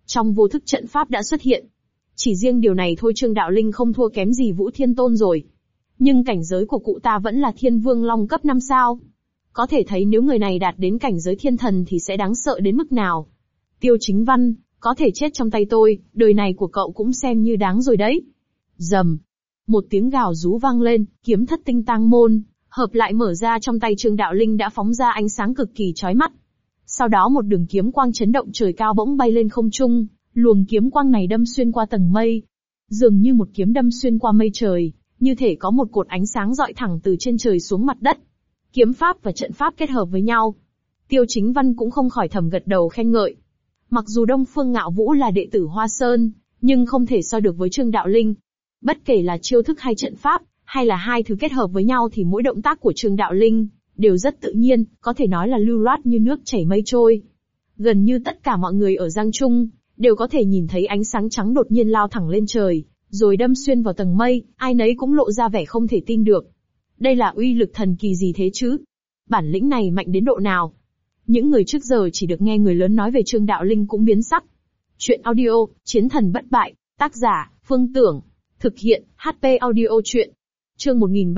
Trong vô thức trận pháp đã xuất hiện. Chỉ riêng điều này thôi Trương Đạo Linh không thua kém gì Vũ Thiên Tôn rồi. Nhưng cảnh giới của cụ ta vẫn là Thiên Vương Long cấp 5 sao. Có thể thấy nếu người này đạt đến cảnh giới thiên thần thì sẽ đáng sợ đến mức nào. Tiêu Chính Văn, có thể chết trong tay tôi, đời này của cậu cũng xem như đáng rồi đấy. Rầm. Một tiếng gào rú vang lên, kiếm thất tinh tang môn, hợp lại mở ra trong tay Trương Đạo Linh đã phóng ra ánh sáng cực kỳ chói mắt. Sau đó một đường kiếm quang chấn động trời cao bỗng bay lên không trung, luồng kiếm quang này đâm xuyên qua tầng mây. Dường như một kiếm đâm xuyên qua mây trời, như thể có một cột ánh sáng dọi thẳng từ trên trời xuống mặt đất. Kiếm pháp và trận pháp kết hợp với nhau. Tiêu Chính Văn cũng không khỏi thầm gật đầu khen ngợi. Mặc dù Đông Phương Ngạo Vũ là đệ tử Hoa Sơn, nhưng không thể so được với Trương Đạo Linh. Bất kể là chiêu thức hay trận pháp, hay là hai thứ kết hợp với nhau thì mỗi động tác của Trương Đạo Linh đều rất tự nhiên, có thể nói là lưu loát như nước chảy mây trôi. Gần như tất cả mọi người ở Giang Trung đều có thể nhìn thấy ánh sáng trắng đột nhiên lao thẳng lên trời, rồi đâm xuyên vào tầng mây, ai nấy cũng lộ ra vẻ không thể tin được. Đây là uy lực thần kỳ gì thế chứ? Bản lĩnh này mạnh đến độ nào? Những người trước giờ chỉ được nghe người lớn nói về Trương Đạo Linh cũng biến sắc. Chuyện audio, Chiến thần bất bại, tác giả, Phương Tưởng. Thực hiện, HP audio chuyện. Chương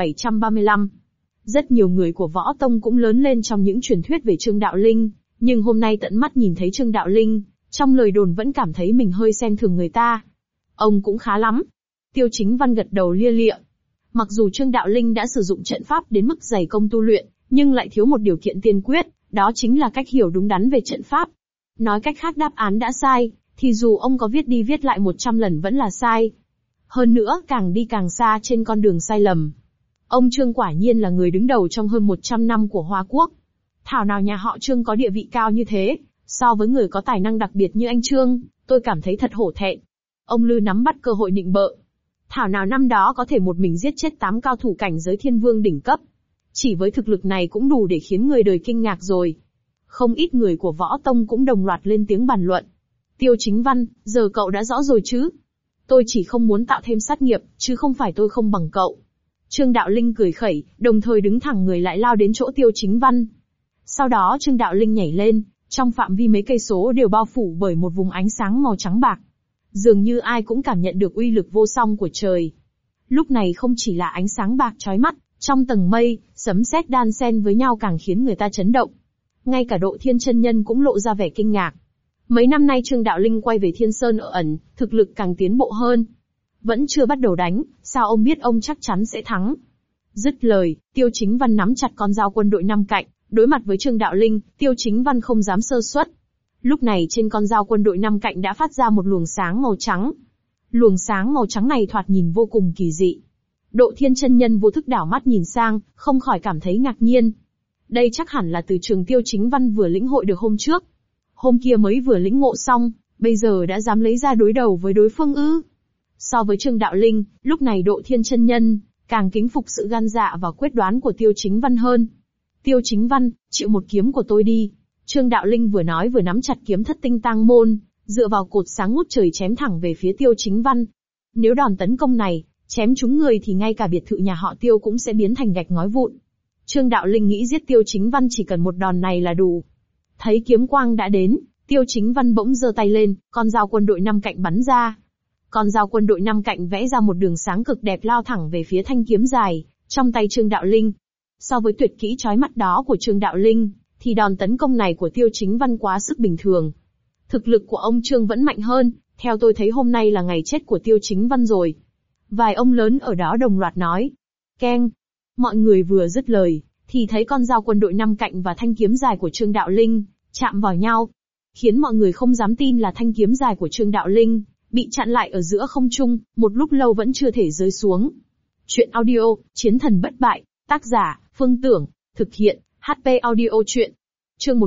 1735. Rất nhiều người của Võ Tông cũng lớn lên trong những truyền thuyết về Trương Đạo Linh, nhưng hôm nay tận mắt nhìn thấy Trương Đạo Linh, trong lời đồn vẫn cảm thấy mình hơi xem thường người ta. Ông cũng khá lắm. Tiêu Chính Văn gật đầu lia lịa. Mặc dù Trương Đạo Linh đã sử dụng trận pháp đến mức dày công tu luyện, nhưng lại thiếu một điều kiện tiên quyết, đó chính là cách hiểu đúng đắn về trận pháp. Nói cách khác đáp án đã sai, thì dù ông có viết đi viết lại 100 lần vẫn là sai. Hơn nữa, càng đi càng xa trên con đường sai lầm. Ông Trương quả nhiên là người đứng đầu trong hơn 100 năm của Hoa Quốc. Thảo nào nhà họ Trương có địa vị cao như thế, so với người có tài năng đặc biệt như anh Trương, tôi cảm thấy thật hổ thẹn. Ông Lư nắm bắt cơ hội nịnh bợ. Thảo nào năm đó có thể một mình giết chết 8 cao thủ cảnh giới thiên vương đỉnh cấp. Chỉ với thực lực này cũng đủ để khiến người đời kinh ngạc rồi. Không ít người của Võ Tông cũng đồng loạt lên tiếng bàn luận. Tiêu Chính Văn, giờ cậu đã rõ rồi chứ? Tôi chỉ không muốn tạo thêm sát nghiệp, chứ không phải tôi không bằng cậu. Trương Đạo Linh cười khẩy, đồng thời đứng thẳng người lại lao đến chỗ Tiêu Chính Văn. Sau đó Trương Đạo Linh nhảy lên, trong phạm vi mấy cây số đều bao phủ bởi một vùng ánh sáng màu trắng bạc. Dường như ai cũng cảm nhận được uy lực vô song của trời. Lúc này không chỉ là ánh sáng bạc chói mắt, trong tầng mây, sấm sét đan xen với nhau càng khiến người ta chấn động. Ngay cả Độ Thiên chân nhân cũng lộ ra vẻ kinh ngạc. Mấy năm nay Trương Đạo Linh quay về Thiên Sơn ở ẩn, thực lực càng tiến bộ hơn. Vẫn chưa bắt đầu đánh, sao ông biết ông chắc chắn sẽ thắng? Dứt lời, Tiêu Chính Văn nắm chặt con dao quân đội năm cạnh, đối mặt với Trương Đạo Linh, Tiêu Chính Văn không dám sơ suất. Lúc này trên con dao quân đội năm cạnh đã phát ra một luồng sáng màu trắng. Luồng sáng màu trắng này thoạt nhìn vô cùng kỳ dị. Độ Thiên chân nhân vô thức đảo mắt nhìn sang, không khỏi cảm thấy ngạc nhiên. Đây chắc hẳn là từ trường Tiêu Chính Văn vừa lĩnh hội được hôm trước. Hôm kia mới vừa lĩnh ngộ xong, bây giờ đã dám lấy ra đối đầu với đối phương ư? So với Trương Đạo Linh, lúc này Độ Thiên chân nhân càng kính phục sự gan dạ và quyết đoán của Tiêu Chính Văn hơn. Tiêu Chính Văn, chịu một kiếm của tôi đi. Trương Đạo Linh vừa nói vừa nắm chặt kiếm thất tinh tang môn, dựa vào cột sáng ngút trời chém thẳng về phía Tiêu Chính Văn. Nếu đòn tấn công này chém trúng người thì ngay cả biệt thự nhà họ Tiêu cũng sẽ biến thành gạch ngói vụn. Trương Đạo Linh nghĩ giết Tiêu Chính Văn chỉ cần một đòn này là đủ. Thấy kiếm quang đã đến, Tiêu Chính Văn bỗng giơ tay lên, con dao quân đội năm cạnh bắn ra. Con dao quân đội năm cạnh vẽ ra một đường sáng cực đẹp lao thẳng về phía thanh kiếm dài trong tay Trương Đạo Linh. So với tuyệt kỹ chói mắt đó của Trương Đạo Linh, thì đòn tấn công này của Tiêu Chính Văn quá sức bình thường. Thực lực của ông Trương vẫn mạnh hơn, theo tôi thấy hôm nay là ngày chết của Tiêu Chính Văn rồi. Vài ông lớn ở đó đồng loạt nói. Keng. Mọi người vừa dứt lời, thì thấy con dao quân đội năm cạnh và thanh kiếm dài của Trương Đạo Linh chạm vào nhau, khiến mọi người không dám tin là thanh kiếm dài của Trương Đạo Linh bị chặn lại ở giữa không trung, một lúc lâu vẫn chưa thể rơi xuống. Chuyện audio, Chiến thần bất bại, tác giả, Phương Tưởng, thực hiện, HP audio chuyện. Chương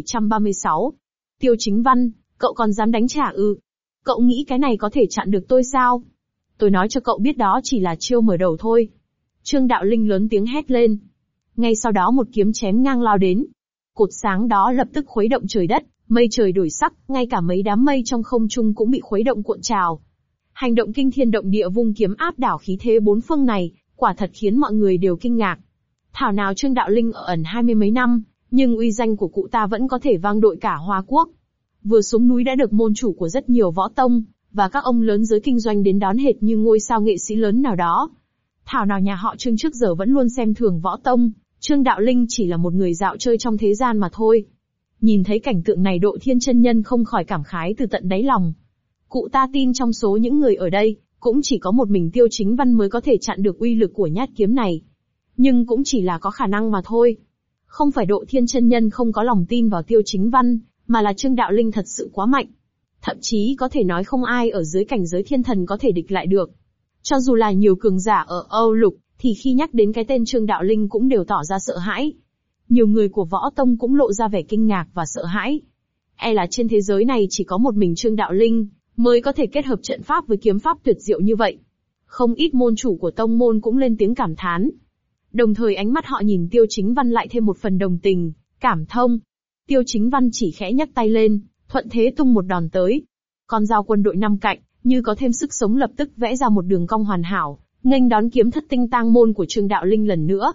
1736. Tiêu Chính Văn, cậu còn dám đánh trả ư? Cậu nghĩ cái này có thể chặn được tôi sao? Tôi nói cho cậu biết đó chỉ là chiêu mở đầu thôi. Trương Đạo Linh lớn tiếng hét lên. Ngay sau đó một kiếm chém ngang lao đến. Cột sáng đó lập tức khuấy động trời đất, mây trời đổi sắc, ngay cả mấy đám mây trong không trung cũng bị khuấy động cuộn trào. Hành động kinh thiên động địa vung kiếm áp đảo khí thế bốn phương này, quả thật khiến mọi người đều kinh ngạc. Thảo nào Trương Đạo Linh ở ẩn 20 mấy năm, nhưng uy danh của cụ ta vẫn có thể vang dội cả Hoa Quốc. vừa xuống núi đã được môn chủ của rất nhiều võ tông, và các ông lớn giới kinh doanh đến đón hệt như ngôi sao nghệ sĩ lớn nào đó. Thảo nào nhà họ Trương trước giờ vẫn luôn xem thường võ tông, Trương Đạo Linh chỉ là một người dạo chơi trong thế gian mà thôi. Nhìn thấy cảnh tượng này Độ Thiên chân nhân không khỏi cảm khái từ tận đáy lòng. Cụ ta tin trong số những người ở đây, cũng chỉ có một mình Tiêu Chính Văn mới có thể chặn được uy lực của nhát kiếm này. Nhưng cũng chỉ là có khả năng mà thôi. Không phải Độ Thiên chân nhân không có lòng tin vào Tiêu Chính Văn, mà là Trương Đạo Linh thật sự quá mạnh. Thậm chí có thể nói không ai ở dưới cảnh giới thiên thần có thể địch lại được. Cho dù là nhiều cường giả ở Âu Lục, thì khi nhắc đến cái tên Trương Đạo Linh cũng đều tỏ ra sợ hãi. Nhiều người của võ tông cũng lộ ra vẻ kinh ngạc và sợ hãi. E là trên thế giới này chỉ có một mình Trương Đạo Linh mới có thể kết hợp trận pháp với kiếm pháp tuyệt diệu như vậy. Không ít môn chủ của tông môn cũng lên tiếng cảm thán. Đồng thời ánh mắt họ nhìn Tiêu Chính Văn lại thêm một phần đồng tình, cảm thông. Tiêu Chính Văn chỉ khẽ nhấc tay lên, thuận thế tung một đòn tới. Con dao quân đội năm cạnh, như có thêm sức sống lập tức vẽ ra một đường cong hoàn hảo, nghênh đón kiếm thất tinh tang môn của Trương Đạo Linh lần nữa.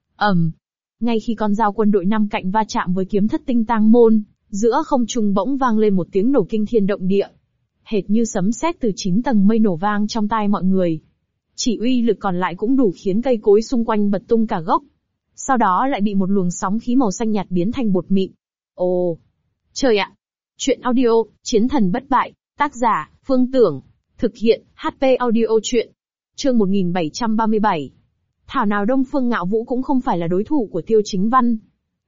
Ngay khi con dao quân đội năm cạnh va chạm với kiếm thất tinh tang môn, giữa không trung bỗng vang lên một tiếng nổ kinh thiên động địa. Hệt như sấm sét từ 9 tầng mây nổ vang trong tai mọi người. Chỉ uy lực còn lại cũng đủ khiến cây cối xung quanh bật tung cả gốc. Sau đó lại bị một luồng sóng khí màu xanh nhạt biến thành bột mịn. Ồ! Trời ạ! Chuyện audio, Chiến thần bất bại, tác giả, Phương Tưởng. Thực hiện, HP audio chuyện. Chương 1737. Thảo nào Đông Phương Ngạo Vũ cũng không phải là đối thủ của Tiêu Chính Văn.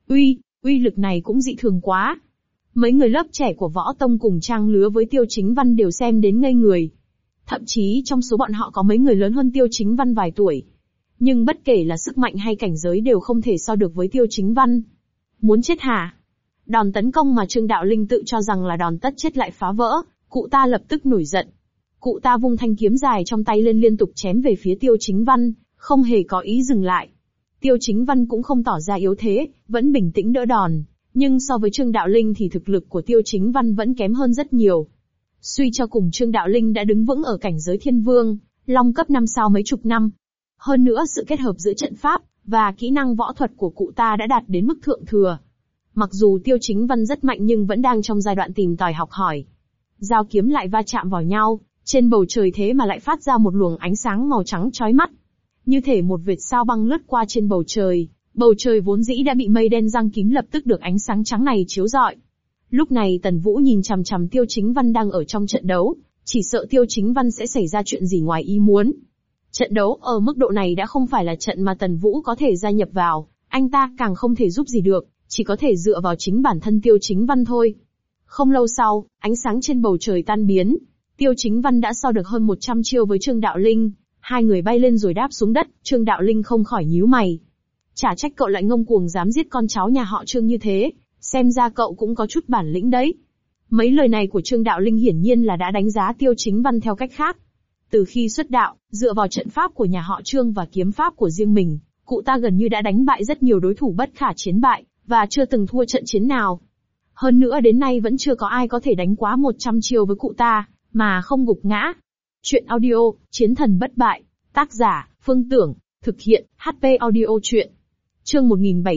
Uy lực này cũng dị thường quá. Mấy người lớp trẻ của võ tông cùng trang lứa với Tiêu Chính Văn đều xem đến ngây người. Thậm chí trong số bọn họ có mấy người lớn hơn Tiêu Chính Văn vài tuổi. Nhưng bất kể là sức mạnh hay cảnh giới đều không thể so được với Tiêu Chính Văn. Muốn chết hả? Đòn tấn công mà Trương Đạo Linh tự cho rằng là đòn tất chết lại phá vỡ, cụ ta lập tức nổi giận. Cụ ta vung thanh kiếm dài trong tay lên liên tục chém về phía Tiêu Chính Văn, không hề có ý dừng lại. Tiêu Chính Văn cũng không tỏ ra yếu thế, vẫn bình tĩnh đỡ đòn. Nhưng so với Trương Đạo Linh thì thực lực của Tiêu Chính Văn vẫn kém hơn rất nhiều. Suy cho cùng Trương Đạo Linh đã đứng vững ở cảnh giới thiên vương, long cấp 5 sao mấy chục năm. Hơn nữa sự kết hợp giữa trận pháp và kỹ năng võ thuật của cụ ta đã đạt đến mức thượng thừa. Mặc dù Tiêu Chính Văn rất mạnh nhưng vẫn đang trong giai đoạn tìm tòi học hỏi. Dao kiếm lại va chạm vào nhau, trên bầu trời thế mà lại phát ra một luồng ánh sáng màu trắng chói mắt. Như thể một vệt sao băng lướt qua trên bầu trời vốn dĩ đã bị mây đen giăng kín lập tức được ánh sáng trắng này chiếu rọi. Lúc này Tần Vũ nhìn chằm chằm Tiêu Chính Văn đang ở trong trận đấu, chỉ sợ Tiêu Chính Văn sẽ xảy ra chuyện gì ngoài ý muốn. Trận đấu ở mức độ này đã không phải là trận mà Tần Vũ có thể gia nhập vào, anh ta càng không thể giúp gì được, chỉ có thể dựa vào chính bản thân Tiêu Chính Văn thôi. Không lâu sau, ánh sáng trên bầu trời tan biến, Tiêu Chính Văn đã so được hơn 100 chiêu với Trương Đạo Linh, hai người bay lên rồi đáp xuống đất, Trương Đạo Linh không khỏi nhíu mày. Chả trách cậu lại ngông cuồng dám giết con cháu nhà họ Trương như thế, xem ra cậu cũng có chút bản lĩnh đấy. Mấy lời này của Trương Đạo Linh hiển nhiên là đã đánh giá Tiêu Chính Văn theo cách khác. Từ khi xuất đạo, dựa vào trận pháp của nhà họ Trương và kiếm pháp của riêng mình, cụ ta gần như đã đánh bại rất nhiều đối thủ bất khả chiến bại, và chưa từng thua trận chiến nào. Hơn nữa đến nay vẫn chưa có ai có thể đánh quá 100 chiêu với cụ ta, mà không gục ngã. Chuyện audio, Chiến thần bất bại, tác giả, Phương Tưởng, thực hiện, HP audio chuyện. Chương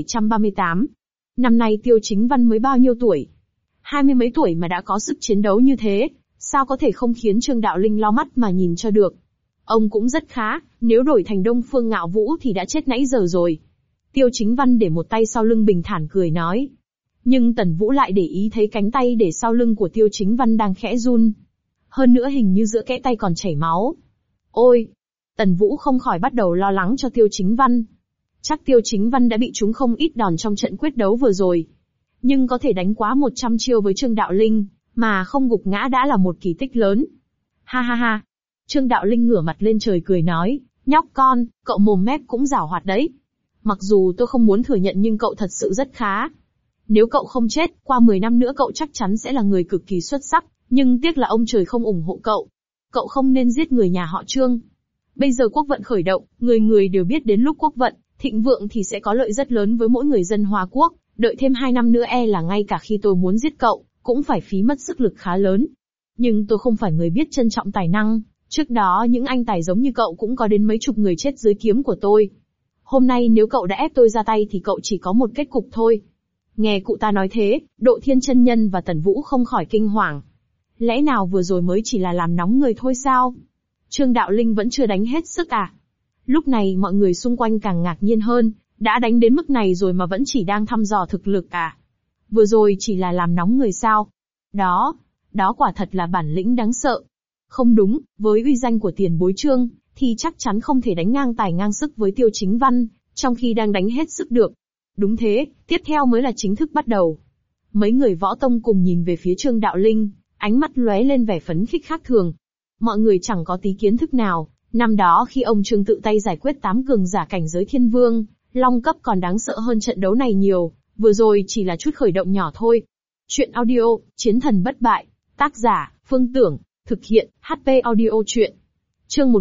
1738. Năm nay Tiêu Chính Văn mới bao nhiêu tuổi? 20 mấy tuổi mà đã có sức chiến đấu như thế, sao có thể không khiến Trương Đạo Linh lau mắt mà nhìn cho được. Ông cũng rất khá, nếu đổi thành Đông Phương Ngạo Vũ thì đã chết nãy giờ rồi. Tiêu Chính Văn để một tay sau lưng bình thản cười nói. Nhưng Tần Vũ lại để ý thấy cánh tay để sau lưng của Tiêu Chính Văn đang khẽ run. Hơn nữa hình như giữa kẽ tay còn chảy máu. Ôi! Tần Vũ không khỏi bắt đầu lo lắng cho Tiêu Chính Văn. Chắc Tiêu Chính Văn đã bị trúng không ít đòn trong trận quyết đấu vừa rồi. Nhưng có thể đánh quá 100 chiêu với Trương Đạo Linh, mà không gục ngã đã là một kỳ tích lớn. Ha ha ha! Trương Đạo Linh ngửa mặt lên trời cười nói, nhóc con, cậu mồm mép cũng giảo hoạt đấy. Mặc dù tôi không muốn thừa nhận nhưng cậu thật sự rất khá. Nếu cậu không chết, qua 10 năm nữa cậu chắc chắn sẽ là người cực kỳ xuất sắc, nhưng tiếc là ông trời không ủng hộ cậu. Cậu không nên giết người nhà họ Trương. Bây giờ quốc vận khởi động, người người đều biết đến lúc quốc vận thịnh vượng thì sẽ có lợi rất lớn với mỗi người dân Hoa Quốc, đợi thêm 2 năm nữa e là ngay cả khi tôi muốn giết cậu, cũng phải phí mất sức lực khá lớn. Nhưng tôi không phải người biết trân trọng tài năng, trước đó những anh tài giống như cậu cũng có đến mấy chục người chết dưới kiếm của tôi. Hôm nay nếu cậu đã ép tôi ra tay thì cậu chỉ có một kết cục thôi. Nghe cụ ta nói thế, Độ Thiên chân nhân và Tần Vũ không khỏi kinh hoàng. Lẽ nào vừa rồi mới chỉ là làm nóng người thôi sao? Trương Đạo Linh vẫn chưa đánh hết sức à? Lúc này mọi người xung quanh càng ngạc nhiên hơn, đã đánh đến mức này rồi mà vẫn chỉ đang thăm dò thực lực à? Vừa rồi chỉ là làm nóng người sao? Đó quả thật là bản lĩnh đáng sợ. Không đúng, với uy danh của tiền bối Trương, thì chắc chắn không thể đánh ngang tài ngang sức với Tiêu Chính Văn, trong khi đang đánh hết sức được. Đúng thế, tiếp theo mới là chính thức bắt đầu. Mấy người võ tông cùng nhìn về phía Trương Đạo Linh, ánh mắt lóe lên vẻ phấn khích khác thường. Mọi người chẳng có tí kiến thức nào, năm đó khi ông Trương tự tay giải quyết 8 cường giả cảnh giới thiên vương, long cấp còn đáng sợ hơn trận đấu này nhiều, vừa rồi chỉ là chút khởi động nhỏ thôi. Chuyện audio, Chiến thần bất bại, tác giả, Phương Tưởng, thực hiện, HP audio chuyện. Chương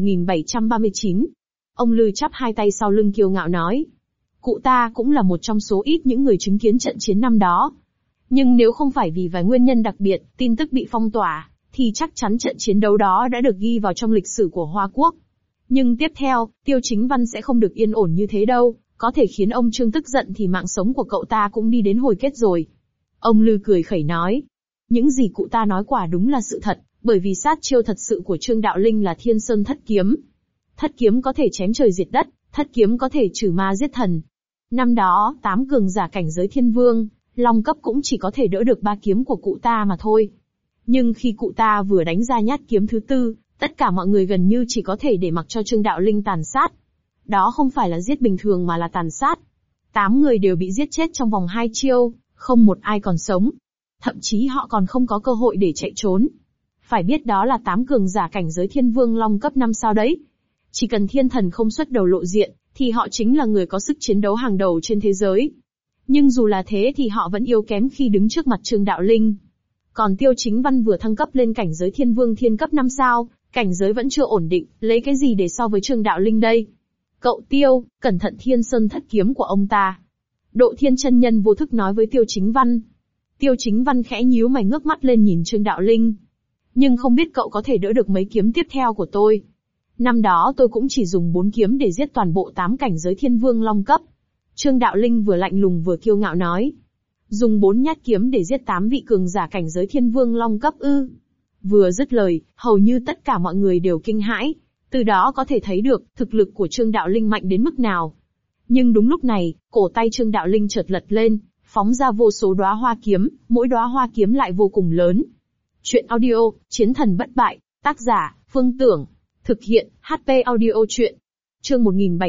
1739. Ông Lư chắp hai tay sau lưng kiêu ngạo nói. Cụ ta cũng là một trong số ít những người chứng kiến trận chiến năm đó. Nhưng nếu không phải vì vài nguyên nhân đặc biệt, tin tức bị phong tỏa, thì chắc chắn trận chiến đấu đó đã được ghi vào trong lịch sử của Hoa Quốc. Nhưng tiếp theo, Tiêu Chính Văn sẽ không được yên ổn như thế đâu, có thể khiến ông Trương tức giận thì mạng sống của cậu ta cũng đi đến hồi kết rồi. Ông Lư cười khẩy nói. Những gì cụ ta nói quả đúng là sự thật, bởi vì sát chiêu thật sự của Trương Đạo Linh là Thiên Sơn Thất Kiếm. Thất kiếm có thể chém trời diệt đất, thất kiếm có thể trừ ma giết thần. Năm đó, 8 cường giả cảnh giới thiên vương, long cấp cũng chỉ có thể đỡ được 3 kiếm của cụ ta mà thôi. Nhưng khi cụ ta vừa đánh ra nhát kiếm thứ tư, tất cả mọi người gần như chỉ có thể để mặc cho Trương Đạo Linh tàn sát. Đó không phải là giết bình thường mà là tàn sát. 8 người đều bị giết chết trong vòng 2 chiêu, không một ai còn sống. Thậm chí họ còn không có cơ hội để chạy trốn. Phải biết đó là 8 cường giả cảnh giới thiên vương long cấp 5 sao đấy. Chỉ cần thiên thần không xuất đầu lộ diện, thì họ chính là người có sức chiến đấu hàng đầu trên thế giới. Nhưng dù là thế thì họ vẫn yếu kém khi đứng trước mặt Trương Đạo Linh. Còn Tiêu Chính Văn vừa thăng cấp lên cảnh giới thiên vương thiên cấp 5 sao, cảnh giới vẫn chưa ổn định, lấy cái gì để so với Trương Đạo Linh đây? Cậu Tiêu, cẩn thận Thiên Sơn Thất Kiếm của ông ta. Độ Thiên chân nhân vô thức nói với Tiêu Chính Văn. Tiêu Chính Văn khẽ nhíu mày ngước mắt lên nhìn Trương Đạo Linh. Nhưng không biết cậu có thể đỡ được mấy kiếm tiếp theo của tôi. Năm đó tôi cũng chỉ dùng 4 kiếm để giết toàn bộ 8 cảnh giới thiên vương long cấp. Trương Đạo Linh vừa lạnh lùng vừa kiêu ngạo nói. Dùng 4 nhát kiếm để giết 8 vị cường giả cảnh giới thiên vương long cấp ư. Vừa dứt lời, hầu như tất cả mọi người đều kinh hãi. Từ đó có thể thấy được, thực lực của Trương Đạo Linh mạnh đến mức nào. Nhưng đúng lúc này, cổ tay Trương Đạo Linh chợt lật lên, phóng ra vô số đóa hoa kiếm, mỗi đóa hoa kiếm lại vô cùng lớn. Chuyện audio, Chiến thần bất bại, tác giả, Phương Tưởng. Thực hiện, HP audio chuyện. Chương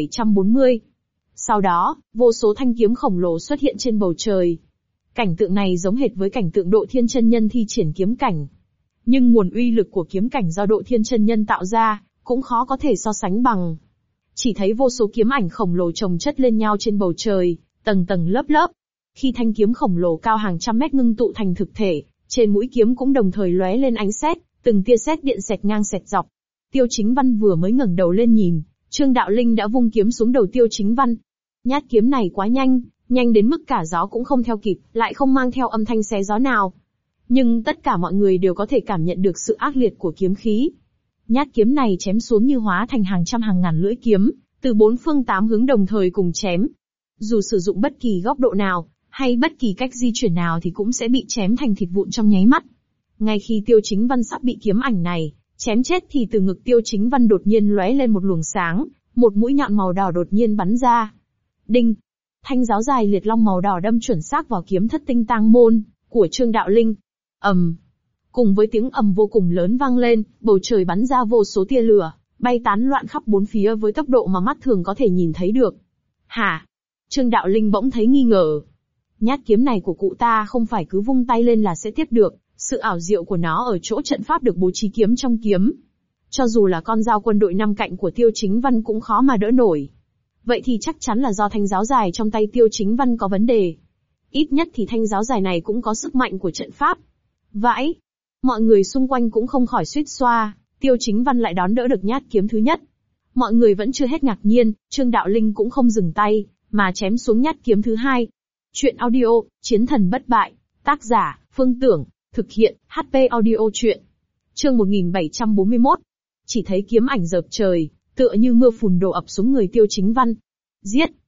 1740. Sau đó, vô số thanh kiếm khổng lồ xuất hiện trên bầu trời. Cảnh tượng này giống hệt với cảnh tượng Độ Thiên chân nhân thi triển kiếm cảnh. Nhưng nguồn uy lực của kiếm cảnh do Độ Thiên chân nhân tạo ra, cũng khó có thể so sánh bằng. Chỉ thấy vô số kiếm ảnh khổng lồ chồng chất lên nhau trên bầu trời, tầng tầng lớp lớp. Khi thanh kiếm khổng lồ cao hàng trăm mét ngưng tụ thành thực thể, trên mũi kiếm cũng đồng thời lóe lên ánh sét, từng tia sét điện xẹt ngang xẹt dọc. Tiêu Chính Văn vừa mới ngẩng đầu lên nhìn, Trương Đạo Linh đã vung kiếm xuống đầu Tiêu Chính Văn. Nhát kiếm này quá nhanh, nhanh đến mức cả gió cũng không theo kịp, lại không mang theo âm thanh xé gió nào. Nhưng tất cả mọi người đều có thể cảm nhận được sự ác liệt của kiếm khí. Nhát kiếm này chém xuống như hóa thành hàng trăm hàng ngàn lưỡi kiếm, từ 4 phương 8 hướng đồng thời cùng chém. Dù sử dụng bất kỳ góc độ nào, hay bất kỳ cách di chuyển nào thì cũng sẽ bị chém thành thịt vụn trong nháy mắt. Ngay khi Tiêu Chính Văn sắp bị kiếm ảnh này chém chết thì từ ngực Tiêu Chính Văn đột nhiên lóe lên một luồng sáng, một mũi nhọn màu đỏ đột nhiên bắn ra. Đinh! Thanh giáo dài liệt long màu đỏ đâm chuẩn xác vào kiếm thất tinh tang môn của Trương Đạo Linh. ầm! Cùng với tiếng ầm vô cùng lớn vang lên, bầu trời bắn ra vô số tia lửa, bay tán loạn khắp bốn phía với tốc độ mà mắt thường có thể nhìn thấy được. Hả? Trương Đạo Linh bỗng thấy nghi ngờ. Nhát kiếm này của cụ ta không phải cứ vung tay lên là sẽ tiếp được, sự ảo diệu của nó ở chỗ trận pháp được bố trí kiếm trong kiếm. Cho dù là con dao quân đội 5 cạnh của Tiêu Chính Văn cũng khó mà đỡ nổi. Vậy thì chắc chắn là do thanh giáo dài trong tay Tiêu Chính Văn có vấn đề. Ít nhất thì thanh giáo dài này cũng có sức mạnh của trận pháp. Vãi! Mọi người xung quanh cũng không khỏi suýt xoa, Tiêu Chính Văn lại đón đỡ được nhát kiếm thứ nhất. Mọi người vẫn chưa hết ngạc nhiên, Trương Đạo Linh cũng không dừng tay, mà chém xuống nhát kiếm thứ hai. Chuyện audio, Chiến thần bất bại, tác giả, Phương Tưởng, thực hiện, HP audio chuyện. Chương 1741. Chỉ thấy kiếm ảnh dợp trời, tựa như mưa phùn đổ ập xuống người Tiêu Chính Văn. Giết!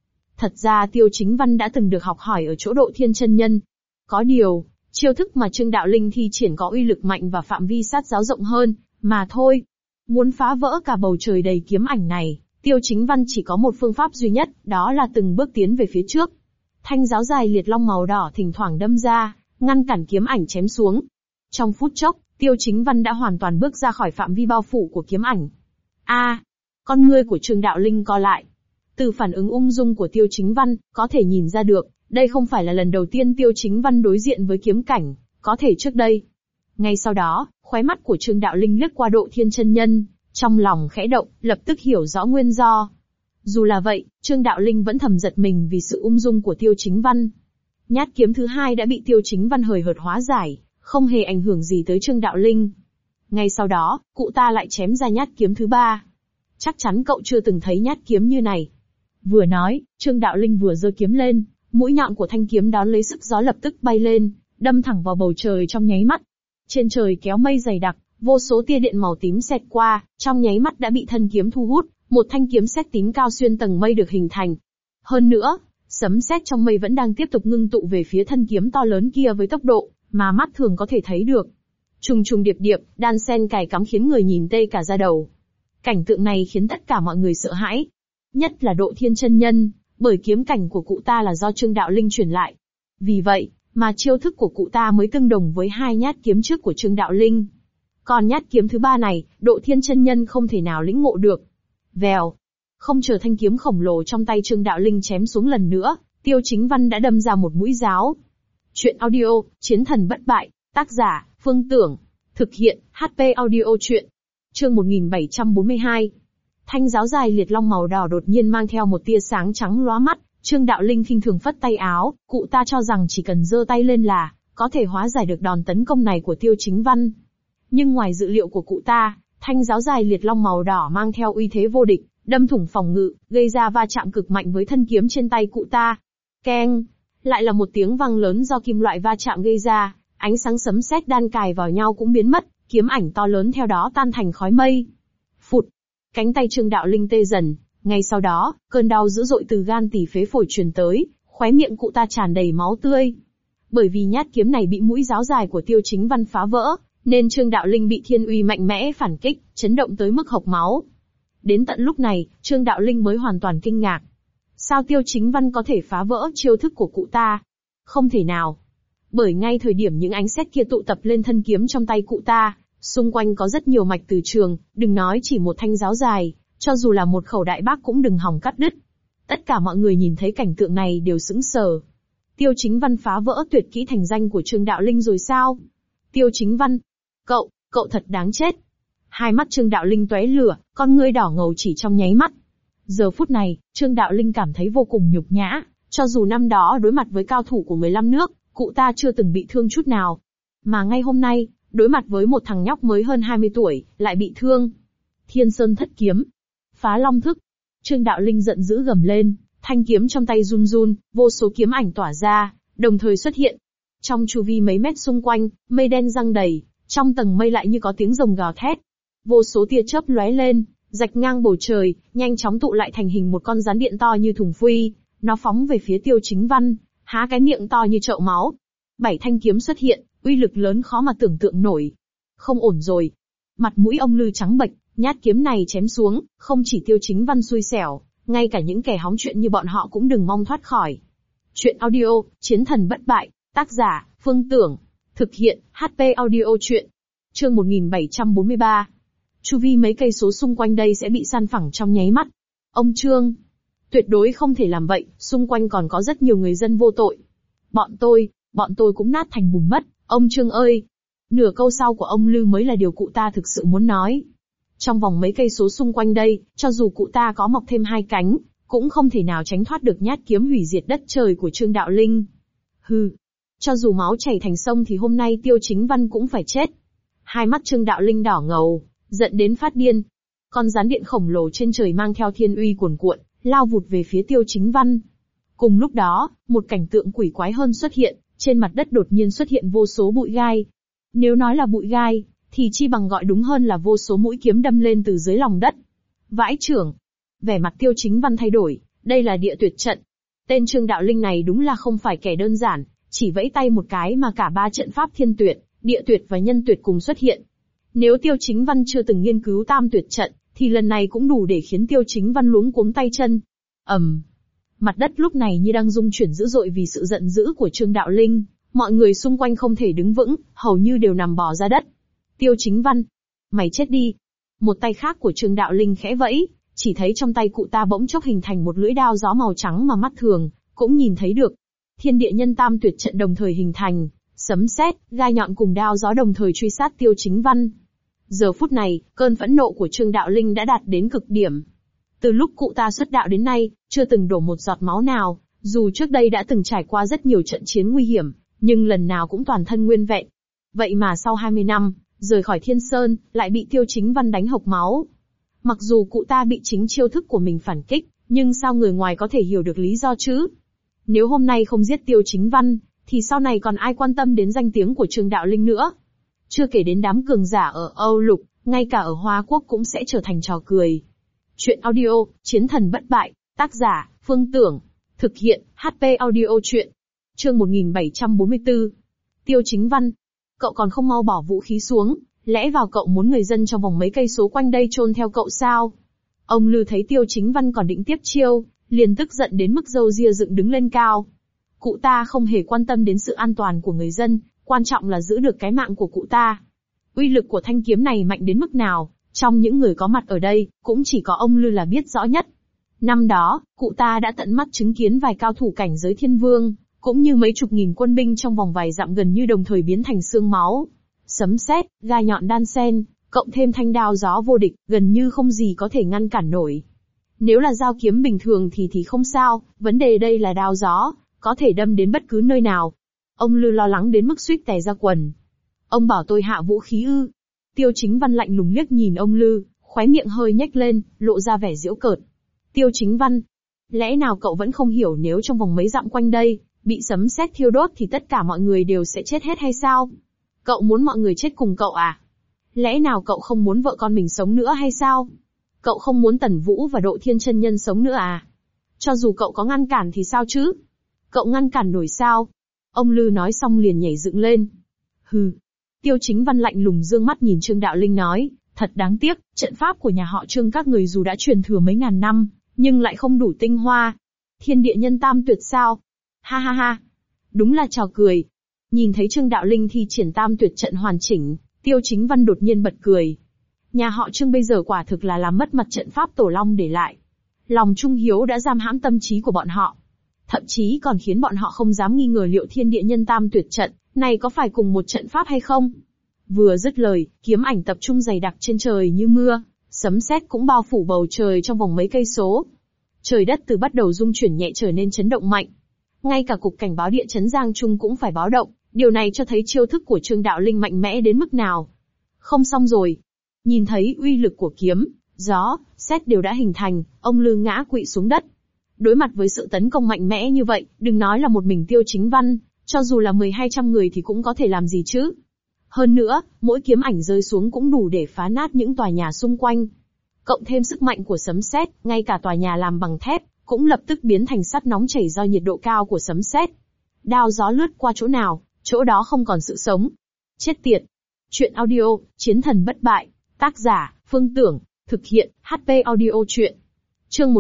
Thật ra Tiêu Chính Văn đã từng được học hỏi ở chỗ Độ Thiên chân nhân. Có điều, chiêu thức mà Trương Đạo Linh thi triển có uy lực mạnh và phạm vi sát giáo rộng hơn, mà thôi. Muốn phá vỡ cả bầu trời đầy kiếm ảnh này, Tiêu Chính Văn chỉ có một phương pháp duy nhất, đó là từng bước tiến về phía trước. Thanh giáo dài liệt long màu đỏ thỉnh thoảng đâm ra, ngăn cản kiếm ảnh chém xuống. Trong phút chốc, Tiêu Chính Văn đã hoàn toàn bước ra khỏi phạm vi bao phủ của kiếm ảnh. Con ngươi của Trương Đạo Linh co lại. Từ phản ứng ung dung của Tiêu Chính Văn, có thể nhìn ra được, đây không phải là lần đầu tiên Tiêu Chính Văn đối diện với kiếm cảnh, có thể trước đây. Ngay sau đó, khóe mắt của Trương Đạo Linh liếc qua Độ Thiên chân nhân, trong lòng khẽ động, lập tức hiểu rõ nguyên do. Dù là vậy, Trương Đạo Linh vẫn thầm giật mình vì sự ung dung của Tiêu Chính Văn. Nhát kiếm thứ hai đã bị Tiêu Chính Văn hời hợt hóa giải, không hề ảnh hưởng gì tới Trương Đạo Linh. Ngay sau đó, cụ ta lại chém ra nhát kiếm thứ ba. Chắc chắn cậu chưa từng thấy nhát kiếm như này. Vừa nói, Trương Đạo Linh vừa giơ kiếm lên, mũi nhọn của thanh kiếm đón lấy sức gió lập tức bay lên, đâm thẳng vào bầu trời trong nháy mắt. Trên trời kéo mây dày đặc, vô số tia điện màu tím xẹt qua, trong nháy mắt đã bị thân kiếm thu hút, một thanh kiếm sét tím cao xuyên tầng mây được hình thành. Hơn nữa, sấm sét trong mây vẫn đang tiếp tục ngưng tụ về phía thân kiếm to lớn kia với tốc độ mà mắt thường có thể thấy được. Trùng trùng điệp điệp, đan sen cài cắm khiến người nhìn tê cả da đầu. Cảnh tượng này khiến tất cả mọi người sợ hãi. Nhất là Độ Thiên chân nhân, bởi kiếm cảnh của cụ ta là do Trương Đạo Linh truyền lại. Vì vậy, mà chiêu thức của cụ ta mới tương đồng với hai nhát kiếm trước của Trương Đạo Linh. Còn nhát kiếm thứ ba này, Độ Thiên chân nhân không thể nào lĩnh ngộ được. Vèo. Không chờ thanh kiếm khổng lồ trong tay Trương Đạo Linh chém xuống lần nữa, Tiêu Chính Văn đã đâm ra một mũi giáo. Chuyện audio, Chiến thần bất bại, tác giả, Phương Tưởng. Thực hiện, HP audio chuyện. Chương 1742. Thanh giáo dài liệt long màu đỏ đột nhiên mang theo một tia sáng trắng lóa mắt, Trương Đạo Linh khinh thường phất tay áo, cụ ta cho rằng chỉ cần giơ tay lên là có thể hóa giải được đòn tấn công này của Tiêu Chính Văn. Nhưng ngoài dự liệu của cụ ta, thanh giáo dài liệt long màu đỏ mang theo uy thế vô địch, đâm thủng phòng ngự, gây ra va chạm cực mạnh với thân kiếm trên tay cụ ta. Keng! Lại là một tiếng vang lớn do kim loại va chạm gây ra, ánh sáng sấm sét đan cài vào nhau cũng biến mất, kiếm ảnh to lớn theo đó tan thành khói mây. Phụt! Cánh tay Trương Đạo Linh tê dần, ngay sau đó, cơn đau dữ dội từ gan tỳ phế phổi truyền tới, khóe miệng cụ ta tràn đầy máu tươi. Bởi vì nhát kiếm này bị mũi giáo dài của Tiêu Chính Văn phá vỡ, nên Trương Đạo Linh bị thiên uy mạnh mẽ phản kích, chấn động tới mức hộc máu. Đến tận lúc này, Trương Đạo Linh mới hoàn toàn kinh ngạc. Sao Tiêu Chính Văn có thể phá vỡ chiêu thức của cụ ta? Không thể nào. Bởi ngay thời điểm những ánh sét kia tụ tập lên thân kiếm trong tay cụ ta, xung quanh có rất nhiều mạch từ trường, đừng nói chỉ một thanh giáo dài, cho dù là một khẩu đại bác cũng đừng hòng cắt đứt. Tất cả mọi người nhìn thấy cảnh tượng này đều sững sờ. Tiêu Chính Văn phá vỡ tuyệt kỹ thành danh của Trương Đạo Linh rồi sao? Tiêu Chính Văn, cậu thật đáng chết. Hai mắt Trương Đạo Linh tóe lửa, con ngươi đỏ ngầu chỉ trong nháy mắt. Giờ phút này, Trương Đạo Linh cảm thấy vô cùng nhục nhã, cho dù năm đó đối mặt với cao thủ của 15 nước, cụ ta chưa từng bị thương chút nào. Mà ngay hôm nay, đối mặt với một thằng nhóc mới hơn 20 tuổi, lại bị thương. Thiên Sơn Thất Kiếm. Phá Long Thức. Trương Đạo Linh giận dữ gầm lên, thanh kiếm trong tay run run, vô số kiếm ảnh tỏa ra, đồng thời xuất hiện. Trong chu vi mấy mét xung quanh, mây đen giăng đầy, trong tầng mây lại như có tiếng rồng gào thét. Vô số tia chớp lóe lên, rạch ngang bầu trời, nhanh chóng tụ lại thành hình một con rắn điện to như thùng phuy, nó phóng về phía Tiêu Chính Văn, há cái miệng to như chậu máu. 7 thanh kiếm xuất hiện, uy lực lớn khó mà tưởng tượng nổi. Không ổn rồi. Mặt mũi ông Lư trắng bệch, nhát kiếm này chém xuống, không chỉ Tiêu Chính Văn xui xẻo, ngay cả những kẻ hóng chuyện như bọn họ cũng đừng mong thoát khỏi. Chuyện audio, Chiến thần bất bại, tác giả, Phương Tưởng. Thực hiện, HP audio chuyện. Chương 1743. Chu vi mấy cây số xung quanh đây sẽ bị san phẳng trong nháy mắt. Ông Trương, tuyệt đối không thể làm vậy, xung quanh còn có rất nhiều người dân vô tội. Bọn tôi cũng nát thành bùn mất, ông Trương ơi. Nửa câu sau của ông Lư mới là điều cụ ta thực sự muốn nói. Trong vòng mấy cây số xung quanh đây, cho dù cụ ta có mọc thêm 2 cánh, cũng không thể nào tránh thoát được nhát kiếm hủy diệt đất trời của Trương Đạo Linh. Hừ, cho dù máu chảy thành sông thì hôm nay Tiêu Chính Văn cũng phải chết. Hai mắt Trương Đạo Linh đỏ ngầu, giận đến phát điên. Con rắn điện khổng lồ trên trời mang theo thiên uy cuồn cuộn, lao vụt về phía Tiêu Chính Văn. Cùng lúc đó, một cảnh tượng quỷ quái hơn xuất hiện, trên mặt đất đột nhiên xuất hiện vô số bụi gai. Nếu nói là bụi gai, thì chi bằng gọi đúng hơn là vô số mũi kiếm đâm lên từ dưới lòng đất. Vãi chưởng. Vẻ mặt Tiêu Chính Văn thay đổi, đây là địa tuyệt trận. Tên Trương Đạo Linh này đúng là không phải kẻ đơn giản, chỉ vẫy tay một cái mà cả ba trận pháp thiên tuyệt, địa tuyệt và nhân tuyệt cùng xuất hiện. Nếu Tiêu Chính Văn chưa từng nghiên cứu tam tuyệt trận, thì lần này cũng đủ để khiến Tiêu Chính Văn luống cuống tay chân. Mặt đất lúc này như đang rung chuyển dữ dội vì sự giận dữ của Trương Đạo Linh, mọi người xung quanh không thể đứng vững, hầu như đều nằm bò ra đất. Tiêu Chính Văn, mày chết đi. Một tay khác của Trương Đạo Linh khẽ vẫy, chỉ thấy trong tay cụ ta bỗng chốc hình thành một lưỡi đao gió màu trắng mà mắt thường cũng nhìn thấy được. Thiên địa nhân tam tuyệt trận đồng thời hình thành, sấm sét, gai nhọn cùng đao gió đồng thời truy sát Tiêu Chính Văn. Giờ phút này, cơn phẫn nộ của Trương Đạo Linh đã đạt đến cực điểm. Từ lúc cụ ta xuất đạo đến nay, chưa từng đổ một giọt máu nào, dù trước đây đã từng trải qua rất nhiều trận chiến nguy hiểm, nhưng lần nào cũng toàn thân nguyên vẹn. Vậy mà sau 20 năm, rời khỏi Thiên Sơn, lại bị Tiêu Chính Văn đánh hộc máu. Mặc dù cụ ta bị chính chiêu thức của mình phản kích, nhưng sao người ngoài có thể hiểu được lý do chứ? Nếu hôm nay không giết Tiêu Chính Văn, thì sau này còn ai quan tâm đến danh tiếng của Trương Đạo Linh nữa? Chưa kể đến đám cường giả ở Âu Lục, ngay cả ở Hoa Quốc cũng sẽ trở thành trò cười. Chuyện audio, Chiến thần bất bại, tác giả, Phương Tưởng. Thực hiện, HP audio chuyện. Chương 1744. Tiêu Chính Văn. Cậu còn không mau bỏ vũ khí xuống, lẽ vào cậu muốn người dân trong vòng mấy cây số quanh đây chôn theo cậu sao? Ông Lư thấy Tiêu Chính Văn còn định tiếp chiêu, liền tức giận đến mức râu ria dựng đứng lên cao. Cụ ta không hề quan tâm đến sự an toàn của người dân, quan trọng là giữ được cái mạng của cụ ta. Uy lực của thanh kiếm này mạnh đến mức nào, trong những người có mặt ở đây, cũng chỉ có ông Lư là biết rõ nhất. Năm đó, cụ ta đã tận mắt chứng kiến vài cao thủ cảnh giới thiên vương, cũng như mấy chục nghìn quân binh trong vòng vài dặm gần như đồng thời biến thành xương máu. Sấm sét, gai nhọn đan xen, cộng thêm thanh đao gió vô địch, gần như không gì có thể ngăn cản nổi. Nếu là dao kiếm bình thường thì không sao, vấn đề đây là đao gió, có thể đâm đến bất cứ nơi nào. Ông Lư lo lắng đến mức suýt tè ra quần. Ông bảo tôi hạ vũ khí ư? Tiêu Chính Văn lạnh lùng liếc nhìn ông Lư, khóe miệng hơi nhếch lên, lộ ra vẻ giễu cợt. Tiêu Chính Văn, lẽ nào cậu vẫn không hiểu nếu trong vòng mấy dặm quanh đây, bị sấm sét thiêu đốt thì tất cả mọi người đều sẽ chết hết hay sao? Cậu muốn mọi người chết cùng cậu à? Lẽ nào cậu không muốn vợ con mình sống nữa hay sao? Cậu không muốn Tần Vũ và Độ Thiên chân nhân sống nữa à? Cho dù cậu có ngăn cản thì sao chứ? Cậu ngăn cản nổi sao? Ông Lư nói xong liền nhảy dựng lên. Hừ. Tiêu Chính Văn lạnh lùng dương mắt nhìn Trương Đạo Linh nói, thật đáng tiếc, trận pháp của nhà họ Trương các người dù đã truyền thừa mấy ngàn năm, nhưng lại không đủ tinh hoa. Thiên địa nhân tam tuyệt sao? Ha ha ha. Đúng là trò cười. Nhìn thấy Trương Đạo Linh thi triển tam tuyệt trận hoàn chỉnh, Tiêu Chính Văn đột nhiên bật cười. Nhà họ Trương bây giờ quả thực là làm mất mặt trận pháp Tổ Long để lại. Lòng trung hiếu đã giam hãm tâm trí của bọn họ. Thậm chí còn khiến bọn họ không dám nghi ngờ liệu thiên địa nhân tam tuyệt trận này có phải cùng một trận pháp hay không. Vừa dứt lời, kiếm ảnh tập trung dày đặc trên trời như mưa, sấm sét cũng bao phủ bầu trời trong vòng mấy cây số. Trời đất từ bắt đầu rung chuyển nhẹ trở nên chấn động mạnh. Ngay cả cục cảnh báo địa chấn Giang Trung cũng phải báo động, điều này cho thấy chiêu thức của Trương Đạo Linh mạnh mẽ đến mức nào. Không xong rồi. Nhìn thấy uy lực của kiếm, gió, sét đều đã hình thành, ông Lư ngã quỵ xuống đất. Đối mặt với sự tấn công mạnh mẽ như vậy, đừng nói là một mình Tiêu Chính Văn, cho dù là 10-200 người thì cũng có thể làm gì chứ. Hơn nữa, mỗi kiếm ảnh rơi xuống cũng đủ để phá nát những tòa nhà xung quanh. Cộng thêm sức mạnh của sấm sét, ngay cả tòa nhà làm bằng thép, cũng lập tức biến thành sắt nóng chảy do nhiệt độ cao của sấm sét. Đao gió lướt qua chỗ nào, chỗ đó không còn sự sống. Chết tiệt. Chuyện audio, Chiến thần bất bại. Tác giả, Phương Tưởng. Thực hiện, HP audio chuyện. Chương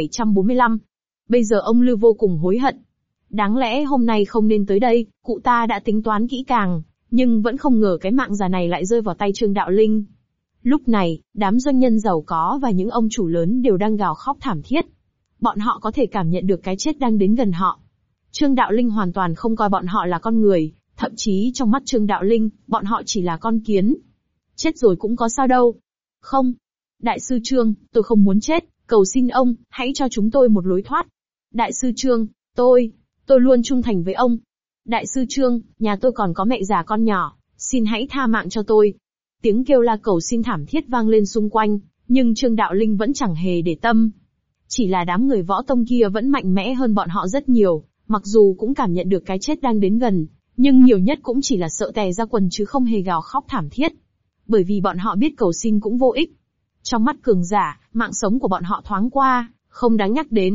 1745. Bây giờ ông Lư vô cùng hối hận. Đáng lẽ hôm nay không nên tới đây, cụ ta đã tính toán kỹ càng, nhưng vẫn không ngờ cái mạng già này lại rơi vào tay Trương Đạo Linh. Lúc này, đám doanh nhân giàu có và những ông chủ lớn đều đang gào khóc thảm thiết. Bọn họ có thể cảm nhận được cái chết đang đến gần họ. Trương Đạo Linh hoàn toàn không coi bọn họ là con người, thậm chí trong mắt Trương Đạo Linh, bọn họ chỉ là con kiến. Chết rồi cũng có sao đâu. Không. Đại sư Trương, tôi không muốn chết, cầu xin ông, hãy cho chúng tôi một lối thoát. Đại sư Trương, tôi luôn trung thành với ông. Đại sư Trương, nhà tôi còn có mẹ già con nhỏ, xin hãy tha mạng cho tôi. Tiếng kêu la cầu xin thảm thiết vang lên xung quanh, nhưng Trương Đạo Linh vẫn chẳng hề để tâm. Chỉ là đám người võ tông kia vẫn mạnh mẽ hơn bọn họ rất nhiều, mặc dù cũng cảm nhận được cái chết đang đến gần, nhưng nhiều nhất cũng chỉ là sợ tè ra quần chứ không hề gào khóc thảm thiết. Bởi vì bọn họ biết cầu xin cũng vô ích. Trong mắt cường giả, mạng sống của bọn họ thoáng qua, không đáng nhắc đến.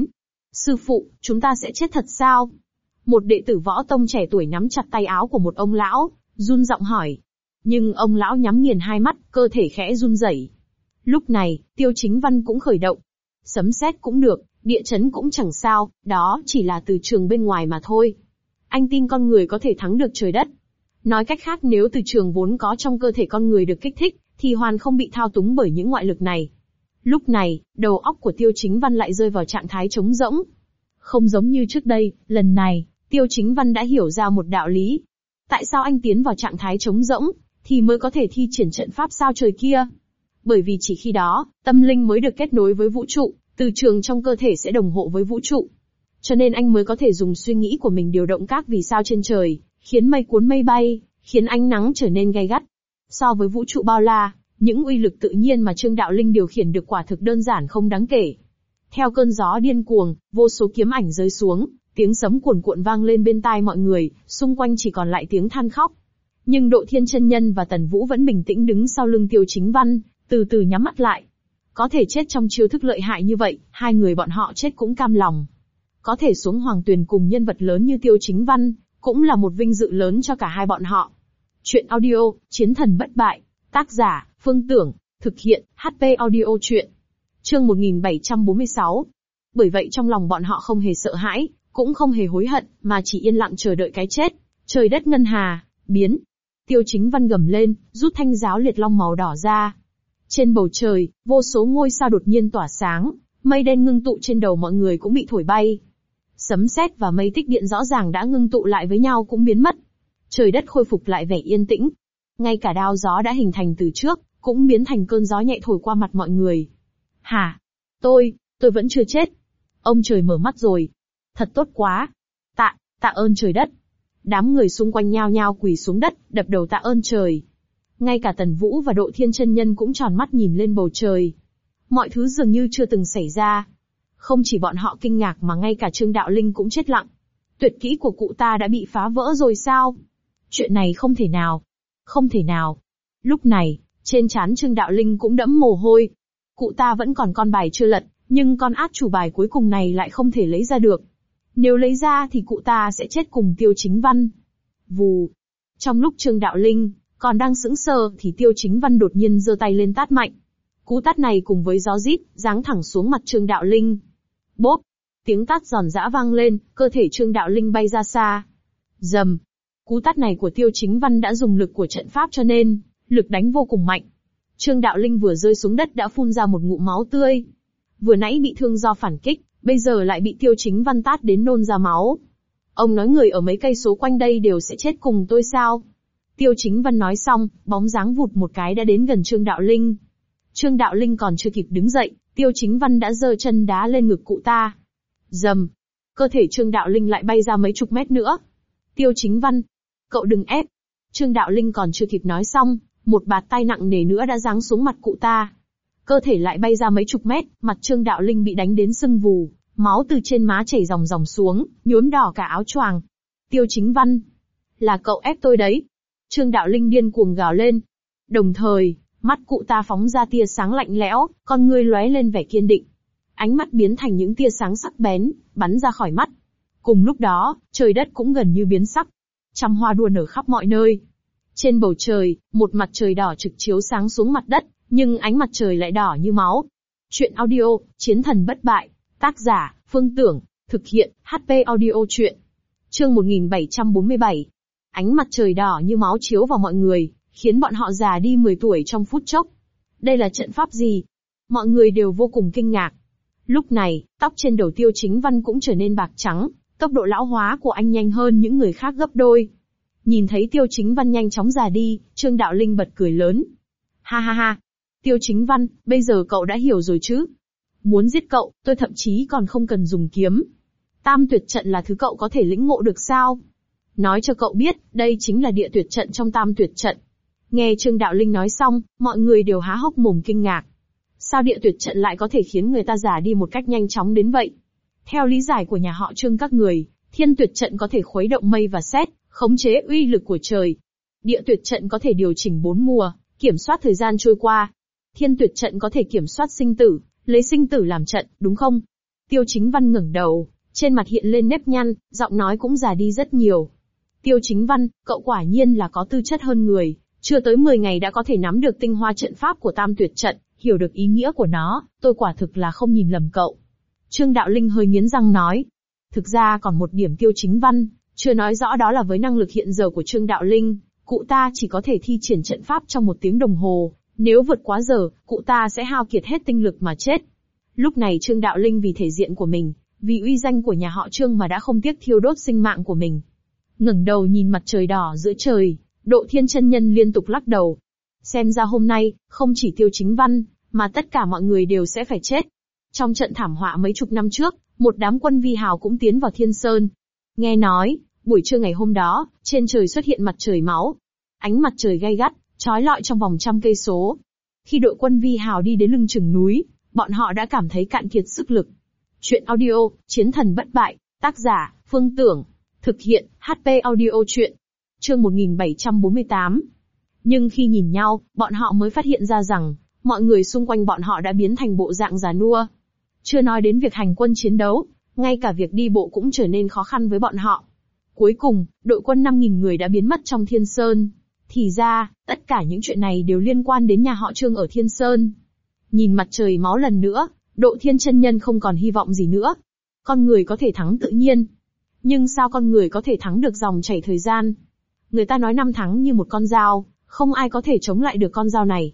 Sư phụ, chúng ta sẽ chết thật sao? Một đệ tử võ tông trẻ tuổi nắm chặt tay áo của một ông lão, run giọng hỏi. Nhưng ông lão nhắm nghiền hai mắt, cơ thể khẽ run rẩy. Lúc này, Tiêu Chính Văn cũng khởi động. Sấm sét cũng được, địa chấn cũng chẳng sao, đó chỉ là từ trường bên ngoài mà thôi. Anh tin con người có thể thắng được trời đất. Nói cách khác, nếu từ trường vốn có trong cơ thể con người được kích thích, thì hoàn không bị thao túng bởi những ngoại lực này. Lúc này, đầu óc của Tiêu Chính Văn lại rơi vào trạng thái trống rỗng. Không giống như trước đây, lần này, Tiêu Chính Văn đã hiểu ra một đạo lý. Tại sao anh tiến vào trạng thái trống rỗng, thì mới có thể thi triển trận pháp sao trời kia? Bởi vì chỉ khi đó, tâm linh mới được kết nối với vũ trụ, từ trường trong cơ thể sẽ đồng hộ với vũ trụ. Cho nên anh mới có thể dùng suy nghĩ của mình điều động các vì sao trên trời, khiến mây cuốn mây bay, khiến ánh nắng trở nên gay gắt. So với vũ trụ bao la, những uy lực tự nhiên mà Trương Đạo Linh điều khiển được quả thực đơn giản không đáng kể. Theo cơn gió điên cuồng, vô số kiếm ảnh rơi xuống, tiếng sấm cuồn cuộn vang lên bên tai mọi người, xung quanh chỉ còn lại tiếng than khóc. Nhưng Độ Thiên chân nhân và Tần Vũ vẫn bình tĩnh đứng sau lưng Tiêu Chính Văn, từ từ nhắm mắt lại. Có thể chết trong chiêu thức lợi hại như vậy, hai người bọn họ chết cũng cam lòng. Có thể xuống hoàng tuyền cùng nhân vật lớn như Tiêu Chính Văn, cũng là một vinh dự lớn cho cả hai bọn họ. Chuyện audio, Chiến thần bất bại. Tác giả, Phương Tưởng. Thực hiện, HP Audio Chuyện. Chương 1746. Bởi vậy trong lòng bọn họ không hề sợ hãi, cũng không hề hối hận, mà chỉ yên lặng chờ đợi cái chết. Trời đất ngân hà, biến. Tiêu Chính Văn gầm lên, rút thanh giáo liệt long màu đỏ ra. Trên bầu trời, vô số ngôi sao đột nhiên tỏa sáng, mây đen ngưng tụ trên đầu mọi người cũng bị thổi bay. Sấm sét và mây tích điện rõ ràng đã ngưng tụ lại với nhau cũng biến mất. Trời đất khôi phục lại vẻ yên tĩnh. Ngay cả đao gió đã hình thành từ trước, cũng biến thành cơn gió nhẹ thổi qua mặt mọi người. Hả? Tôi vẫn chưa chết. Ông trời mở mắt rồi. Thật tốt quá. Tạ ơn trời đất. Đám người xung quanh nhao nhao quỳ xuống đất, đập đầu tạ ơn trời. Ngay cả Tần Vũ và Độ Thiên chân nhân cũng tròn mắt nhìn lên bầu trời. Mọi thứ dường như chưa từng xảy ra. Không chỉ bọn họ kinh ngạc mà ngay cả Trương Đạo Linh cũng chết lặng. Tuyệt kỹ của cụ ta đã bị phá vỡ rồi sao? Chuyện này không thể nào. Không thể nào. Lúc này, trên trán Trương Đạo Linh cũng đẫm mồ hôi. Cụ ta vẫn còn con bài chưa lật, nhưng con át chủ bài cuối cùng này lại không thể lấy ra được. Nếu lấy ra thì cụ ta sẽ chết cùng Tiêu Chính Văn. Vù. Trong lúc Trương Đạo Linh còn đang sững sờ thì Tiêu Chính Văn đột nhiên giơ tay lên tát mạnh. Cú tát này cùng với gió rít, giáng thẳng xuống mặt Trương Đạo Linh. Bốp. Tiếng tát giòn giã vang lên, cơ thể Trương Đạo Linh bay ra xa. Rầm. Cú tát này của Tiêu Chính Văn đã dùng lực của trận pháp cho nên, lực đánh vô cùng mạnh. Trương Đạo Linh vừa rơi xuống đất đã phun ra một ngụm máu tươi. Vừa nãy bị thương do phản kích, bây giờ lại bị Tiêu Chính Văn tát đến nôn ra máu. Ông nói người ở mấy cây số quanh đây đều sẽ chết cùng tôi sao? Tiêu Chính Văn nói xong, bóng dáng vụt một cái đã đến gần Trương Đạo Linh. Trương Đạo Linh còn chưa kịp đứng dậy, Tiêu Chính Văn đã giơ chân đá lên ngực cụ ta. Rầm. Cơ thể Trương Đạo Linh lại bay ra mấy chục mét nữa. Tiêu Chính Văn, cậu đừng ép. Trương Đạo Linh còn chưa kịp nói xong, một bạt tay nặng nề nữa đã giáng xuống mặt cụ ta. Cơ thể lại bay ra mấy chục mét, mặt Trương Đạo Linh bị đánh đến sưng vù, máu từ trên má chảy ròng ròng xuống, nhuốm đỏ cả áo choàng. Tiêu Chính Văn, là cậu ép tôi đấy. Trương Đạo Linh điên cuồng gào lên. Đồng thời, mắt cụ ta phóng ra tia sáng lạnh lẽo, con ngươi lóe lên vẻ kiên định. Ánh mắt biến thành những tia sáng sắc bén, bắn ra khỏi mắt. Cùng lúc đó, trời đất cũng gần như biến sắc. Trăm hoa đua nở khắp mọi nơi. Trên bầu trời, một mặt trời đỏ trực chiếu sáng xuống mặt đất, nhưng ánh mặt trời lại đỏ như máu. Chuyện audio, Chiến thần bất bại. Tác giả, Phương Tưởng. Thực hiện, HP Audio Chuyện. Chương 1747. Ánh mặt trời đỏ như máu chiếu vào mọi người, khiến bọn họ già đi 10 tuổi trong phút chốc. Đây là trận pháp gì? Mọi người đều vô cùng kinh ngạc. Lúc này, tóc trên đầu Tiêu Chính Văn cũng trở nên bạc trắng, tốc độ lão hóa của anh nhanh hơn những người khác gấp đôi. Nhìn thấy Tiêu Chính Văn nhanh chóng già đi, Trương Đạo Linh bật cười lớn. Ha ha ha. Tiêu Chính Văn, bây giờ cậu đã hiểu rồi chứ? Muốn giết cậu, tôi thậm chí còn không cần dùng kiếm. Tam tuyệt trận là thứ cậu có thể lĩnh ngộ được sao? Nói cho cậu biết, đây chính là địa tuyệt trận trong tam tuyệt trận. Nghe Trương Đạo Linh nói xong, mọi người đều há hốc mồm kinh ngạc. Sao địa tuyệt trận lại có thể khiến người ta già đi một cách nhanh chóng đến vậy? Theo lý giải của nhà họ Trương các người, thiên tuyệt trận có thể khuấy động mây và sét, khống chế uy lực của trời. Địa tuyệt trận có thể điều chỉnh 4 mùa, kiểm soát thời gian trôi qua. Thiên tuyệt trận có thể kiểm soát sinh tử, lấy sinh tử làm trận, đúng không? Tiêu Chính Văn ngẩng đầu, trên mặt hiện lên nếp nhăn, giọng nói cũng già đi rất nhiều. Tiêu Chính Văn, cậu quả nhiên là có tư chất hơn người, chưa tới 10 ngày đã có thể nắm được tinh hoa trận pháp của Tam Tuyệt trận, hiểu được ý nghĩa của nó, tôi quả thực là không nhìn lầm cậu. Trương Đạo Linh hơi nghiến răng nói. Thực ra còn một điểm Tiêu Chính Văn chưa nói rõ, đó là với năng lực hiện giờ của Trương Đạo Linh, cụ ta chỉ có thể thi triển trận pháp trong 1 tiếng đồng hồ, nếu vượt quá giờ, cụ ta sẽ hao kiệt hết tinh lực mà chết. Lúc này Trương Đạo Linh vì thể diện của mình, vì uy danh của nhà họ Trương mà đã không tiếc thiêu đốt sinh mạng của mình. Ngẩng đầu nhìn mặt trời đỏ giữa trời, Độ Thiên chân nhân liên tục lắc đầu. Xem ra hôm nay, không chỉ Tiêu Chính Văn, mà tất cả mọi người đều sẽ phải chết. Trong trận thảm họa mấy chục năm trước, một đám quân vi hào cũng tiến vào Thiên Sơn. Nghe nói, buổi trưa ngày hôm đó, trên trời xuất hiện mặt trời máu. Ánh mặt trời gay gắt, chói lọi trong vòng 100 cây số. Khi đội quân vi hào đi đến lưng chừng núi, bọn họ đã cảm thấy cạn kiệt sức lực. Chuyện audio, Chiến thần bất bại, tác giả, Phương Tưởng. Thực hiện, HP audio chuyện. Chương 1748. Nhưng khi nhìn nhau, bọn họ mới phát hiện ra rằng, mọi người xung quanh bọn họ đã biến thành bộ dạng già nua. Chưa nói đến việc hành quân chiến đấu, ngay cả việc đi bộ cũng trở nên khó khăn với bọn họ. Cuối cùng, đội quân 5.000 người đã biến mất trong Thiên Sơn. Thì ra, tất cả những chuyện này đều liên quan đến nhà họ Trương ở Thiên Sơn. Nhìn mặt trời máu lần nữa, Độ Thiên chân nhân không còn hy vọng gì nữa. Con người có thể thắng tự nhiên. Nhưng sao con người có thể thắng được dòng chảy thời gian? Người ta nói năm tháng như một con dao, không ai có thể chống lại được con dao này.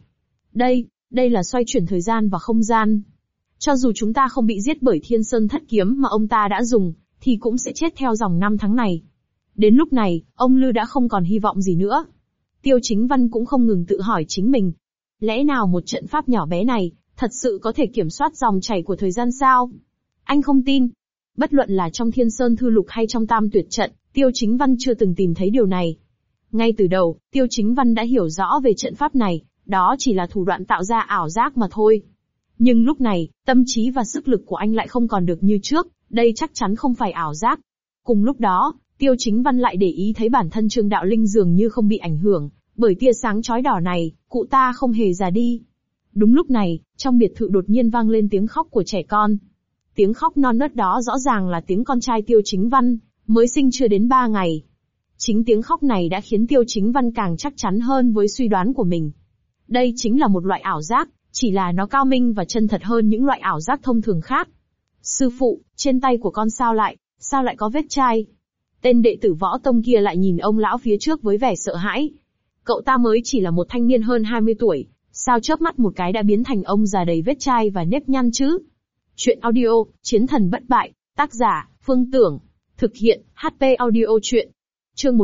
Đây là xoay chuyển thời gian và không gian. Cho dù chúng ta không bị giết bởi Thiên Sơn thất kiếm mà ông ta đã dùng, thì cũng sẽ chết theo dòng năm tháng này. Đến lúc này, ông Lư đã không còn hy vọng gì nữa. Tiêu Chính Văn cũng không ngừng tự hỏi chính mình. Lẽ nào một trận pháp nhỏ bé này, thật sự có thể kiểm soát dòng chảy của thời gian sao? Anh không tin. Bất luận là trong Thiên Sơn Thư Lục hay trong Tam Tuyệt trận, Tiêu Chính Văn chưa từng tìm thấy điều này. Ngay từ đầu, Tiêu Chính Văn đã hiểu rõ về trận pháp này, đó chỉ là thủ đoạn tạo ra ảo giác mà thôi. Nhưng lúc này, tâm trí và sức lực của anh lại không còn được như trước, đây chắc chắn không phải ảo giác. Cùng lúc đó, Tiêu Chính Văn lại để ý thấy bản thân Trương Đạo Linh dường như không bị ảnh hưởng bởi tia sáng chói đỏ này, cụ ta không hề già đi. Đúng lúc này, trong biệt thự đột nhiên vang lên tiếng khóc của trẻ con. Tiếng khóc non nớt đó rõ ràng là tiếng con trai Tiêu Chính Văn, mới sinh chưa đến 3 ngày. Chính tiếng khóc này đã khiến Tiêu Chính Văn càng chắc chắn hơn với suy đoán của mình. Đây chính là một loại ảo giác, chỉ là nó cao minh và chân thật hơn những loại ảo giác thông thường khác. Sư phụ, trên tay của con sao lại có vết chai? Tên đệ tử Võ Tông kia lại nhìn ông lão phía trước với vẻ sợ hãi. Cậu ta mới chỉ là một thanh niên hơn 20 tuổi, sao chớp mắt một cái đã biến thành ông già đầy vết chai và nếp nhăn chứ? Chuyện audio, Chiến thần bất bại, tác giả, Phương Tưởng. Thực hiện, HP audio chuyện. Chương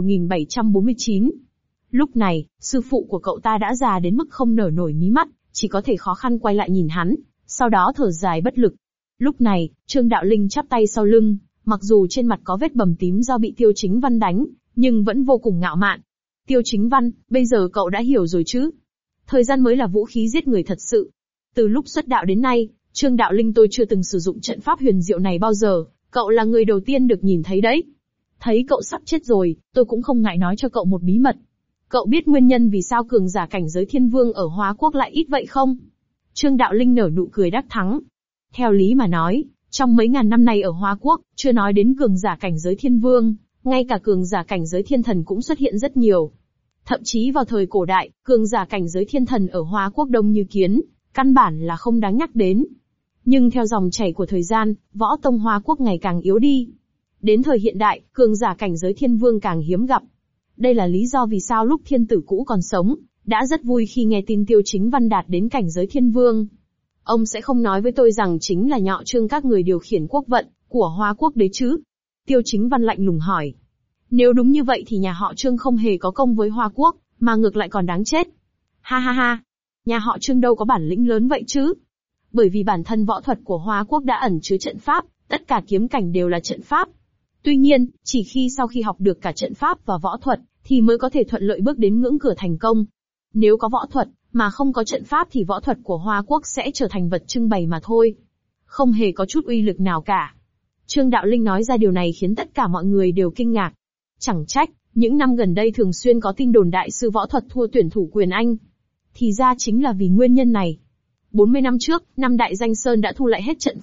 1749. Lúc này, sư phụ của cậu ta đã già đến mức không nở nổi mí mắt, chỉ có thể khó khăn quay lại nhìn hắn, sau đó thở dài bất lực. Lúc này, Trương Đạo Linh chắp tay sau lưng, mặc dù trên mặt có vết bầm tím do bị Tiêu Chính Văn đánh, nhưng vẫn vô cùng ngạo mạn. Tiêu Chính Văn, bây giờ cậu đã hiểu rồi chứ? Thời gian mới là vũ khí giết người thật sự. Từ lúc xuất đạo đến nay, Trương Đạo Linh tôi chưa từng sử dụng trận pháp huyền diệu này bao giờ, cậu là người đầu tiên được nhìn thấy đấy. Thấy cậu sắp chết rồi, tôi cũng không ngại nói cho cậu một bí mật. Cậu biết nguyên nhân vì sao cường giả cảnh giới thiên vương ở Hóa Quốc lại ít vậy không? Trương Đạo Linh nở nụ cười đắc thắng. Theo lý mà nói, trong mấy ngàn năm nay ở Hóa Quốc, chưa nói đến cường giả cảnh giới thiên vương, ngay cả cường giả cảnh giới thiên thần cũng xuất hiện rất nhiều. Thậm chí vào thời cổ đại, cường giả cảnh giới thiên thần ở Hóa Quốc đông như kiến, căn bản là không đáng nhắc đến. Nhưng theo dòng chảy của thời gian, Võ Tông Hóa Quốc ngày càng yếu đi. Đến thời hiện đại, cường giả cảnh giới thiên vương càng hiếm gặp. Đây là lý do vì sao lúc thiên tử cũ còn sống, đã rất vui khi nghe tin Tiêu Chính Văn đạt đến cảnh giới thiên vương. Ông sẽ không nói với tôi rằng chính là nhọ Trương các người điều khiển quốc vận của Hóa Quốc đấy chứ? Tiêu Chính Văn lạnh lùng hỏi. Nếu đúng như vậy thì nhà họ Trương không hề có công với Hóa Quốc, mà ngược lại còn đáng chết. Ha ha ha, nhà họ Trương đâu có bản lĩnh lớn vậy chứ? Bởi vì bản thân võ thuật của Hóa Quốc đã ẩn chứa trận pháp, tất cả kiếm cảnh đều là trận pháp. Tuy nhiên, chỉ khi sau khi học được cả trận pháp và võ thuật, thì mới có thể thuận lợi bước đến ngưỡng cửa thành công. Nếu có võ thuật, mà không có trận pháp thì võ thuật của Hóa Quốc sẽ trở thành vật trưng bày mà thôi. Không hề có chút uy lực nào cả. Trương Đạo Linh nói ra điều này khiến tất cả mọi người đều kinh ngạc. Chẳng trách, những năm gần đây thường xuyên có tin đồn đại sư võ thuật thua tuyển thủ quyền Anh. Thì ra chính là vì nguyên nhân này. 40 năm trước, năm Đại Danh Sơn đã thu lại hết trận pháp,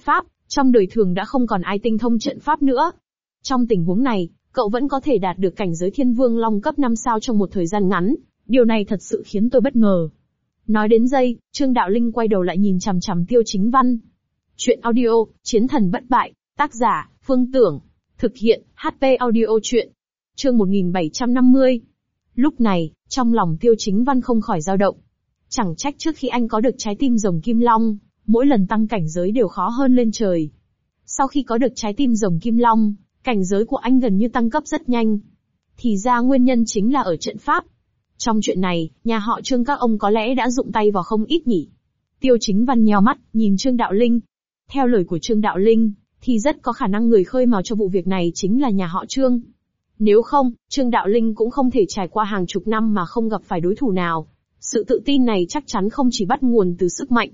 Trong đời thường đã không còn ai tinh thông trận pháp nữa. Trong tình huống này, cậu vẫn có thể đạt được cảnh giới Thiên Vương Long cấp 5 sao trong một thời gian ngắn. Điều này thật sự khiến tôi bất ngờ. Nói đến đây, Trương Đạo Linh quay đầu lại nhìn chằm chằm Tiêu Chính Văn. Chuyện audio, Chiến thần bất bại, tác giả, Phương Tưởng. Thực hiện, HP audio chuyện. Chương 1750. Lúc này, trong lòng Tiêu Chính Văn không khỏi dao động. Chẳng trách trước khi anh có được trái tim rồng Kim Long, mỗi lần tăng cảnh giới đều khó hơn lên trời. Sau khi có được trái tim rồng Kim Long, cảnh giới của anh gần như tăng cấp rất nhanh. Thì ra nguyên nhân chính là ở trận pháp. Trong chuyện này, nhà họ Trương các ông có lẽ đã dụng tay vào không ít nhỉ. Tiêu Chính Văn nheo mắt, nhìn Trương Đạo Linh. Theo lời của Trương Đạo Linh, thì rất có khả năng người khơi mào cho vụ việc này chính là nhà họ Trương. Nếu không, Trương Đạo Linh cũng không thể trải qua hàng chục năm mà không gặp phải đối thủ nào. Sự tự tin này chắc chắn không chỉ bắt nguồn từ sức mạnh.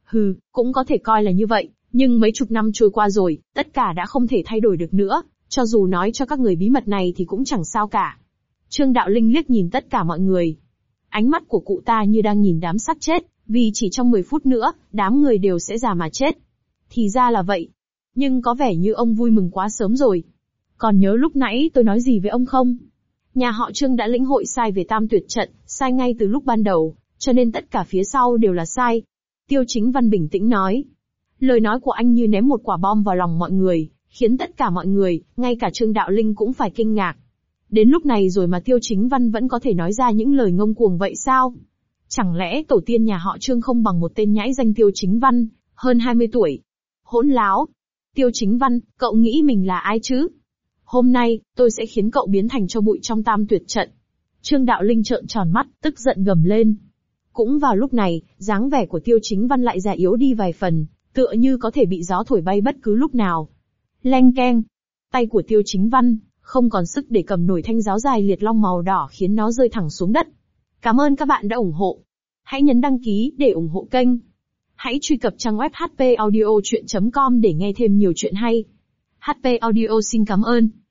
Cũng có thể coi là như vậy, nhưng mấy chục năm trôi qua rồi, tất cả đã không thể thay đổi được nữa, cho dù nói cho các người bí mật này thì cũng chẳng sao cả. Trương Đạo Linh liếc nhìn tất cả mọi người. Ánh mắt của cụ ta như đang nhìn đám xác chết, vì chỉ trong 10 phút nữa, đám người đều sẽ già mà chết. Thì ra là vậy. Nhưng có vẻ như ông vui mừng quá sớm rồi. Còn nhớ lúc nãy tôi nói gì với ông không? Nhà họ Trương đã lĩnh hội sai về Tam Tuyệt Trận, sai ngay từ lúc ban đầu, cho nên tất cả phía sau đều là sai. Tiêu Chính Văn bình tĩnh nói. Lời nói của anh như ném một quả bom vào lòng mọi người, khiến tất cả mọi người, ngay cả Trương Đạo Linh cũng phải kinh ngạc. Đến lúc này rồi mà Tiêu Chính Văn vẫn có thể nói ra những lời ngông cuồng vậy sao? Chẳng lẽ tổ tiên nhà họ Trương không bằng một tên nhãi danh Tiêu Chính Văn, hơn 20 tuổi? Hỗn láo! Tiêu Chính Văn, cậu nghĩ mình là ai chứ? Hôm nay, tôi sẽ khiến cậu biến thành tro bụi trong Tam Tuyệt Trận. Trương Đạo Linh trợn tròn mắt, tức giận gầm lên. Cũng vào lúc này, dáng vẻ của Tiêu Chính Văn lại già yếu đi vài phần, tựa như có thể bị gió thổi bay bất cứ lúc nào. Leng keng. Tay của Tiêu Chính Văn không còn sức để cầm nổi thanh giáo dài liệt long màu đỏ khiến nó rơi thẳng xuống đất. Cảm ơn các bạn đã ủng hộ. Hãy nhấn đăng ký để ủng hộ kênh. Hãy truy cập trang web hpaudiochuyen.com để nghe thêm nhiều chuyện hay. HP Audio xin cảm ơn.